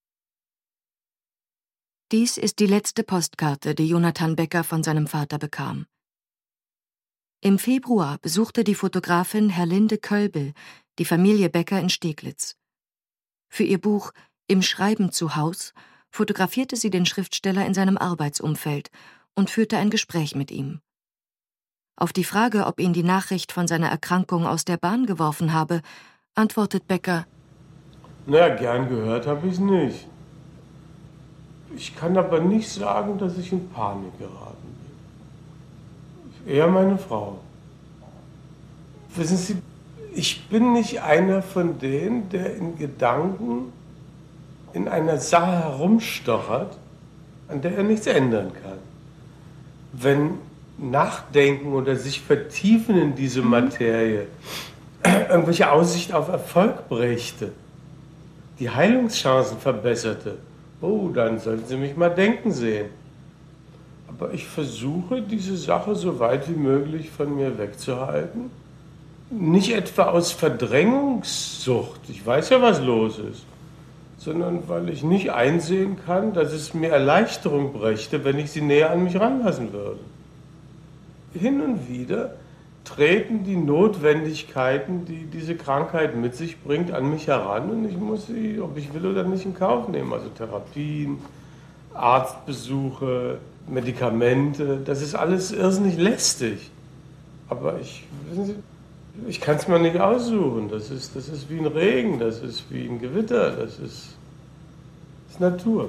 Dies ist die letzte Postkarte, die Jonathan Becker von seinem Vater bekam. Im Februar besuchte die Fotografin Herlinde Kölbel die Familie Becker in Steglitz. Für ihr Buch »Im Schreiben zu Haus« fotografierte sie den Schriftsteller in seinem Arbeitsumfeld und führte ein Gespräch mit ihm. Auf die Frage, ob ihn die Nachricht von seiner Erkrankung aus der Bahn geworfen habe, antwortet Becker: Na, gern gehört habe ich es nicht. Ich kann aber nicht sagen, dass ich in Panik geraten bin. Eher meine Frau. Wissen Sie, ich bin nicht einer von denen, der in Gedanken in einer Sache herumstochert, an der er nichts ändern kann. Wenn Nachdenken oder sich vertiefen in diese Materie irgendwelche Aussicht auf Erfolg brächte, die Heilungschancen verbesserte, oh, dann sollten Sie mich mal denken sehen. Aber ich versuche, diese Sache so weit wie möglich von mir wegzuhalten. Nicht etwa aus Verdrängungssucht, ich weiß ja, was los ist, sondern weil ich nicht einsehen kann, dass es mir Erleichterung brächte, wenn ich sie näher an mich ranlassen würde. Hin und wieder treten die Notwendigkeiten, die diese Krankheit mit sich bringt, an mich heran und ich muss sie, ob ich will oder nicht, in Kauf nehmen. Also Therapien, Arztbesuche, Medikamente, das ist alles irrsinnig lästig. Aber wissen Sie, ich kann es mir nicht aussuchen. Das ist wie ein Regen, das ist wie ein Gewitter, das ist Natur.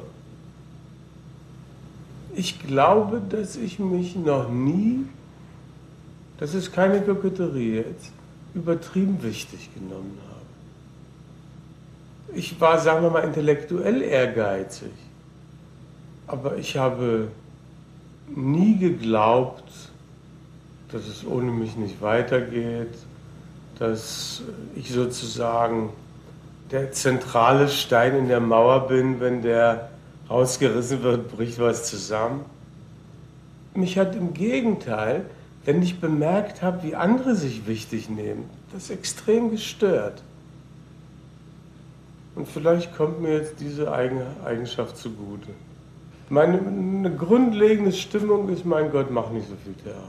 Ich glaube, dass ich mich noch nie, das ist keine Koketterie jetzt, übertrieben wichtig genommen habe. Ich war, sagen wir mal, intellektuell ehrgeizig. Aber ich habe nie geglaubt, dass es ohne mich nicht weitergeht, dass ich sozusagen der zentrale Stein in der Mauer bin. Wenn der rausgerissen wird, bricht was zusammen. Mich hat im Gegenteil, wenn ich bemerkt habe, wie andere sich wichtig nehmen, das extrem gestört. Und vielleicht kommt mir jetzt diese Eigenschaft zugute. Eine grundlegende Stimmung ist, mein Gott, mach nicht so viel Theater.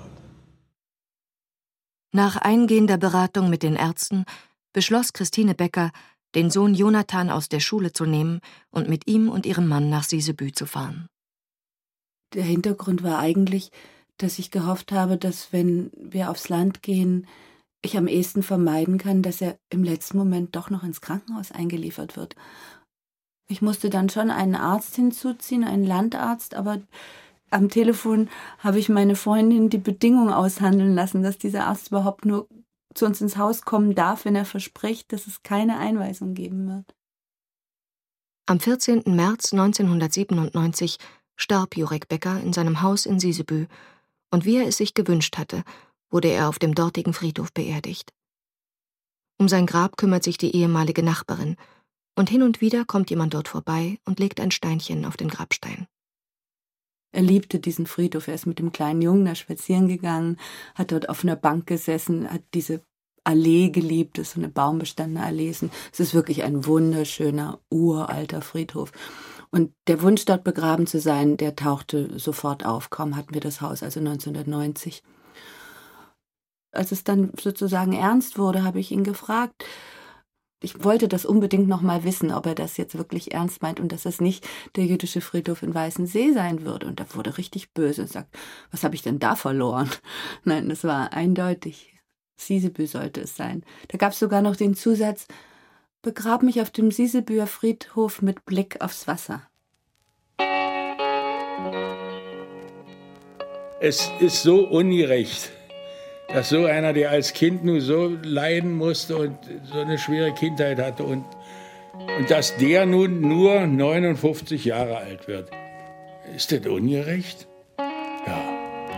Nach eingehender Beratung mit den Ärzten beschloss Christine Becker, den Sohn Jonathan aus der Schule zu nehmen und mit ihm und ihrem Mann nach Sisebü zu fahren. Der Hintergrund war eigentlich, dass ich gehofft habe, dass, wenn wir aufs Land gehen, ich am ehesten vermeiden kann, dass er im letzten Moment doch noch ins Krankenhaus eingeliefert wird. Ich musste dann schon einen Arzt hinzuziehen, einen Landarzt, aber am Telefon habe ich meine Freundin die Bedingung aushandeln lassen, dass dieser Arzt überhaupt nur zu uns ins Haus kommen darf, wenn er verspricht, dass es keine Einweisung geben wird. Am 14. März 1997 starb Jurek Becker in seinem Haus in Sisebü, und wie er es sich gewünscht hatte, wurde er auf dem dortigen Friedhof beerdigt. Um sein Grab kümmert sich die ehemalige Nachbarin, und hin und wieder kommt jemand dort vorbei und legt ein Steinchen auf den Grabstein. Er liebte diesen Friedhof, er ist mit dem kleinen Jungen da spazieren gegangen, hat dort auf einer Bank gesessen, hat diese Allee geliebt, das ist so eine baumbestandene Allee. Es ist wirklich ein wunderschöner, uralter Friedhof. Und der Wunsch, dort begraben zu sein, der tauchte sofort auf. Kaum hatten wir das Haus, also 1990. Als es dann sozusagen ernst wurde, habe ich ihn gefragt. Ich wollte das unbedingt noch mal wissen, ob er das jetzt wirklich ernst meint und dass es nicht der jüdische Friedhof in Weißensee sein würde. Und er wurde richtig böse und sagt, was habe ich denn da verloren? Nein, das war eindeutig. Sisebü sollte es sein. Da gab es sogar noch den Zusatz, begrab mich auf dem Sisebüer Friedhof mit Blick aufs Wasser. Es ist so ungerecht, dass so einer, der als Kind nur so leiden musste und so eine schwere Kindheit hatte und dass der nun nur 59 Jahre alt wird. Ist das ungerecht? Ja.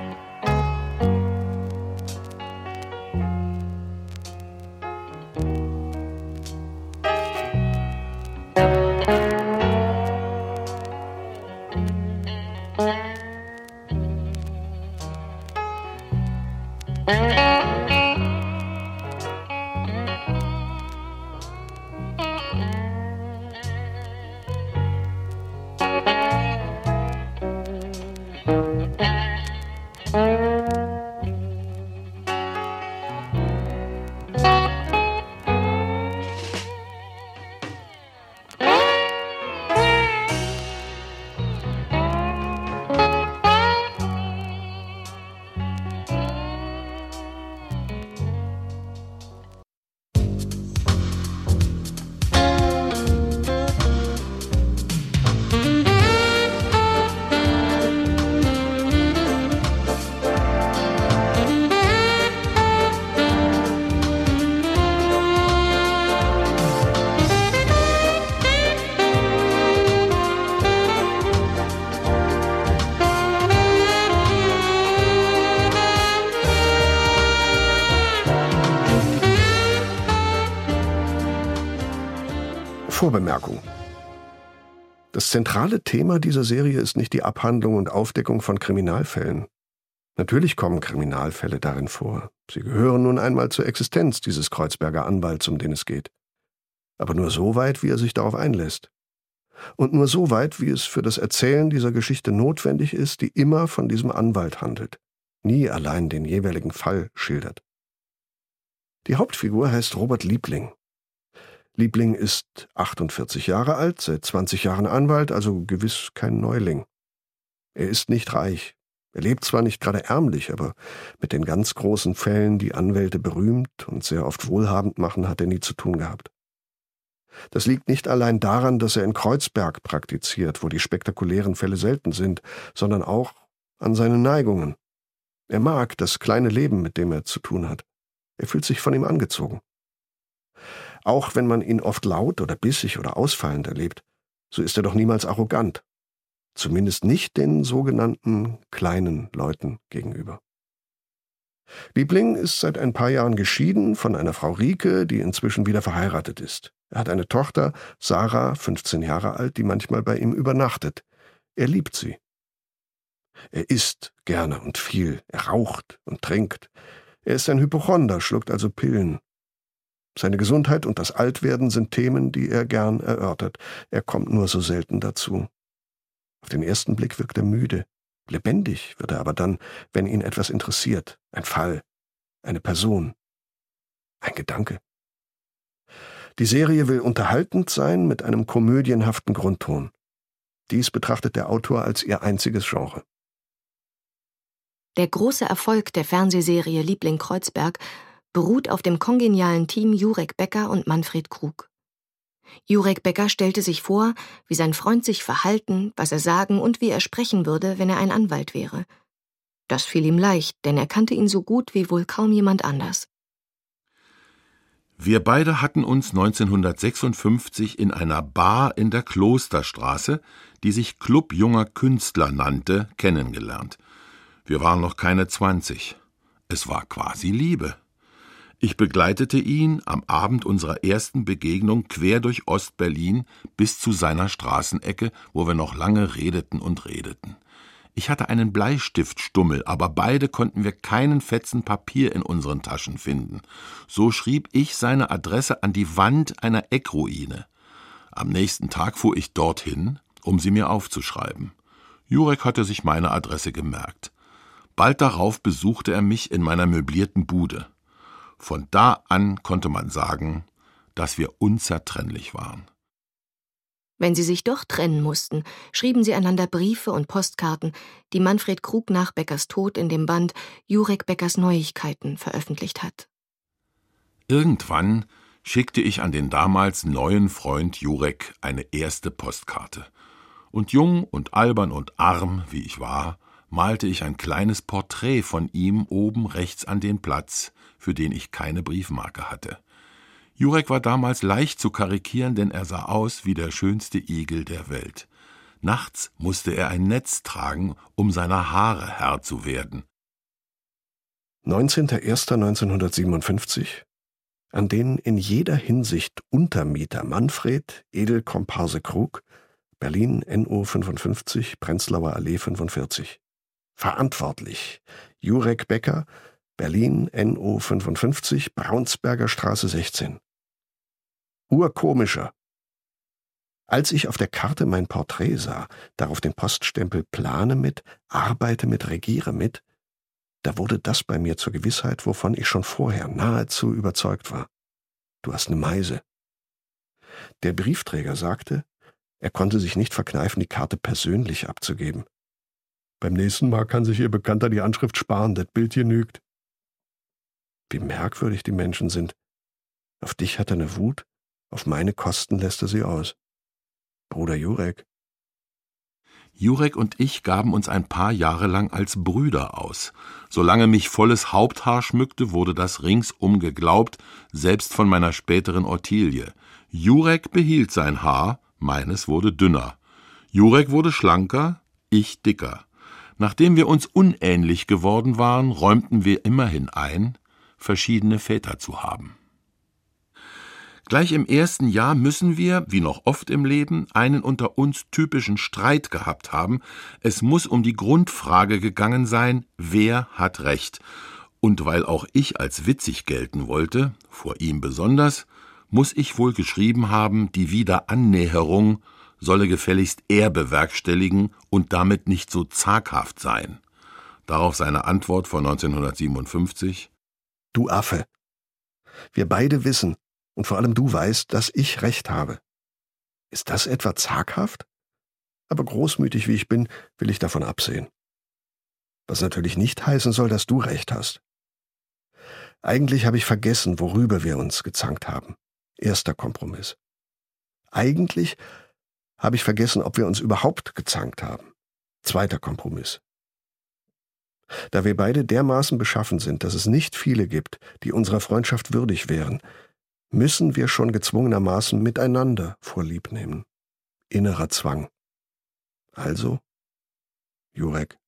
Vorbemerkung. Das zentrale Thema dieser Serie ist nicht die Abhandlung und Aufdeckung von Kriminalfällen. Natürlich kommen Kriminalfälle darin vor. Sie gehören nun einmal zur Existenz dieses Kreuzberger Anwalts, um den es geht. Aber nur so weit, wie er sich darauf einlässt. Und nur so weit, wie es für das Erzählen dieser Geschichte notwendig ist, die immer von diesem Anwalt handelt, nie allein den jeweiligen Fall schildert. Die Hauptfigur heißt Robert Liebling. Liebling ist 48 Jahre alt, seit 20 Jahren Anwalt, also gewiss kein Neuling. Er ist nicht reich. Er lebt zwar nicht gerade ärmlich, aber mit den ganz großen Fällen, die Anwälte berühmt und sehr oft wohlhabend machen, hat er nie zu tun gehabt. Das liegt nicht allein daran, dass er in Kreuzberg praktiziert, wo die spektakulären Fälle selten sind, sondern auch an seinen Neigungen. Er mag das kleine Leben, mit dem er zu tun hat. Er fühlt sich von ihm angezogen. Auch wenn man ihn oft laut oder bissig oder ausfallend erlebt, so ist er doch niemals arrogant. Zumindest nicht den sogenannten kleinen Leuten gegenüber. Liebling ist seit ein paar Jahren geschieden von einer Frau Rieke, die inzwischen wieder verheiratet ist. Er hat eine Tochter, Sarah, 15 Jahre alt, die manchmal bei ihm übernachtet. Er liebt sie. Er isst gerne und viel. Er raucht und trinkt. Er ist ein Hypochonder, schluckt also Pillen. Seine Gesundheit und das Altwerden sind Themen, die er gern erörtert. Er kommt nur so selten dazu. Auf den ersten Blick wirkt er müde. Lebendig wird er aber dann, wenn ihn etwas interessiert. Ein Fall, eine Person, ein Gedanke. Die Serie will unterhaltend sein mit einem komödienhaften Grundton. Dies betrachtet der Autor als ihr einziges Genre. Der große Erfolg der Fernsehserie Liebling Kreuzberg beruht auf dem kongenialen Team Jurek Becker und Manfred Krug. Jurek Becker stellte sich vor, wie sein Freund sich verhalten, was er sagen und wie er sprechen würde, wenn er ein Anwalt wäre. Das fiel ihm leicht, denn er kannte ihn so gut wie wohl kaum jemand anders. Wir beide hatten uns 1956 in einer Bar in der Klosterstraße, die sich Club junger Künstler nannte, kennengelernt. Wir waren noch keine 20. Es war quasi Liebe. Ich begleitete ihn am Abend unserer ersten Begegnung quer durch Ostberlin bis zu seiner Straßenecke, wo wir noch lange redeten und redeten. Ich hatte einen Bleistiftstummel, aber beide konnten wir keinen Fetzen Papier in unseren Taschen finden. So schrieb ich seine Adresse an die Wand einer Eckruine. Am nächsten Tag fuhr ich dorthin, um sie mir aufzuschreiben. Jurek hatte sich meine Adresse gemerkt. Bald darauf besuchte er mich in meiner möblierten Bude. Von da an konnte man sagen, dass wir unzertrennlich waren. Wenn sie sich doch trennen mussten, schrieben sie einander Briefe und Postkarten, die Manfred Krug nach Beckers Tod in dem Band Jurek Beckers Neuigkeiten veröffentlicht hat. Irgendwann schickte ich an den damals neuen Freund Jurek eine erste Postkarte. Und jung und albern und arm, wie ich war, malte ich ein kleines Porträt von ihm oben rechts an den Platz, für den ich keine Briefmarke hatte. Jurek war damals leicht zu karikieren, denn er sah aus wie der schönste Igel der Welt. Nachts musste er ein Netz tragen, um seiner Haare Herr zu werden. 19.01.1957, an den in jeder Hinsicht Untermieter Manfred Edelkomparse Krug, Berlin NO 55, Prenzlauer Allee 45. Verantwortlich Jurek Becker, Berlin NO 55, Braunsberger Straße 16. Urkomischer. Als ich auf der Karte mein Porträt sah, darauf den Poststempel Plane mit, Arbeite mit, Regiere mit, da wurde das bei mir zur Gewissheit, wovon ich schon vorher nahezu überzeugt war. Du hast eine Meise. Der Briefträger sagte, er konnte sich nicht verkneifen, die Karte persönlich abzugeben. Beim nächsten Mal kann sich Ihr Bekannter die Anschrift sparen, das Bild genügt. Wie merkwürdig die Menschen sind. Auf dich hat er eine Wut, auf meine Kosten lässt er sie aus. Bruder Jurek. Jurek und ich gaben uns ein paar Jahre lang als Brüder aus. Solange mich volles Haupthaar schmückte, wurde das ringsum geglaubt, selbst von meiner späteren Ottilie. Jurek behielt sein Haar, meines wurde dünner. Jurek wurde schlanker, ich dicker. Nachdem wir uns unähnlich geworden waren, räumten wir immerhin ein, verschiedene Väter zu haben. Gleich im ersten Jahr müssen wir, wie noch oft im Leben, einen unter uns typischen Streit gehabt haben. Es muss um die Grundfrage gegangen sein, wer hat Recht? Und weil auch ich als witzig gelten wollte, vor ihm besonders, muss ich wohl geschrieben haben, die Wiederannäherung solle gefälligst er bewerkstelligen und damit nicht so zaghaft sein. Darauf seine Antwort von 1957: Du Affe, wir beide wissen, und vor allem du weißt, dass ich Recht habe. Ist das etwa zaghaft? Aber großmütig wie ich bin, will ich davon absehen. Was natürlich nicht heißen soll, dass du Recht hast. Eigentlich habe ich vergessen, worüber wir uns gezankt haben. Erster Kompromiss. Eigentlich habe ich vergessen, ob wir uns überhaupt gezankt haben. Zweiter Kompromiss. Da wir beide dermaßen beschaffen sind, dass es nicht viele gibt, die unserer Freundschaft würdig wären, müssen wir schon gezwungenermaßen miteinander Vorlieb nehmen. Innerer Zwang. Also, Jurek.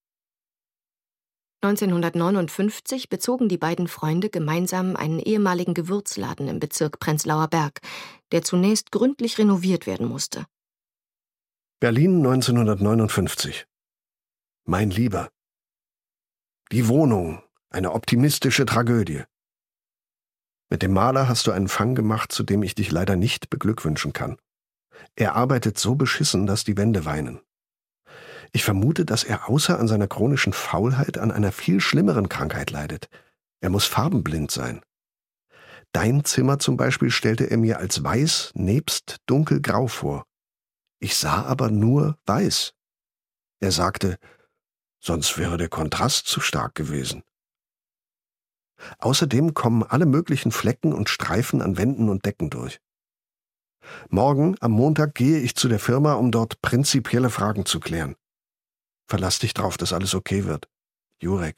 1959 bezogen die beiden Freunde gemeinsam einen ehemaligen Gewürzladen im Bezirk Prenzlauer Berg, der zunächst gründlich renoviert werden musste. Berlin 1959. Mein Lieber. Die Wohnung, eine optimistische Tragödie. Mit dem Maler hast du einen Fang gemacht, zu dem ich dich leider nicht beglückwünschen kann. Er arbeitet so beschissen, dass die Wände weinen. Ich vermute, dass er außer an seiner chronischen Faulheit an einer viel schlimmeren Krankheit leidet. Er muss farbenblind sein. Dein Zimmer zum Beispiel stellte er mir als weiß nebst dunkelgrau vor. Ich sah aber nur weiß. Er sagte, sonst wäre der Kontrast zu stark gewesen. Außerdem kommen alle möglichen Flecken und Streifen an Wänden und Decken durch. Morgen, am Montag, gehe ich zu der Firma, um dort prinzipielle Fragen zu klären. Verlass dich drauf, dass alles okay wird. Jurek.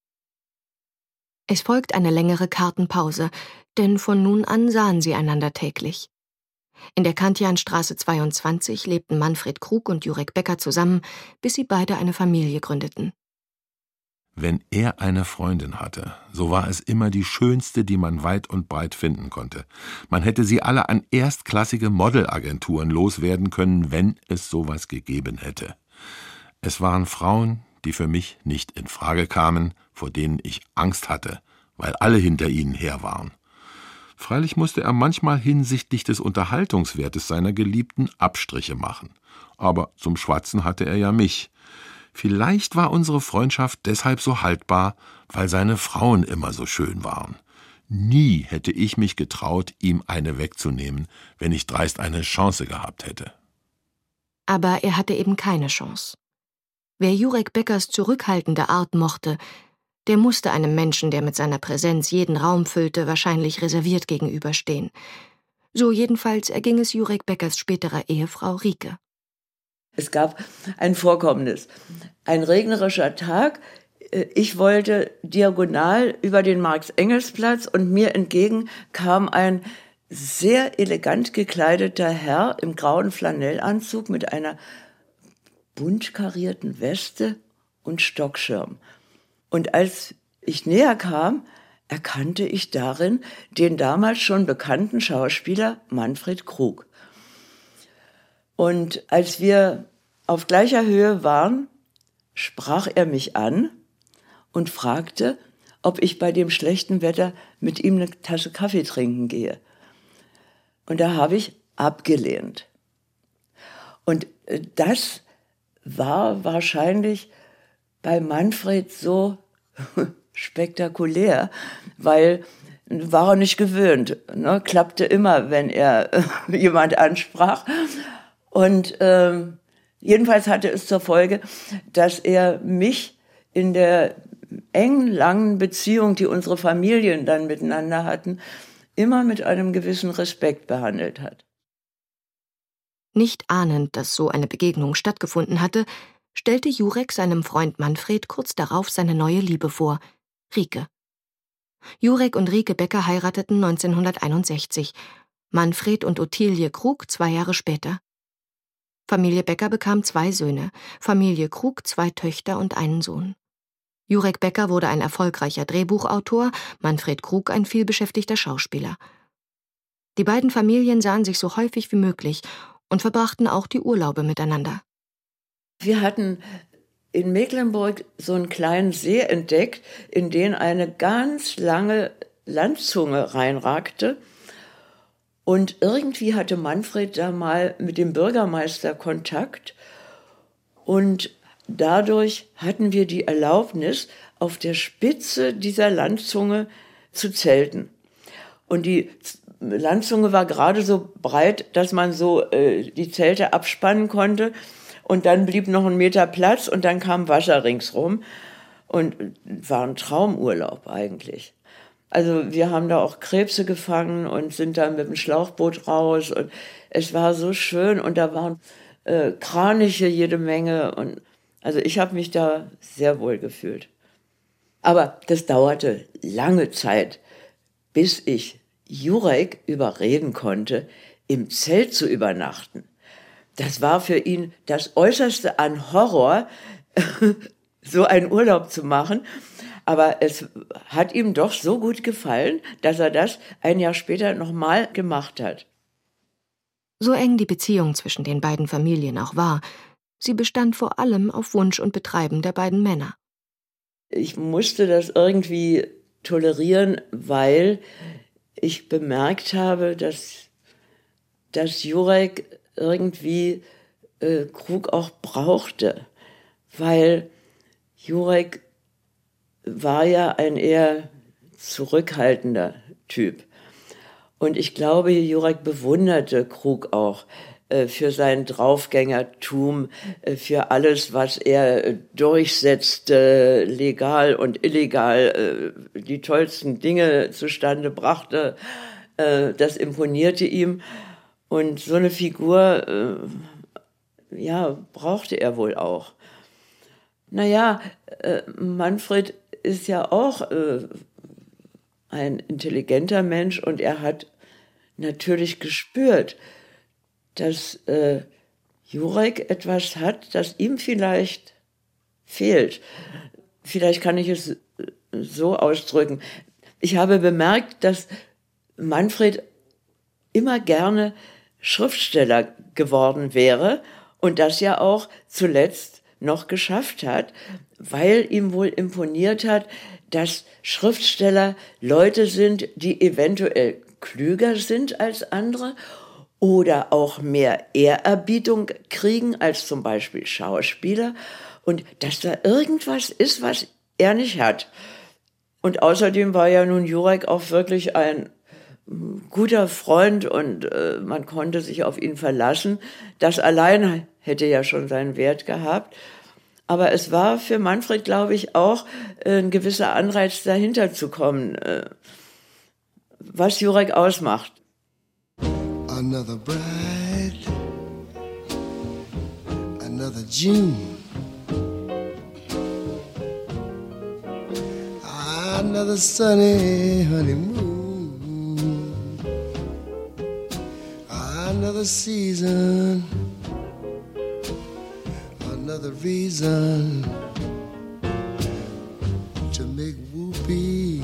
Es folgt eine längere Kartenpause, denn von nun an sahen sie einander täglich. In der Kantianstraße 22 lebten Manfred Krug und Jurek Becker zusammen, bis sie beide eine Familie gründeten. Wenn er eine Freundin hatte, so war es immer die schönste, die man weit und breit finden konnte. Man hätte sie alle an erstklassige Modelagenturen loswerden können, wenn es sowas gegeben hätte. Es waren Frauen, die für mich nicht in Frage kamen, vor denen ich Angst hatte, weil alle hinter ihnen her waren. Freilich musste er manchmal hinsichtlich des Unterhaltungswertes seiner Geliebten Abstriche machen. Aber zum Schwatzen hatte er ja mich. Vielleicht war unsere Freundschaft deshalb so haltbar, weil seine Frauen immer so schön waren. Nie hätte ich mich getraut, ihm eine wegzunehmen, wenn ich dreist eine Chance gehabt hätte. Aber er hatte eben keine Chance. Wer Jurek Beckers zurückhaltende Art mochte, der musste einem Menschen, der mit seiner Präsenz jeden Raum füllte, wahrscheinlich reserviert gegenüberstehen. So jedenfalls erging es Jurek Beckers späterer Ehefrau Rike. Es gab ein Vorkommnis. Ein regnerischer Tag. Ich wollte diagonal über den Marx-Engels-Platz und mir entgegen kam ein sehr elegant gekleideter Herr im grauen Flanellanzug mit einer bunt karierten Weste und Stockschirm. Und als ich näher kam, erkannte ich darin den damals schon bekannten Schauspieler Manfred Krug. Und als wir auf gleicher Höhe waren, sprach er mich an und fragte, ob ich bei dem schlechten Wetter mit ihm eine Tasse Kaffee trinken gehe. Und da habe ich abgelehnt. Und das war wahrscheinlich bei Manfred so spektakulär, weil war er nicht gewöhnt. Ne? Klappte immer, wenn er jemand ansprach. Und jedenfalls hatte es zur Folge, dass er mich in der engen, langen Beziehung, die unsere Familien dann miteinander hatten, immer mit einem gewissen Respekt behandelt hat. Nicht ahnend, dass so eine Begegnung stattgefunden hatte, stellte Jurek seinem Freund Manfred kurz darauf seine neue Liebe vor, Rike. Jurek und Rike Becker heirateten 1961, Manfred und Ottilie Krug 2 Jahre später. Familie Becker bekam 2 Söhne, Familie Krug 2 Töchter und einen Sohn. Jurek Becker wurde ein erfolgreicher Drehbuchautor, Manfred Krug ein vielbeschäftigter Schauspieler. Die beiden Familien sahen sich so häufig wie möglich und verbrachten auch die Urlaube miteinander. Wir hatten in Mecklenburg so einen kleinen See entdeckt, in den eine ganz lange Landzunge reinragte. Und irgendwie hatte Manfred da mal mit dem Bürgermeister Kontakt. Und dadurch hatten wir die Erlaubnis, auf der Spitze dieser Landzunge zu zelten. Und die Landzunge war gerade so breit, dass man so die Zelte abspannen konnte. Und dann blieb noch 1 Meter Platz und dann kam Wasser ringsrum. Und war ein Traumurlaub eigentlich. Also wir haben da auch Krebse gefangen und sind dann mit dem Schlauchboot raus. Und es war so schön und da waren Kraniche jede Menge. Und also ich habe mich da sehr wohl gefühlt. Aber das dauerte lange Zeit, bis ich Jurek überreden konnte, im Zelt zu übernachten. Das war für ihn das Äußerste an Horror, so einen Urlaub zu machen. Aber es hat ihm doch so gut gefallen, dass er das ein Jahr später nochmal gemacht hat. So eng die Beziehung zwischen den beiden Familien auch war, sie bestand vor allem auf Wunsch und Betreiben der beiden Männer. Ich musste das irgendwie tolerieren, weil ich bemerkt habe, dass Jurek irgendwie Krug auch brauchte, weil Jurek war ja ein eher zurückhaltender Typ. Und ich glaube, Jurek bewunderte Krug auch für sein Draufgängertum, für alles, was er durchsetzte, legal und illegal, die tollsten Dinge zustande brachte. Das imponierte ihm. Und so eine Figur, brauchte er wohl auch. Naja, Manfred ist ja auch ein intelligenter Mensch und er hat natürlich gespürt, dass Jurek etwas hat, das ihm vielleicht fehlt. Vielleicht kann ich es so ausdrücken. Ich habe bemerkt, dass Manfred immer gerne Schriftsteller geworden wäre und das ja auch zuletzt noch geschafft hat, weil ihm wohl imponiert hat, dass Schriftsteller Leute sind, die eventuell klüger sind als andere oder auch mehr Ehrerbietung kriegen als zum Beispiel Schauspieler und dass da irgendwas ist, was er nicht hat. Und außerdem war ja nun Jurek auch wirklich ein guter Freund und man konnte sich auf ihn verlassen. Das allein hätte ja schon seinen Wert gehabt. Aber es war für Manfred, glaube ich, auch ein gewisser Anreiz, dahinter zu kommen, was Jurek ausmacht. Another bride, another June, another sunny honeymoon, another season, another reason to make whoopee.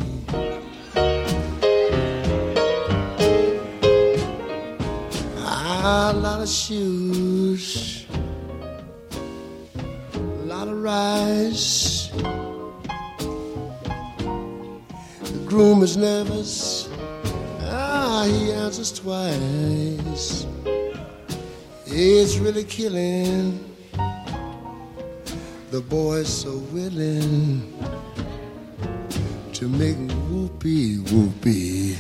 A lot of shoes, a lot of rice. The groom is nervous, he answers twice. It's really killing. The boy's so willing to make whoopee whoopee.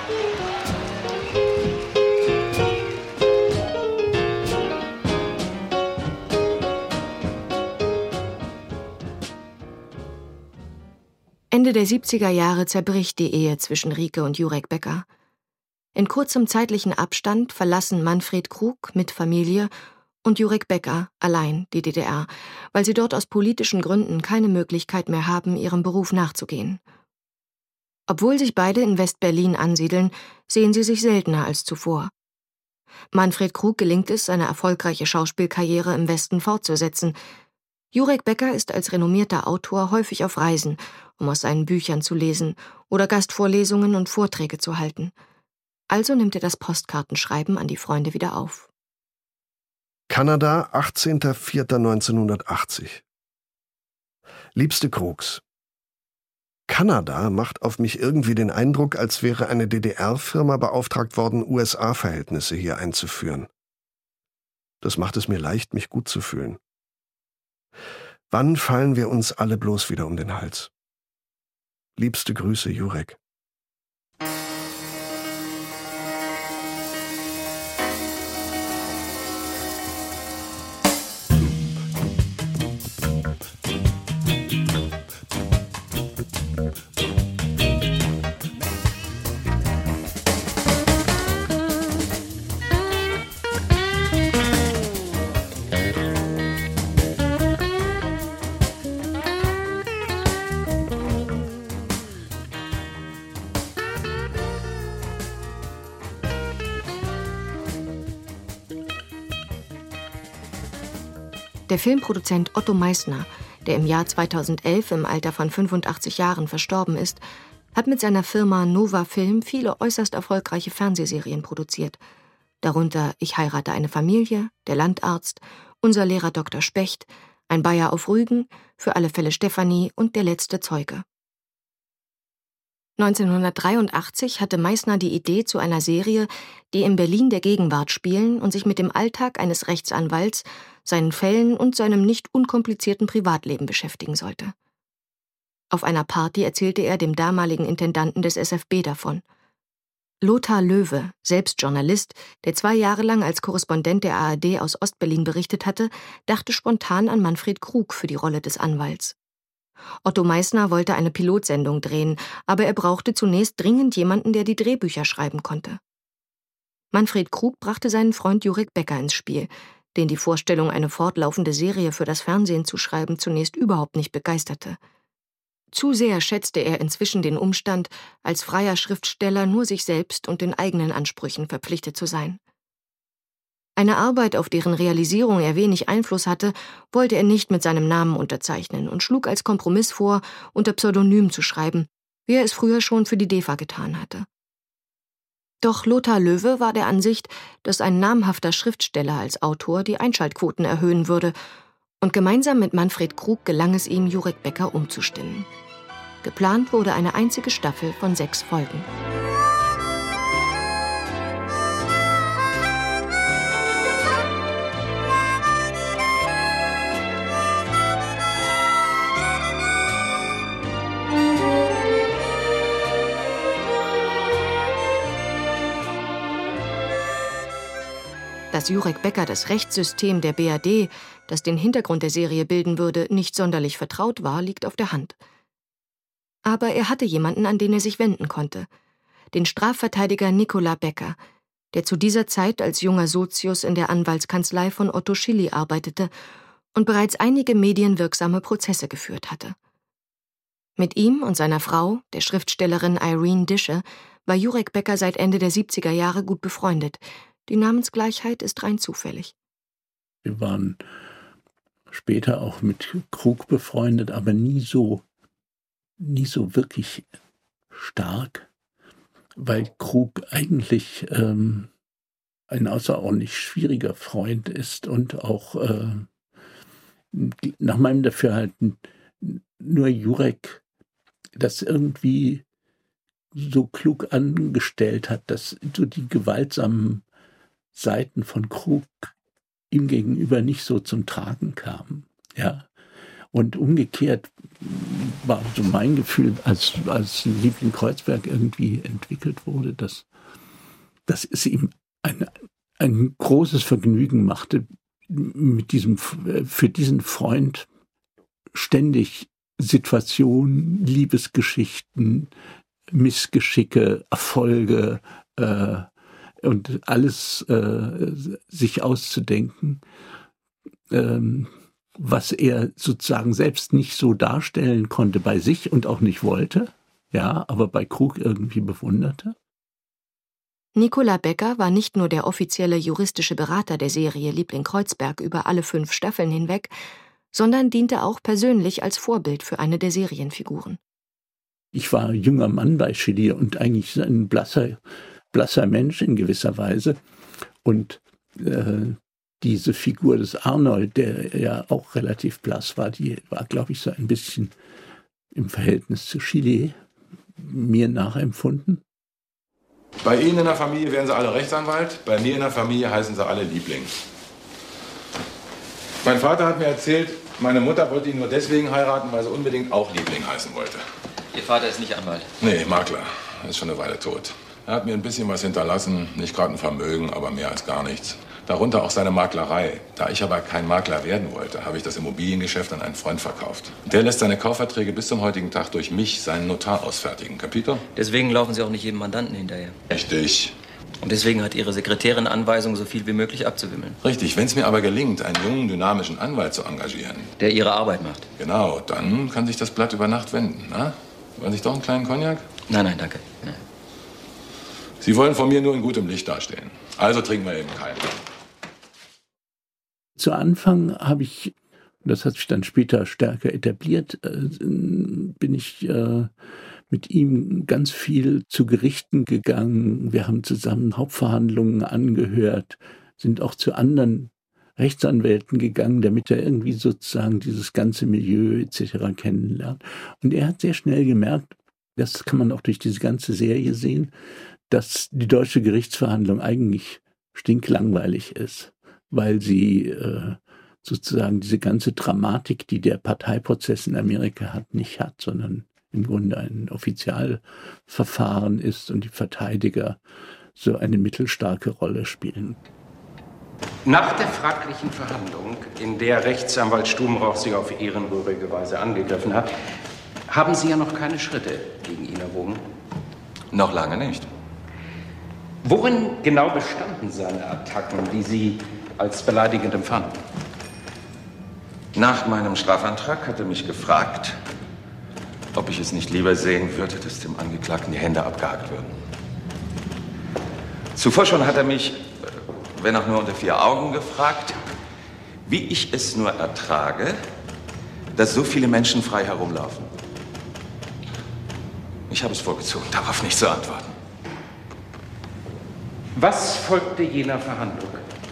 Ende der 70er Jahre zerbricht die Ehe zwischen Rike und Jurek Becker. In kurzem zeitlichen Abstand verlassen Manfred Krug mit Familie und Jurek Becker allein die DDR, weil sie dort aus politischen Gründen keine Möglichkeit mehr haben, ihrem Beruf nachzugehen. Obwohl sich beide in West-Berlin ansiedeln, sehen sie sich seltener als zuvor. Manfred Krug gelingt es, seine erfolgreiche Schauspielkarriere im Westen fortzusetzen. Jurek Becker ist als renommierter Autor häufig auf Reisen, um aus seinen Büchern zu lesen oder Gastvorlesungen und Vorträge zu halten. Also nimmt er das Postkartenschreiben an die Freunde wieder auf. Kanada, 18.04.1980. Liebste Krugs, Kanada macht auf mich irgendwie den Eindruck, als wäre eine DDR-Firma beauftragt worden, USA-Verhältnisse hier einzuführen. Das macht es mir leicht, mich gut zu fühlen. Wann fallen wir uns alle bloß wieder um den Hals? Liebste Grüße, Jurek. Der Filmproduzent Otto Meissner, der im Jahr 2011 im Alter von 85 Jahren verstorben ist, hat mit seiner Firma Nova Film viele äußerst erfolgreiche Fernsehserien produziert. darunter Ich heirate eine Familie, Der Landarzt, Unser Lehrer Dr. Specht, Ein Bayer auf Rügen, Für alle Fälle Stefanie und Der letzte Zeuge. 1983 hatte Meisner die Idee zu einer Serie, die in Berlin der Gegenwart spielen und sich mit dem Alltag eines Rechtsanwalts, seinen Fällen und seinem nicht unkomplizierten Privatleben beschäftigen sollte. Auf einer Party erzählte er dem damaligen Intendanten des SFB davon. Lothar Löwe, selbst Journalist, der 2 Jahre lang als Korrespondent der ARD aus Ostberlin berichtet hatte, dachte spontan an Manfred Krug für die Rolle des Anwalts. Otto Meisner wollte eine Pilotsendung drehen, aber er brauchte zunächst dringend jemanden, der die Drehbücher schreiben konnte. Manfred Krug brachte seinen Freund Jurek Becker ins Spiel, den die Vorstellung, eine fortlaufende Serie für das Fernsehen zu schreiben, zunächst überhaupt nicht begeisterte. Zu sehr schätzte er inzwischen den Umstand, als freier Schriftsteller nur sich selbst und den eigenen Ansprüchen verpflichtet zu sein. Eine Arbeit, auf deren Realisierung er wenig Einfluss hatte, wollte er nicht mit seinem Namen unterzeichnen und schlug als Kompromiss vor, unter Pseudonym zu schreiben, wie er es früher schon für die DEFA getan hatte. Doch Lothar Löwe war der Ansicht, dass ein namhafter Schriftsteller als Autor die Einschaltquoten erhöhen würde, und gemeinsam mit Manfred Krug gelang es ihm, Jurek Becker umzustimmen. Geplant wurde eine einzige Staffel von 6 Folgen. Dass Jurek Becker das Rechtssystem der BRD, das den Hintergrund der Serie bilden würde, nicht sonderlich vertraut war, liegt auf der Hand. Aber er hatte jemanden, an den er sich wenden konnte. Den Strafverteidiger Nicola Becker, der zu dieser Zeit als junger Sozius in der Anwaltskanzlei von Otto Schily arbeitete und bereits einige medienwirksame Prozesse geführt hatte. Mit ihm und seiner Frau, der Schriftstellerin Irene Dische, war Jurek Becker seit Ende der 70er Jahre gut befreundet. Die Namensgleichheit ist rein zufällig. Wir waren später auch mit Krug befreundet, aber nie so wirklich stark, weil Krug eigentlich ein außerordentlich schwieriger Freund ist und auch nach meinem Dafürhalten nur Jurek das irgendwie so klug angestellt hat, dass so die gewaltsamen Seiten von Krug ihm gegenüber nicht so zum Tragen kamen. Ja. Und umgekehrt war so mein Gefühl, als Liebling Kreuzberg irgendwie entwickelt wurde, dass es ihm ein großes Vergnügen machte, für diesen Freund ständig Situationen, Liebesgeschichten, Missgeschicke, Erfolge und alles sich auszudenken, was er sozusagen selbst nicht so darstellen konnte bei sich und auch nicht wollte, ja, aber bei Krug irgendwie bewunderte. Nicola Becker war nicht nur der offizielle juristische Berater der Serie Liebling Kreuzberg über alle 5 Staffeln hinweg, sondern diente auch persönlich als Vorbild für eine der Serienfiguren. Ich war junger Mann bei Schily und eigentlich ein blasser Mensch in gewisser Weise. Und diese Figur des Arnold, der ja auch relativ blass war, die war, glaube ich, so ein bisschen im Verhältnis zu Schily mir nachempfunden. Bei Ihnen in der Familie werden Sie alle Rechtsanwalt, bei mir in der Familie heißen Sie alle Liebling. Mein Vater hat mir erzählt, meine Mutter wollte ihn nur deswegen heiraten, weil sie unbedingt auch Liebling heißen wollte. Ihr Vater ist nicht Anwalt? Nee, Makler. Er ist schon eine Weile tot. Er hat mir ein bisschen was hinterlassen, nicht gerade ein Vermögen, aber mehr als gar nichts. Darunter auch seine Maklerei. Da ich aber kein Makler werden wollte, habe ich das Immobiliengeschäft an einen Freund verkauft. Der lässt seine Kaufverträge bis zum heutigen Tag durch mich, seinen Notar, ausfertigen. Capito? Deswegen laufen Sie auch nicht jedem Mandanten hinterher. Richtig. Und deswegen hat Ihre Sekretärin Anweisung, so viel wie möglich abzuwimmeln. Richtig. Wenn es mir aber gelingt, einen jungen, dynamischen Anwalt zu engagieren. Der Ihre Arbeit macht. Genau, dann kann sich das Blatt über Nacht wenden. Na? Wollen Sie sich doch einen kleinen Cognac? Nein, danke. Nein. Sie wollen von mir nur in gutem Licht dastehen. Also trinken wir eben keinen. Zu Anfang habe ich, das hat sich dann später stärker etabliert, bin ich mit ihm ganz viel zu Gerichten gegangen. Wir haben zusammen Hauptverhandlungen angehört, sind auch zu anderen Rechtsanwälten gegangen, damit er irgendwie sozusagen dieses ganze Milieu etc. kennenlernt. Und er hat sehr schnell gemerkt, das kann man auch durch diese ganze Serie sehen, dass die deutsche Gerichtsverhandlung eigentlich stinklangweilig ist, weil sie sozusagen diese ganze Dramatik, die der Parteiprozess in Amerika hat, nicht hat, sondern im Grunde ein Offizialverfahren ist und die Verteidiger so eine mittelstarke Rolle spielen. Nach der fraglichen Verhandlung, in der Rechtsanwalt Stubenrauch Sie auf ehrenrührige Weise angegriffen hat, haben Sie ja noch keine Schritte gegen ihn erwogen? Noch lange nicht. Worin genau bestanden seine Attacken, die Sie als beleidigend empfanden? Nach meinem Strafantrag hat er mich gefragt, ob ich es nicht lieber sehen würde, dass dem Angeklagten die Hände abgehackt würden. Zuvor schon hat er mich, wenn auch nur unter 4 Augen, gefragt, wie ich es nur ertrage, dass so viele Menschen frei herumlaufen. Ich habe es vorgezogen, darauf nicht zu antworten. Was folgte jener Verhandlung?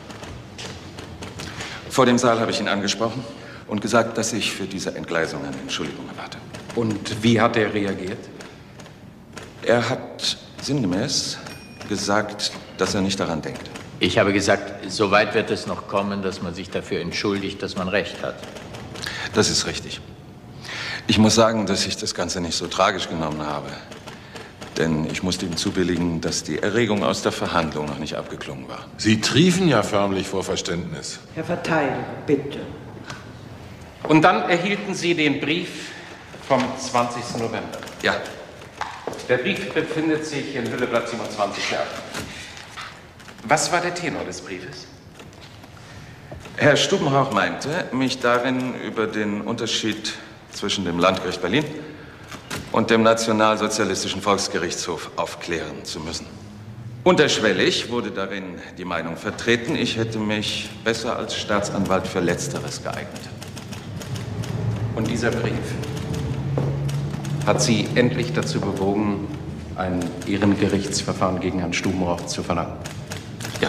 Vor dem Saal habe ich ihn angesprochen und gesagt, dass ich für diese Entgleisung eine Entschuldigung erwarte. Und wie hat er reagiert? Er hat sinngemäß gesagt, dass er nicht daran denkt. Ich habe gesagt, so weit wird es noch kommen, dass man sich dafür entschuldigt, dass man Recht hat. Das ist richtig. Ich muss sagen, dass ich das Ganze nicht so tragisch genommen habe. Denn ich musste ihm zubilligen, dass die Erregung aus der Verhandlung noch nicht abgeklungen war. Sie triefen ja förmlich vor Verständnis. Herr Verteidiger, bitte. Und dann erhielten Sie den Brief vom 20. November. Ja. Der Brief befindet sich in Hülleblatt 27. Was war der Tenor des Briefes? Herr Stubenrauch meinte, mich darin über den Unterschied zwischen dem Landgericht Berlin und dem Nationalsozialistischen Volksgerichtshof aufklären zu müssen. Unterschwellig wurde darin die Meinung vertreten, ich hätte mich besser als Staatsanwalt für Letzteres geeignet. Und dieser Brief hat Sie endlich dazu bewogen, ein Ehrengerichtsverfahren gegen Herrn Stubenrauch zu verlangen? Ja.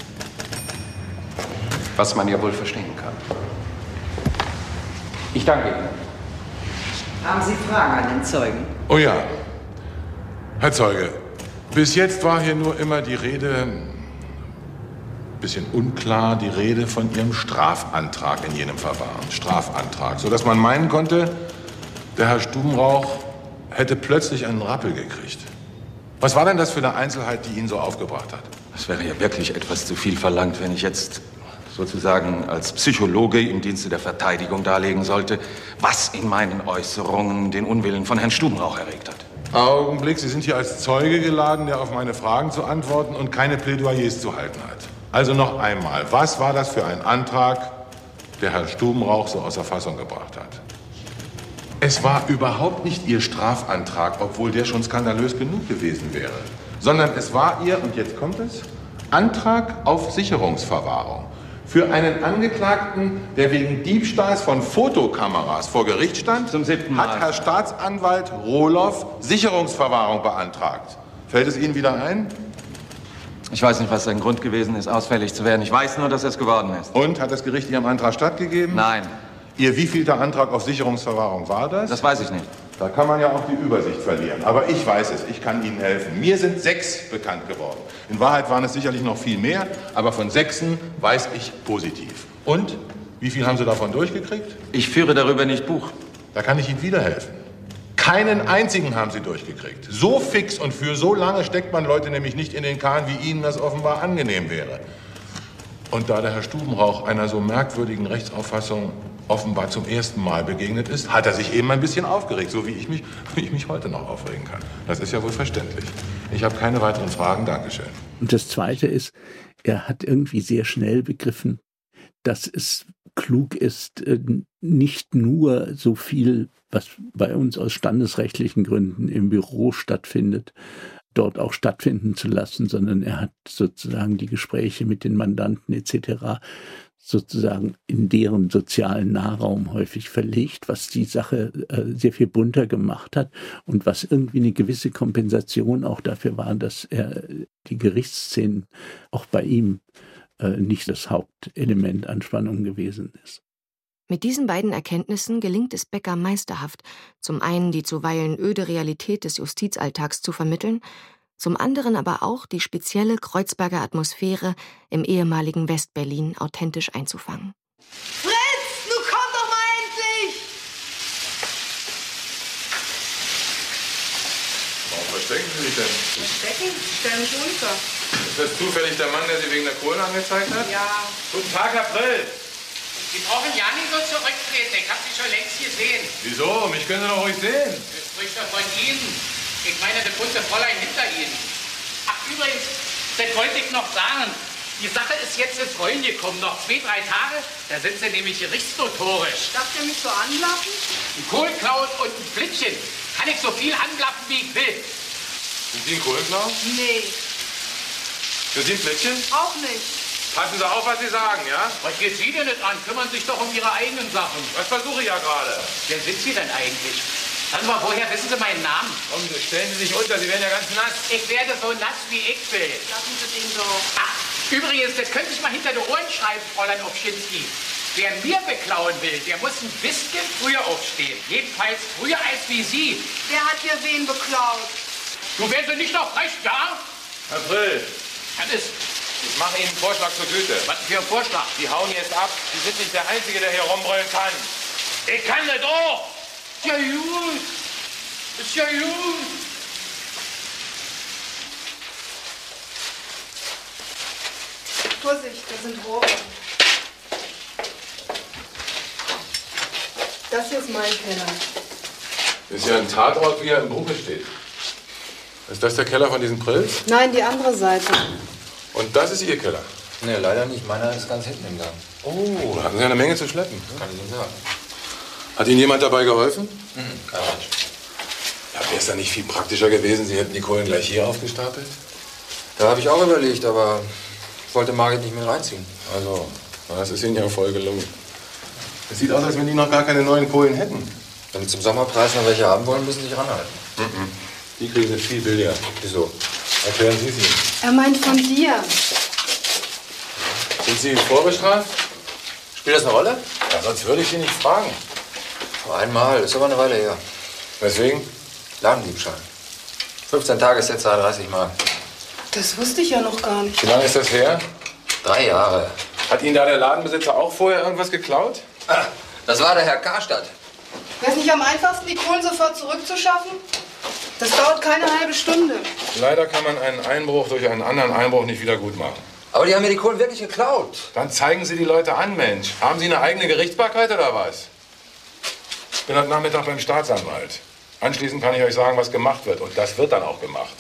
Was man ja wohl verstehen kann. Ich danke Ihnen. Haben Sie Fragen an den Zeugen? Oh ja. Herr Zeuge, bis jetzt war hier nur immer die Rede, bisschen unklar, die Rede von Ihrem Strafantrag in jenem Verfahren. Strafantrag, sodass man meinen konnte, der Herr Stubenrauch hätte plötzlich einen Rappel gekriegt. Was war denn das für eine Einzelheit, die ihn so aufgebracht hat? Es wäre ja wirklich etwas zu viel verlangt, wenn ich jetzt sozusagen als Psychologe im Dienste der Verteidigung darlegen sollte, was in meinen Äußerungen den Unwillen von Herrn Stubenrauch erregt hat. Augenblick, Sie sind hier als Zeuge geladen, der auf meine Fragen zu antworten und keine Plädoyers zu halten hat. Also noch einmal, was war das für ein Antrag, der Herrn Stubenrauch so außer Fassung gebracht hat? Es war überhaupt nicht Ihr Strafantrag, obwohl der schon skandalös genug gewesen wäre, sondern es war Ihr, und jetzt kommt es, Antrag auf Sicherungsverwahrung. Für einen Angeklagten, der wegen Diebstahls von Fotokameras vor Gericht stand, zum 7. Mal. hat Herr Staatsanwalt Rohloff Sicherungsverwahrung beantragt. Fällt es Ihnen wieder ein? Ich weiß nicht, was sein Grund gewesen ist, ausfällig zu werden. Ich weiß nur, dass es geworden ist. Und? Hat das Gericht Ihrem Antrag stattgegeben? Nein. Ihr wievielter Antrag auf Sicherungsverwahrung war das? Das weiß ich nicht. Da kann man ja auch die Übersicht verlieren. Aber ich weiß es, ich kann Ihnen helfen. Mir sind 6 bekannt geworden. In Wahrheit waren es sicherlich noch viel mehr, aber von 6 weiß ich positiv. Und? Wie viel haben Sie davon durchgekriegt? Ich führe darüber nicht Buch. Da kann ich Ihnen wieder helfen. Keinen einzigen haben Sie durchgekriegt. So fix und für so lange steckt man Leute nämlich nicht in den Kahn, wie Ihnen das offenbar angenehm wäre. Und da der Herr Stubenrauch einer so merkwürdigen Rechtsauffassung offenbar zum ersten Mal begegnet ist, hat er sich eben ein bisschen aufgeregt, so wie ich mich heute noch aufregen kann. Das ist ja wohl verständlich. Ich habe keine weiteren Fragen. Dankeschön. Und das Zweite ist, er hat irgendwie sehr schnell begriffen, dass es klug ist, nicht nur so viel, was bei uns aus standesrechtlichen Gründen im Büro stattfindet, dort auch stattfinden zu lassen, sondern er hat sozusagen die Gespräche mit den Mandanten etc. sozusagen in deren sozialen Nahraum häufig verlegt, was die Sache sehr viel bunter gemacht hat und was irgendwie eine gewisse Kompensation auch dafür war, dass die Gerichtsszenen auch bei ihm nicht das Hauptelement an Spannung gewesen ist. Mit diesen beiden Erkenntnissen gelingt es Becker meisterhaft, zum einen die zuweilen öde Realität des Justizalltags zu vermitteln, zum anderen aber auch die spezielle Kreuzberger Atmosphäre im ehemaligen Westberlin authentisch einzufangen. Fritz, nun komm doch mal endlich! Warum verstecken Sie sich denn? Verstecken? Stell mich unter. Ist das zufällig der Mann, der Sie wegen der Kohlen angezeigt hat? Ja. Guten Tag, Herr Brill. Sie brauchen ja nicht so zurücktreten. Ich habe Sie schon längst gesehen. Wieso? Mich können Sie doch ruhig sehen. Das spricht doch von Ihnen. Ich meine, das bunte Fräulein hinter Ihnen. Ach, übrigens, das wollte ich noch sagen. Die Sache ist jetzt ins Rollen gekommen. Noch 2-3 Tage, da sind Sie nämlich gerichtsnotorisch. Darf ihr mich so anlappen? Ein Kohlklaus und ein Flittchen. Kann ich so viel anlappen, wie ich will. Sind Sie ein Kohlenklau? Nee. Sind Sie ein Flittchen? Auch nicht. Passen Sie auf, was Sie sagen, ja? Was geht Sie denn nicht an? Kümmern sich doch um Ihre eigenen Sachen. Das versuche ich ja gerade. Wer sind Sie denn eigentlich? Sagen Sie mal, woher wissen Sie meinen Namen? Kommen Sie, stellen Sie sich unter, Sie werden ja ganz nass. Ich werde so nass, wie ich will. Lassen Sie den doch. Ach, übrigens, das könnte ich mal hinter die Ohren schreiben, Fräulein Obschinski. Wer mir beklauen will, der muss ein bisschen früher aufstehen. Jedenfalls früher als wie Sie. Wer hat hier wen beklaut? Du wärst nicht noch recht, ja? Herr Brill. Das ist... Ich mache Ihnen einen Vorschlag zur Güte. Was für ein Vorschlag? Sie hauen jetzt ab. Sie sind nicht der Einzige, der hier rumbrüllen kann. Ich kann das auch. Ist ja gut. Ist ja gut. Vorsicht, da sind Rohre. Das hier ist mein Keller. Das ist ja ein Tatort, wie er im Buche steht. Ist das der Keller von diesen Prills? Nein, die andere Seite. Und das ist Ihr Keller? Nee, leider nicht. Meiner ist ganz hinten im Gang. Oh, da hatten Sie ja eine Menge zu schleppen. Kann ich Ihnen sagen. Hat Ihnen jemand dabei geholfen? Gar nicht. Ja, wäre es dann nicht viel praktischer gewesen, Sie hätten die Kohlen gleich hier aufgestapelt? Da habe ich auch überlegt, aber ich wollte Margit nicht mit reinziehen. Also, das ist Ihnen ja voll gelungen. Es sieht aus, als wenn die noch gar keine neuen Kohlen hätten. Wenn Sie zum Sommerpreis noch welche haben wollen, müssen Sie sich ranhalten. Die kriegen Sie viel billiger. Wieso? Erklären Sie sie. Er meint von dir. Sind Sie vorbestraft? Spielt das eine Rolle? Ja, sonst würde ich Sie nicht fragen. Einmal, ist aber eine Weile her. Weswegen? Ladendiebstahl. 15 Tagessätze, 30 Mal. Das wusste ich ja noch gar nicht. Wie lange ist das her? 3 Jahre. Hat Ihnen da der Ladenbesitzer auch vorher irgendwas geklaut? Ah, das war der Herr Karstadt. Wäre es nicht am einfachsten, die Kohlen sofort zurückzuschaffen? Das dauert keine halbe Stunde. Leider kann man einen Einbruch durch einen anderen Einbruch nicht wieder gut machen. Aber die haben mir die Kohlen wirklich geklaut. Dann zeigen Sie die Leute an, Mensch. Haben Sie eine eigene Gerichtsbarkeit oder was? Ich bin heute Nachmittag beim Staatsanwalt. Anschließend kann ich euch sagen, was gemacht wird. Und das wird dann auch gemacht.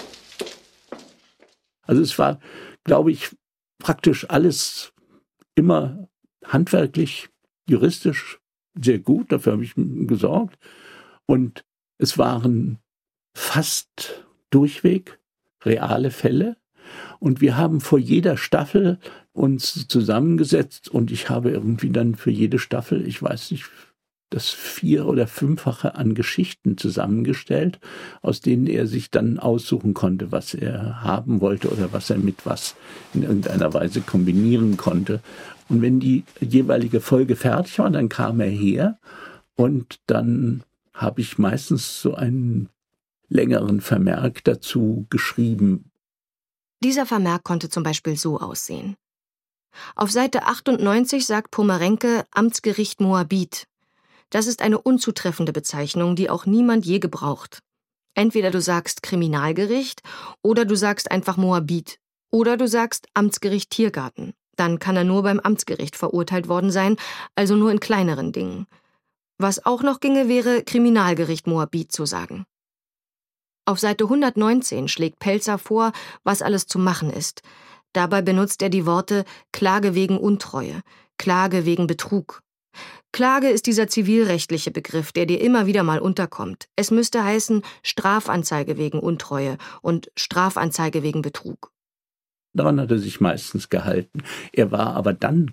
Also es war, glaube ich, praktisch alles immer handwerklich, juristisch sehr gut. Dafür habe ich gesorgt. Und es waren fast durchweg reale Fälle. Und wir haben vor jeder Staffel uns zusammengesetzt und ich habe irgendwie dann für jede Staffel, ich weiß nicht, das 4- oder 5-fache an Geschichten zusammengestellt, aus denen er sich dann aussuchen konnte, was er haben wollte oder was er mit was in irgendeiner Weise kombinieren konnte. Und wenn die jeweilige Folge fertig war, dann kam er her und dann habe ich meistens so einen längeren Vermerk dazu geschrieben. Dieser Vermerk konnte zum Beispiel so aussehen. Auf Seite 98 sagt Pomerenke Amtsgericht Moabit. Das ist eine unzutreffende Bezeichnung, die auch niemand je gebraucht. Entweder du sagst Kriminalgericht oder du sagst einfach Moabit oder du sagst Amtsgericht Tiergarten. Dann kann er nur beim Amtsgericht verurteilt worden sein, also nur in kleineren Dingen. Was auch noch ginge, wäre Kriminalgericht Moabit zu sagen. Auf Seite 119 schlägt Pelzer vor, was alles zu machen ist. Dabei benutzt er die Worte Klage wegen Untreue, Klage wegen Betrug. Klage ist dieser zivilrechtliche Begriff, der dir immer wieder mal unterkommt. Es müsste heißen Strafanzeige wegen Untreue und Strafanzeige wegen Betrug. Daran hat er sich meistens gehalten. Er war aber dann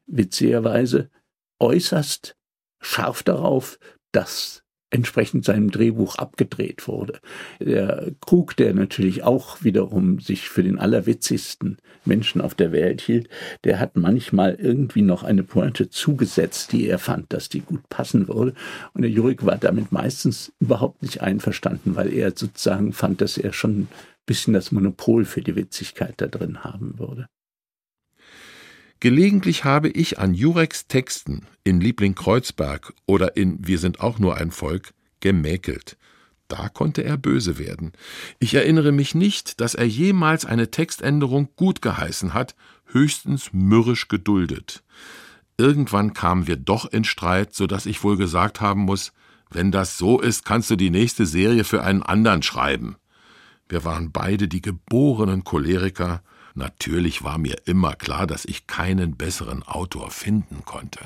witzigerweise äußerst scharf darauf, dass entsprechend seinem Drehbuch abgedreht wurde. Der Krug, der natürlich auch wiederum sich für den allerwitzigsten Menschen auf der Welt hielt, der hat manchmal irgendwie noch eine Pointe zugesetzt, die er fand, dass die gut passen würde. Und der Jurek war damit meistens überhaupt nicht einverstanden, weil er sozusagen fand, dass er schon ein bisschen das Monopol für die Witzigkeit da drin haben würde. Gelegentlich habe ich an Jureks Texten in Liebling Kreuzberg oder in Wir sind auch nur ein Volk gemäkelt. Da konnte er böse werden. Ich erinnere mich nicht, dass er jemals eine Textänderung gut geheißen hat, höchstens mürrisch geduldet. Irgendwann kamen wir doch in Streit, so dass ich wohl gesagt haben muss, wenn das so ist, kannst du die nächste Serie für einen anderen schreiben. Wir waren beide die geborenen Choleriker. Natürlich war mir immer klar, dass ich keinen besseren Autor finden konnte.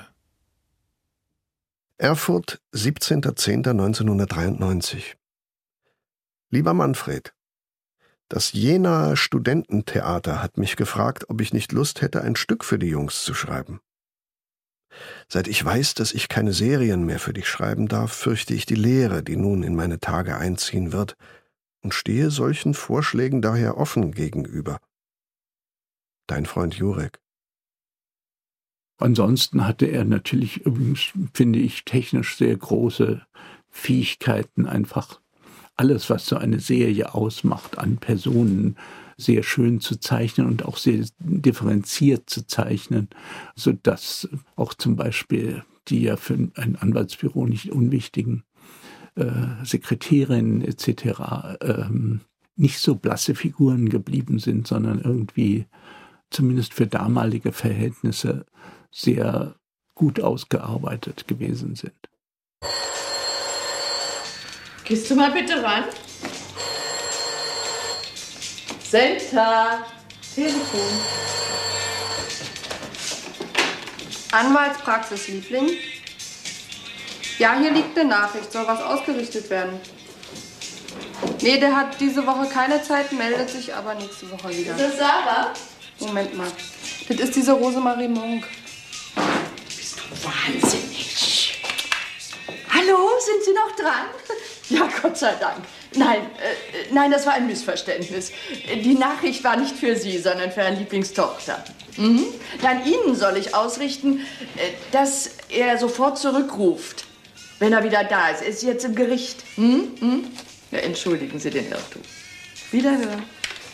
Erfurt, 17.10.1993. Lieber Manfred, das Jenaer Studententheater hat mich gefragt, ob ich nicht Lust hätte, ein Stück für die Jungs zu schreiben. Seit ich weiß, dass ich keine Serien mehr für dich schreiben darf, fürchte ich die Leere, die nun in meine Tage einziehen wird, und stehe solchen Vorschlägen daher offen gegenüber. Dein Freund Jurek. Ansonsten hatte er natürlich übrigens, finde ich, technisch sehr große Fähigkeiten, einfach alles, was so eine Serie ausmacht, an Personen sehr schön zu zeichnen und auch sehr differenziert zu zeichnen, sodass auch zum Beispiel die ja für ein Anwaltsbüro nicht unwichtigen Sekretärinnen etc. Nicht so blasse Figuren geblieben sind, sondern irgendwie zumindest für damalige Verhältnisse sehr gut ausgearbeitet gewesen sind. Gehst du mal bitte ran? Senta, Telefon. Anwaltspraxis Liebling. Ja, hier liegt eine Nachricht. Soll was ausgerichtet werden? Nee, der hat diese Woche keine Zeit, meldet sich aber nächste Woche wieder. Ist das Sarah? Moment mal. Das ist diese Rosemarie Monk. Bist du wahnsinnig? Hallo, sind Sie noch dran? Ja, Gott sei Dank. Nein, das war ein Missverständnis. Die Nachricht war nicht für Sie, sondern für Herrn Lieblingstochter. Mhm. Dann Ihnen soll ich ausrichten, dass er sofort zurückruft, wenn er wieder da ist. Er ist jetzt im Gericht. Mhm. Ja, entschuldigen Sie den Irrtum. Wiederhören.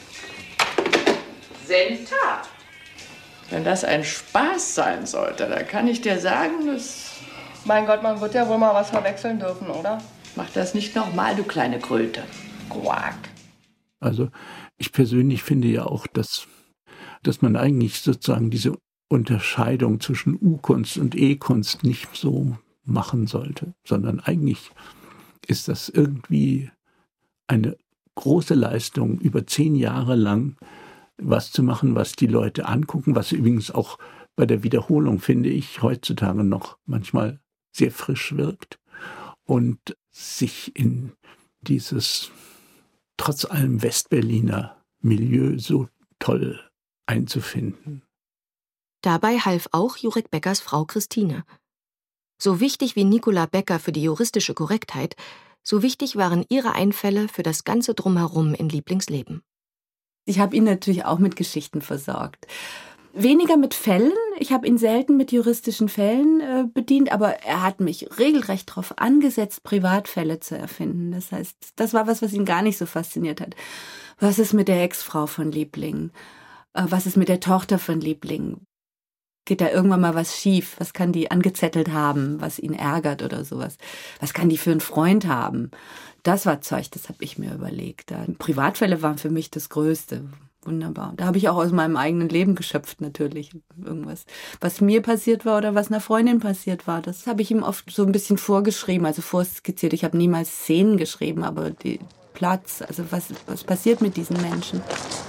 Senta. Wenn das ein Spaß sein sollte, dann kann ich dir sagen, dass... Mein Gott, man wird ja wohl mal was verwechseln dürfen, oder? Mach das nicht nochmal, du kleine Kröte. Quack. Also ich persönlich finde ja auch, dass man eigentlich sozusagen diese Unterscheidung zwischen U-Kunst und E-Kunst nicht so machen sollte, sondern eigentlich ist das irgendwie eine große Leistung, über 10 Jahre lang was zu machen, was die Leute angucken, was übrigens auch bei der Wiederholung, finde ich, heutzutage noch manchmal sehr frisch wirkt und sich in dieses trotz allem Westberliner Milieu so toll einzufinden. Dabei half auch Jurek Beckers Frau Christine. So wichtig wie Nicola Becker für die juristische Korrektheit, so wichtig waren ihre Einfälle für das ganze Drumherum in Lieblings Leben. Ich habe ihn natürlich auch mit Geschichten versorgt. Weniger mit Fällen, ich habe ihn selten mit juristischen Fällen bedient, aber er hat mich regelrecht darauf angesetzt, Privatfälle zu erfinden. Das heißt, das war was ihn gar nicht so fasziniert hat. Was ist mit der Ex-Frau von Liebling? Was ist mit der Tochter von Liebling? Geht da irgendwann mal was schief? Was kann die angezettelt haben, was ihn ärgert oder sowas? Was kann die für einen Freund haben? Das war Zeug, das habe ich mir überlegt. Privatfälle waren für mich das Größte. Wunderbar. Da habe ich auch aus meinem eigenen Leben geschöpft natürlich. Irgendwas, was mir passiert war oder was einer Freundin passiert war. Das habe ich ihm oft so ein bisschen vorgeschrieben, also vorskizziert. Ich habe niemals Szenen geschrieben, aber die Platz, also was passiert mit diesen Menschen.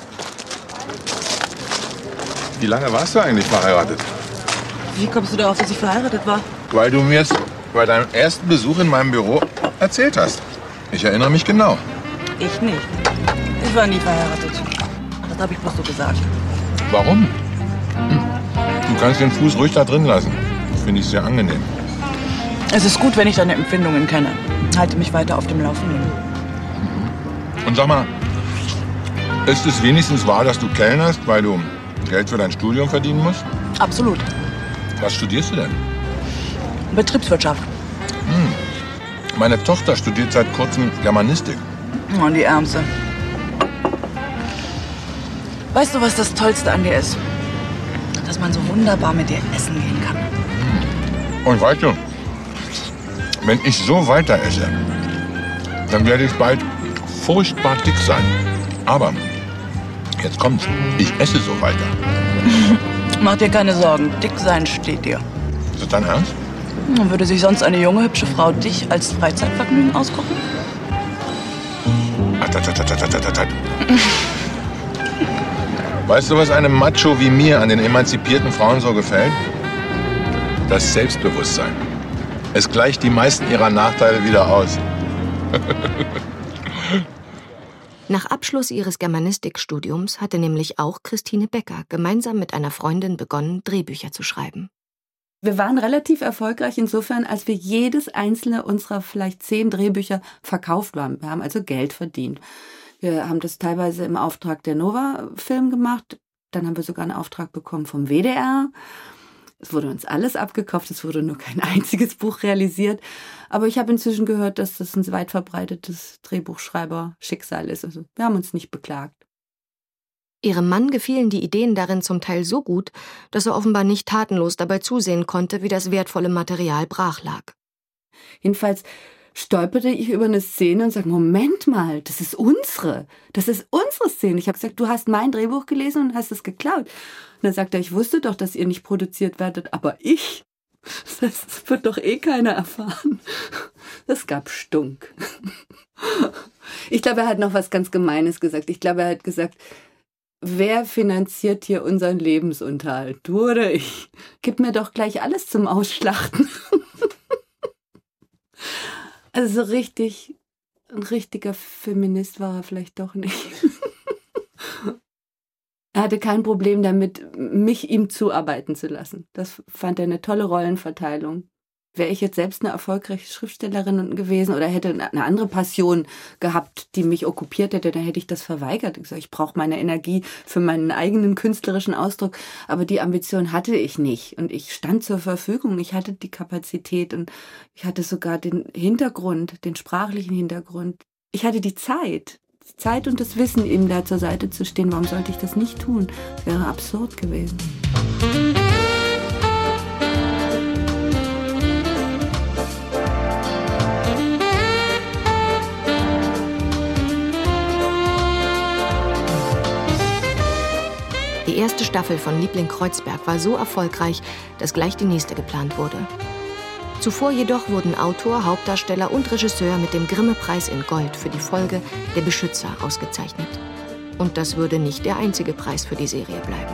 Wie lange warst du eigentlich verheiratet? Wie kommst du darauf, dass ich verheiratet war? Weil du mir es bei deinem ersten Besuch in meinem Büro erzählt hast. Ich erinnere mich genau. Ich nicht. Ich war nie verheiratet. Das habe ich bloß so gesagt. Warum? Du kannst den Fuß ruhig da drin lassen. Finde ich sehr angenehm. Es ist gut, wenn ich deine Empfindungen kenne. Halte mich weiter auf dem Laufenden. Und sag mal, ist es wenigstens wahr, dass du kellnerst, weil du Geld für dein Studium verdienen musst? Absolut. Was studierst du denn? Betriebswirtschaft. Meine Tochter studiert seit kurzem Germanistik. Oh, die Ärmste. Weißt du, was das Tollste an dir ist? Dass man so wunderbar mit dir essen gehen kann. Und weißt du, wenn ich so weiter esse, dann werde ich bald furchtbar dick sein. Aber jetzt kommt's, ich esse so weiter. Mach dir keine Sorgen, dick sein steht dir. Ist das dein Ernst? Würde sich sonst eine junge, hübsche Frau dich als Freizeitvergnügen ausgucken? Weißt du, was einem Macho wie mir an den emanzipierten Frauen so gefällt? Das Selbstbewusstsein. Es gleicht die meisten ihrer Nachteile wieder aus. Nach Abschluss ihres Germanistikstudiums hatte nämlich auch Christine Becker gemeinsam mit einer Freundin begonnen, Drehbücher zu schreiben. Wir waren relativ erfolgreich insofern, als wir jedes einzelne unserer vielleicht 10 Drehbücher verkauft haben. Wir haben also Geld verdient. Wir haben das teilweise im Auftrag der Nova Film gemacht. Dann haben wir sogar einen Auftrag bekommen vom WDR. Es wurde uns alles abgekauft, es wurde nur kein einziges Buch realisiert. Aber ich habe inzwischen gehört, dass das ein weit verbreitetes Drehbuchschreiber-Schicksal ist. Also wir haben uns nicht beklagt. Ihrem Mann gefielen die Ideen darin zum Teil so gut, dass er offenbar nicht tatenlos dabei zusehen konnte, wie das wertvolle Material brach lag. Jedenfalls stolperte ich über eine Szene und sagte, Moment mal, das ist unsere Szene. Ich habe gesagt, du hast mein Drehbuch gelesen und hast es geklaut. Und dann sagt er, ich wusste doch, dass ihr nicht produziert werdet, aber ich. Das wird doch eh keiner erfahren. Das gab Stunk. Ich glaube, er hat noch was ganz Gemeines gesagt. Ich glaube, er hat gesagt, wer finanziert hier unseren Lebensunterhalt? Du oder ich? Gib mir doch gleich alles zum Ausschlachten. Also so richtig, ein richtiger Feminist war er vielleicht doch nicht. Er hatte kein Problem damit, mich ihm zuarbeiten zu lassen. Das fand er eine tolle Rollenverteilung. Wäre ich jetzt selbst eine erfolgreiche Schriftstellerin gewesen oder hätte eine andere Passion gehabt, die mich okkupiert hätte, dann hätte ich das verweigert. Ich sage, ich brauche meine Energie für meinen eigenen künstlerischen Ausdruck, aber die Ambition hatte ich nicht und ich stand zur Verfügung. Ich hatte die Kapazität und ich hatte sogar den Hintergrund, den sprachlichen Hintergrund. Ich hatte die Zeit und das Wissen, ihm da zur Seite zu stehen. Warum sollte ich das nicht tun? Das wäre absurd gewesen. Die erste Staffel von Liebling Kreuzberg war so erfolgreich, dass gleich die nächste geplant wurde. Zuvor jedoch wurden Autor, Hauptdarsteller und Regisseur mit dem Grimme-Preis in Gold für die Folge Der Beschützer ausgezeichnet. Und das würde nicht der einzige Preis für die Serie bleiben.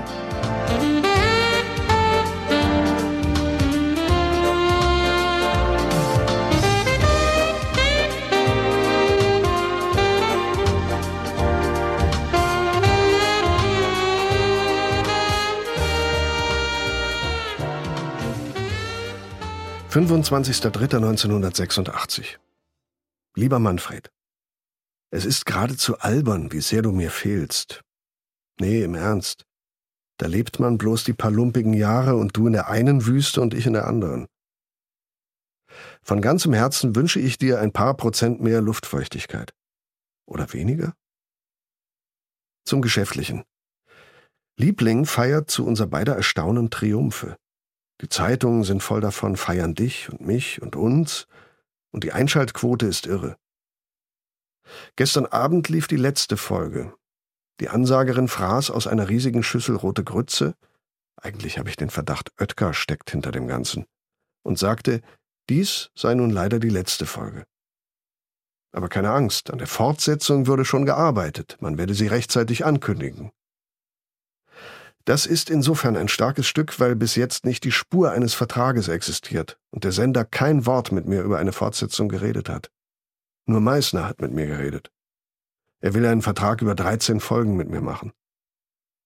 »25.03.1986. Lieber Manfred, es ist geradezu albern, wie sehr du mir fehlst. Nee, im Ernst. Da lebt man bloß die paar lumpigen Jahre und du in der einen Wüste und ich in der anderen. Von ganzem Herzen wünsche ich dir ein paar Prozent mehr Luftfeuchtigkeit. Oder weniger? Zum Geschäftlichen. Liebling feiert zu unser beider Erstaunen Triumphe. Die Zeitungen sind voll davon, feiern dich und mich und uns, und die Einschaltquote ist irre. Gestern Abend lief die letzte Folge. Die Ansagerin fraß aus einer riesigen Schüssel rote Grütze, eigentlich habe ich den Verdacht, Oetker steckt hinter dem Ganzen, und sagte, dies sei nun leider die letzte Folge. Aber keine Angst, an der Fortsetzung würde schon gearbeitet, man werde sie rechtzeitig ankündigen. Das ist insofern ein starkes Stück, weil bis jetzt nicht die Spur eines Vertrages existiert und der Sender kein Wort mit mir über eine Fortsetzung geredet hat. Nur Meissner hat mit mir geredet. Er will einen Vertrag über 13 Folgen mit mir machen.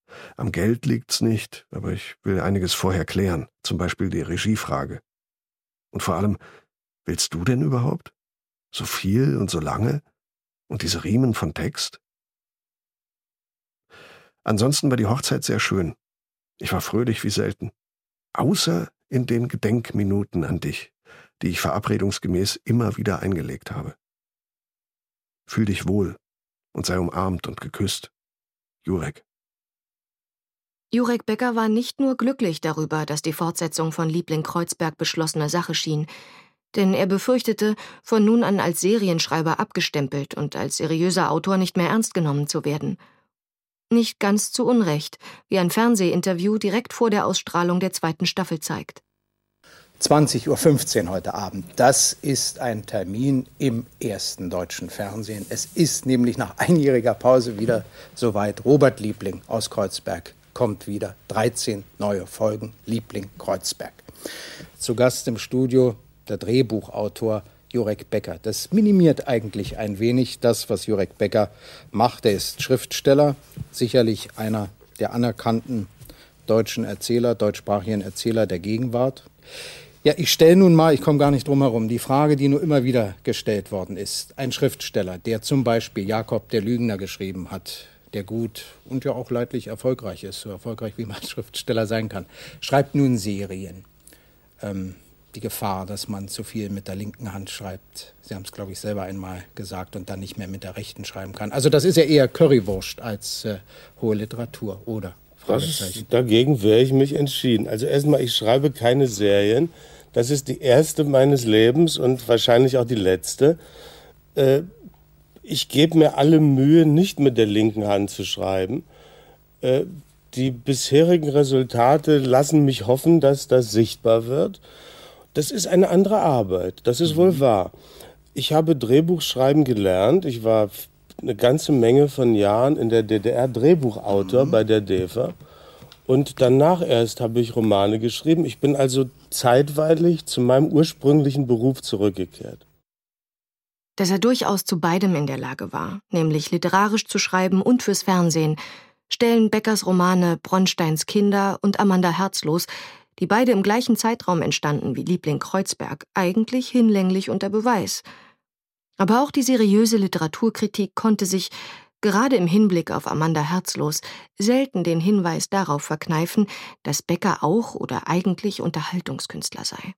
Am Geld liegt's nicht, aber ich will einiges vorher klären, zum Beispiel die Regiefrage. Und vor allem, willst du denn überhaupt? So viel und so lange? Und diese Riemen von Text? Ansonsten war die Hochzeit sehr schön. Ich war fröhlich wie selten. Außer in den Gedenkminuten an dich, die ich verabredungsgemäß immer wieder eingelegt habe. Fühl dich wohl und sei umarmt und geküsst. Jurek. Jurek Becker war nicht nur glücklich darüber, dass die Fortsetzung von Liebling Kreuzberg beschlossene Sache schien, denn er befürchtete, von nun an als Serienschreiber abgestempelt und als seriöser Autor nicht mehr ernst genommen zu werden. Nicht ganz zu Unrecht, wie ein Fernsehinterview direkt vor der Ausstrahlung der 2. Staffel zeigt. 20:15 Uhr heute Abend. Das ist ein Termin im ersten deutschen Fernsehen. Es ist nämlich nach einjähriger Pause wieder soweit. Robert Liebling aus Kreuzberg kommt wieder. 13 neue Folgen Liebling Kreuzberg. Zu Gast im Studio der Drehbuchautor Jurek Becker. Das minimiert eigentlich ein wenig das, was Jurek Becker macht. Er ist Schriftsteller, sicherlich einer der anerkannten deutschen Erzähler, deutschsprachigen Erzähler der Gegenwart. Ja, ich stelle nun mal, ich komme gar nicht drum herum, die Frage, die nur immer wieder gestellt worden ist. Ein Schriftsteller, der zum Beispiel Jakob der Lügner geschrieben hat, der gut und ja auch leidlich erfolgreich ist, so erfolgreich wie man Schriftsteller sein kann, schreibt nun Serien. Die Gefahr, dass man zu viel mit der linken Hand schreibt. Sie haben es, glaube ich, selber einmal gesagt und dann nicht mehr mit der rechten schreiben kann. Also das ist ja eher Currywurst als hohe Literatur, oder? Dagegen wäre ich mich entschieden. Also erstmal, ich schreibe keine Serien. Das ist die erste meines Lebens und wahrscheinlich auch die letzte. Ich gebe mir alle Mühe, nicht mit der linken Hand zu schreiben. Die bisherigen Resultate lassen mich hoffen, dass das sichtbar wird. Das ist eine andere Arbeit, das ist wohl wahr. Ich habe Drehbuchschreiben gelernt. Ich war eine ganze Menge von Jahren in der DDR Drehbuchautor bei der DEFA. Und danach erst habe ich Romane geschrieben. Ich bin also zeitweilig zu meinem ursprünglichen Beruf zurückgekehrt. Dass er durchaus zu beidem in der Lage war, nämlich literarisch zu schreiben und fürs Fernsehen, stellen Beckers Romane Bronsteins Kinder und Amanda Herzlos, die beide im gleichen Zeitraum entstanden wie Liebling Kreuzberg, eigentlich hinlänglich unter Beweis. Aber auch die seriöse Literaturkritik konnte sich, gerade im Hinblick auf Amanda Herzlos, selten den Hinweis darauf verkneifen, dass Becker auch oder eigentlich Unterhaltungskünstler sei.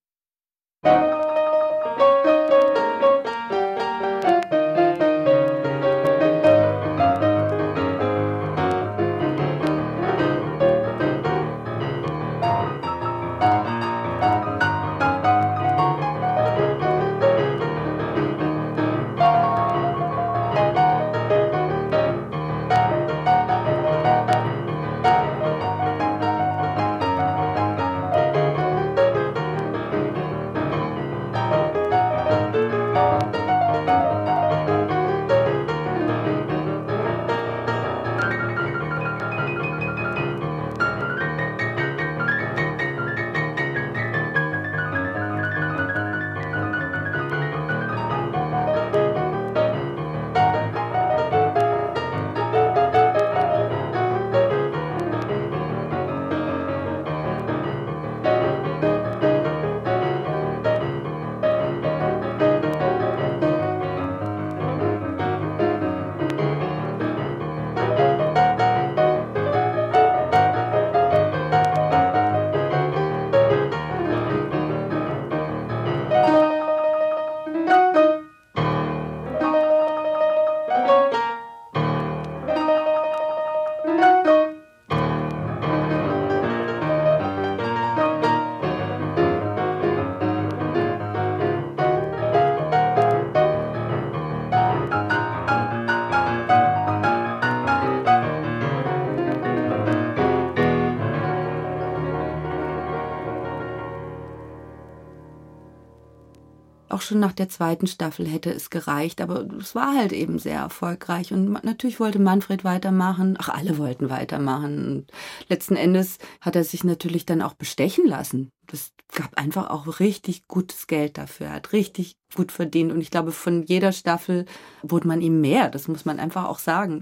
Auch schon nach der 2. Staffel hätte es gereicht, aber es war halt eben sehr erfolgreich. Und natürlich wollte Manfred weitermachen. Ach, alle wollten weitermachen. Und letzten Endes hat er sich natürlich dann auch bestechen lassen. Das gab einfach auch richtig gutes Geld dafür. Er hat richtig gut verdient. Und ich glaube, von jeder Staffel bot man ihm mehr. Das muss man einfach auch sagen.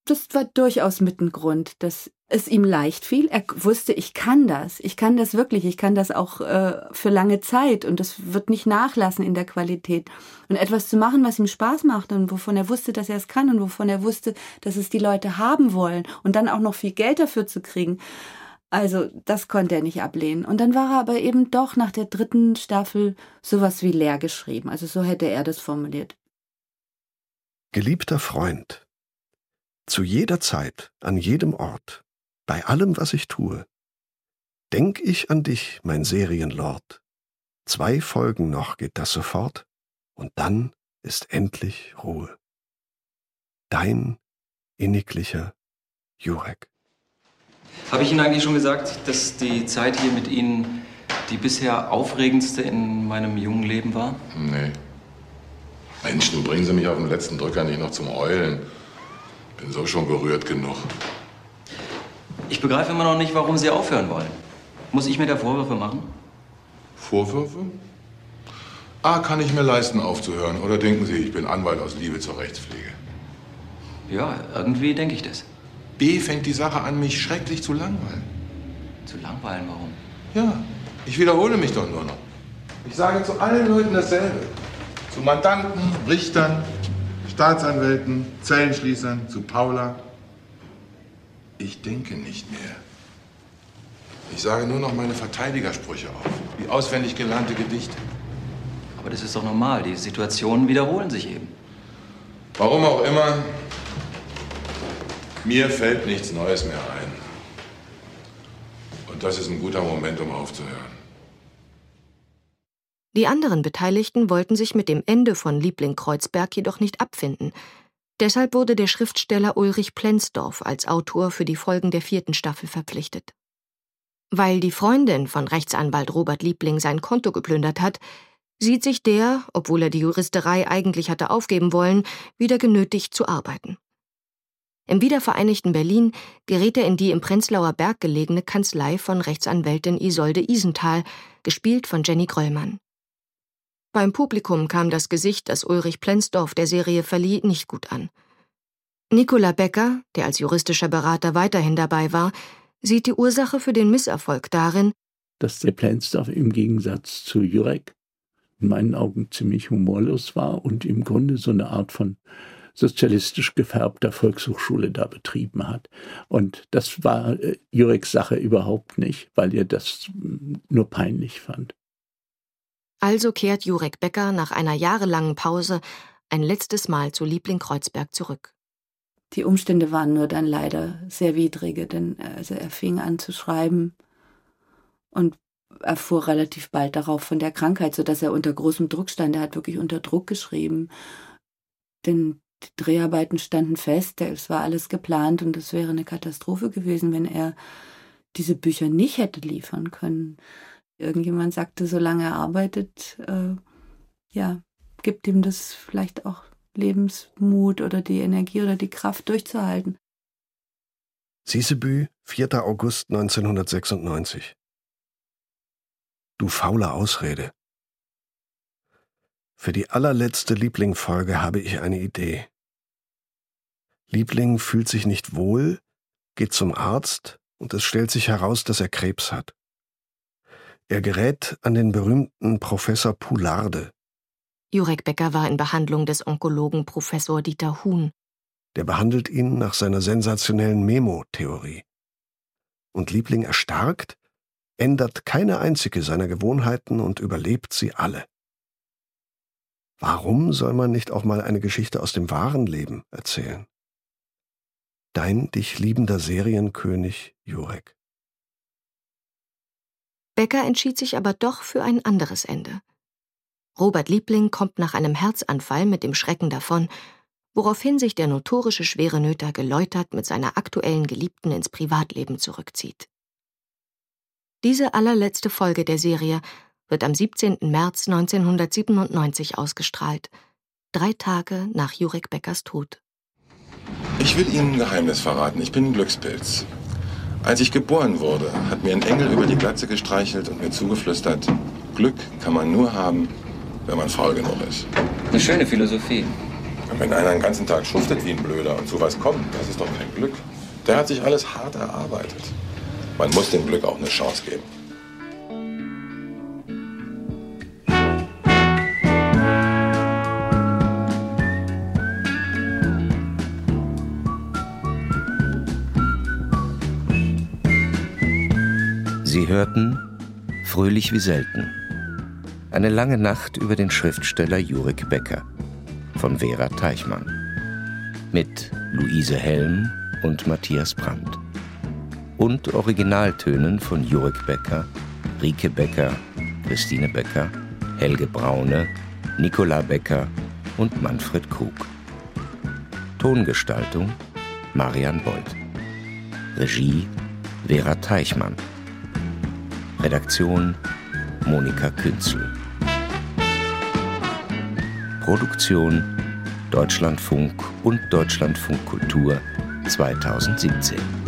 Das war durchaus mit ein Grund, dass es ihm leicht fiel. Er wusste, ich kann das wirklich, ich kann das auch für lange Zeit und das wird nicht nachlassen in der Qualität. Und etwas zu machen, was ihm Spaß macht und wovon er wusste, dass er es kann und wovon er wusste, dass es die Leute haben wollen und dann auch noch viel Geld dafür zu kriegen. Also das konnte er nicht ablehnen. Und dann war er aber eben doch nach der 3. Staffel sowas wie leer geschrieben. Also so hätte er das formuliert. Geliebter Freund, zu jeder Zeit, an jedem Ort, bei allem, was ich tue, denk ich an dich, mein Serienlord. 2 Folgen noch geht das sofort, und dann ist endlich Ruhe. Dein inniglicher Jurek. Habe ich Ihnen eigentlich schon gesagt, dass die Zeit hier mit Ihnen die bisher aufregendste in meinem jungen Leben war? Nee. Mensch, nun bringen Sie mich auf den letzten Drücker nicht noch zum Heulen. Bin so schon gerührt genug. Ich begreife immer noch nicht, warum Sie aufhören wollen. Muss ich mir da Vorwürfe machen? Vorwürfe? A, kann ich mir leisten, aufzuhören. Oder denken Sie, ich bin Anwalt aus Liebe zur Rechtspflege? Ja, irgendwie denke ich das. B, fängt die Sache an, mich schrecklich zu langweilen. Zu langweilen, warum? Ja, ich wiederhole mich doch nur noch. Ich sage zu allen Leuten dasselbe. Zu Mandanten, Richtern, Staatsanwälten, Zellenschließern, zu Paula. Ich denke nicht mehr. Ich sage nur noch meine Verteidigersprüche auf, wie auswendig gelernte Gedichte. Aber das ist doch normal, die Situationen wiederholen sich eben. Warum auch immer, mir fällt nichts Neues mehr ein. Und das ist ein guter Moment, um aufzuhören. Die anderen Beteiligten wollten sich mit dem Ende von Liebling Kreuzberg jedoch nicht abfinden. Deshalb wurde der Schriftsteller Ulrich Plenzdorf als Autor für die Folgen der 4. Staffel verpflichtet. Weil die Freundin von Rechtsanwalt Robert Liebling sein Konto geplündert hat, sieht sich der, obwohl er die Juristerei eigentlich hatte aufgeben wollen, wieder genötigt zu arbeiten. Im wiedervereinigten Berlin gerät er in die im Prenzlauer Berg gelegene Kanzlei von Rechtsanwältin Isolde Isenthal, gespielt von Jenny Gröllmann. Beim Publikum kam das Gesicht, das Ulrich Plenzdorf der Serie verlieh, nicht gut an. Nicola Becker, der als juristischer Berater weiterhin dabei war, sieht die Ursache für den Misserfolg darin, dass der Plenzdorf im Gegensatz zu Jurek in meinen Augen ziemlich humorlos war und im Grunde so eine Art von sozialistisch gefärbter Volkshochschule da betrieben hat. Und das war Jureks Sache überhaupt nicht, weil er das nur peinlich fand. Also kehrt Jurek Becker nach einer jahrelangen Pause ein letztes Mal zu Liebling Kreuzberg zurück. Die Umstände waren nur dann leider sehr widrige, denn er fing an zu schreiben und erfuhr relativ bald darauf von der Krankheit, sodass er unter großem Druck stand. Er hat wirklich unter Druck geschrieben, denn die Dreharbeiten standen fest, es war alles geplant und es wäre eine Katastrophe gewesen, wenn er diese Bücher nicht hätte liefern können. Irgendjemand sagte, solange er arbeitet, gibt ihm das vielleicht auch Lebensmut oder die Energie oder die Kraft durchzuhalten. Sisebü, 4. August 1996. Du faule Ausrede. Für die allerletzte Liebling-Folge habe ich eine Idee. Liebling fühlt sich nicht wohl, geht zum Arzt und es stellt sich heraus, dass er Krebs hat. Er gerät an den berühmten Professor Poularde. Jurek Becker war in Behandlung des Onkologen Professor Dieter Huhn. Der behandelt ihn nach seiner sensationellen Memo-Theorie. Und Liebling erstarkt, ändert keine einzige seiner Gewohnheiten und überlebt sie alle. Warum soll man nicht auch mal eine Geschichte aus dem wahren Leben erzählen? Dein dich liebender Serienkönig Jurek. Becker entschied sich aber doch für ein anderes Ende. Robert Liebling kommt nach einem Herzanfall mit dem Schrecken davon, woraufhin sich der notorische Schwerenöter geläutert mit seiner aktuellen Geliebten ins Privatleben zurückzieht. Diese allerletzte Folge der Serie wird am 17. März 1997 ausgestrahlt, 3 Tage nach Jurek Beckers Tod. Ich will Ihnen ein Geheimnis verraten. Ich bin ein Glückspilz. Als ich geboren wurde, hat mir ein Engel über die Glatze gestreichelt und mir zugeflüstert, Glück kann man nur haben, wenn man faul genug ist. Eine schöne Philosophie. Und wenn einer den ganzen Tag schuftet wie ein Blöder und sowas kommt, das ist doch kein Glück. Der hat sich alles hart erarbeitet. Man muss dem Glück auch eine Chance geben. Sie hörten Fröhlich wie selten. Eine lange Nacht über den Schriftsteller Jurek Becker von Vera Teichmann. Mit Luise Helm und Matthias Brandt. Und Originaltönen von Jurek Becker, Rike Becker, Christine Becker, Helge Braune, Nicola Becker und Manfred Krug. Tongestaltung Marian Bold. Regie Vera Teichmann. Redaktion Monika Künzel. Produktion Deutschlandfunk und Deutschlandfunk Kultur 2017.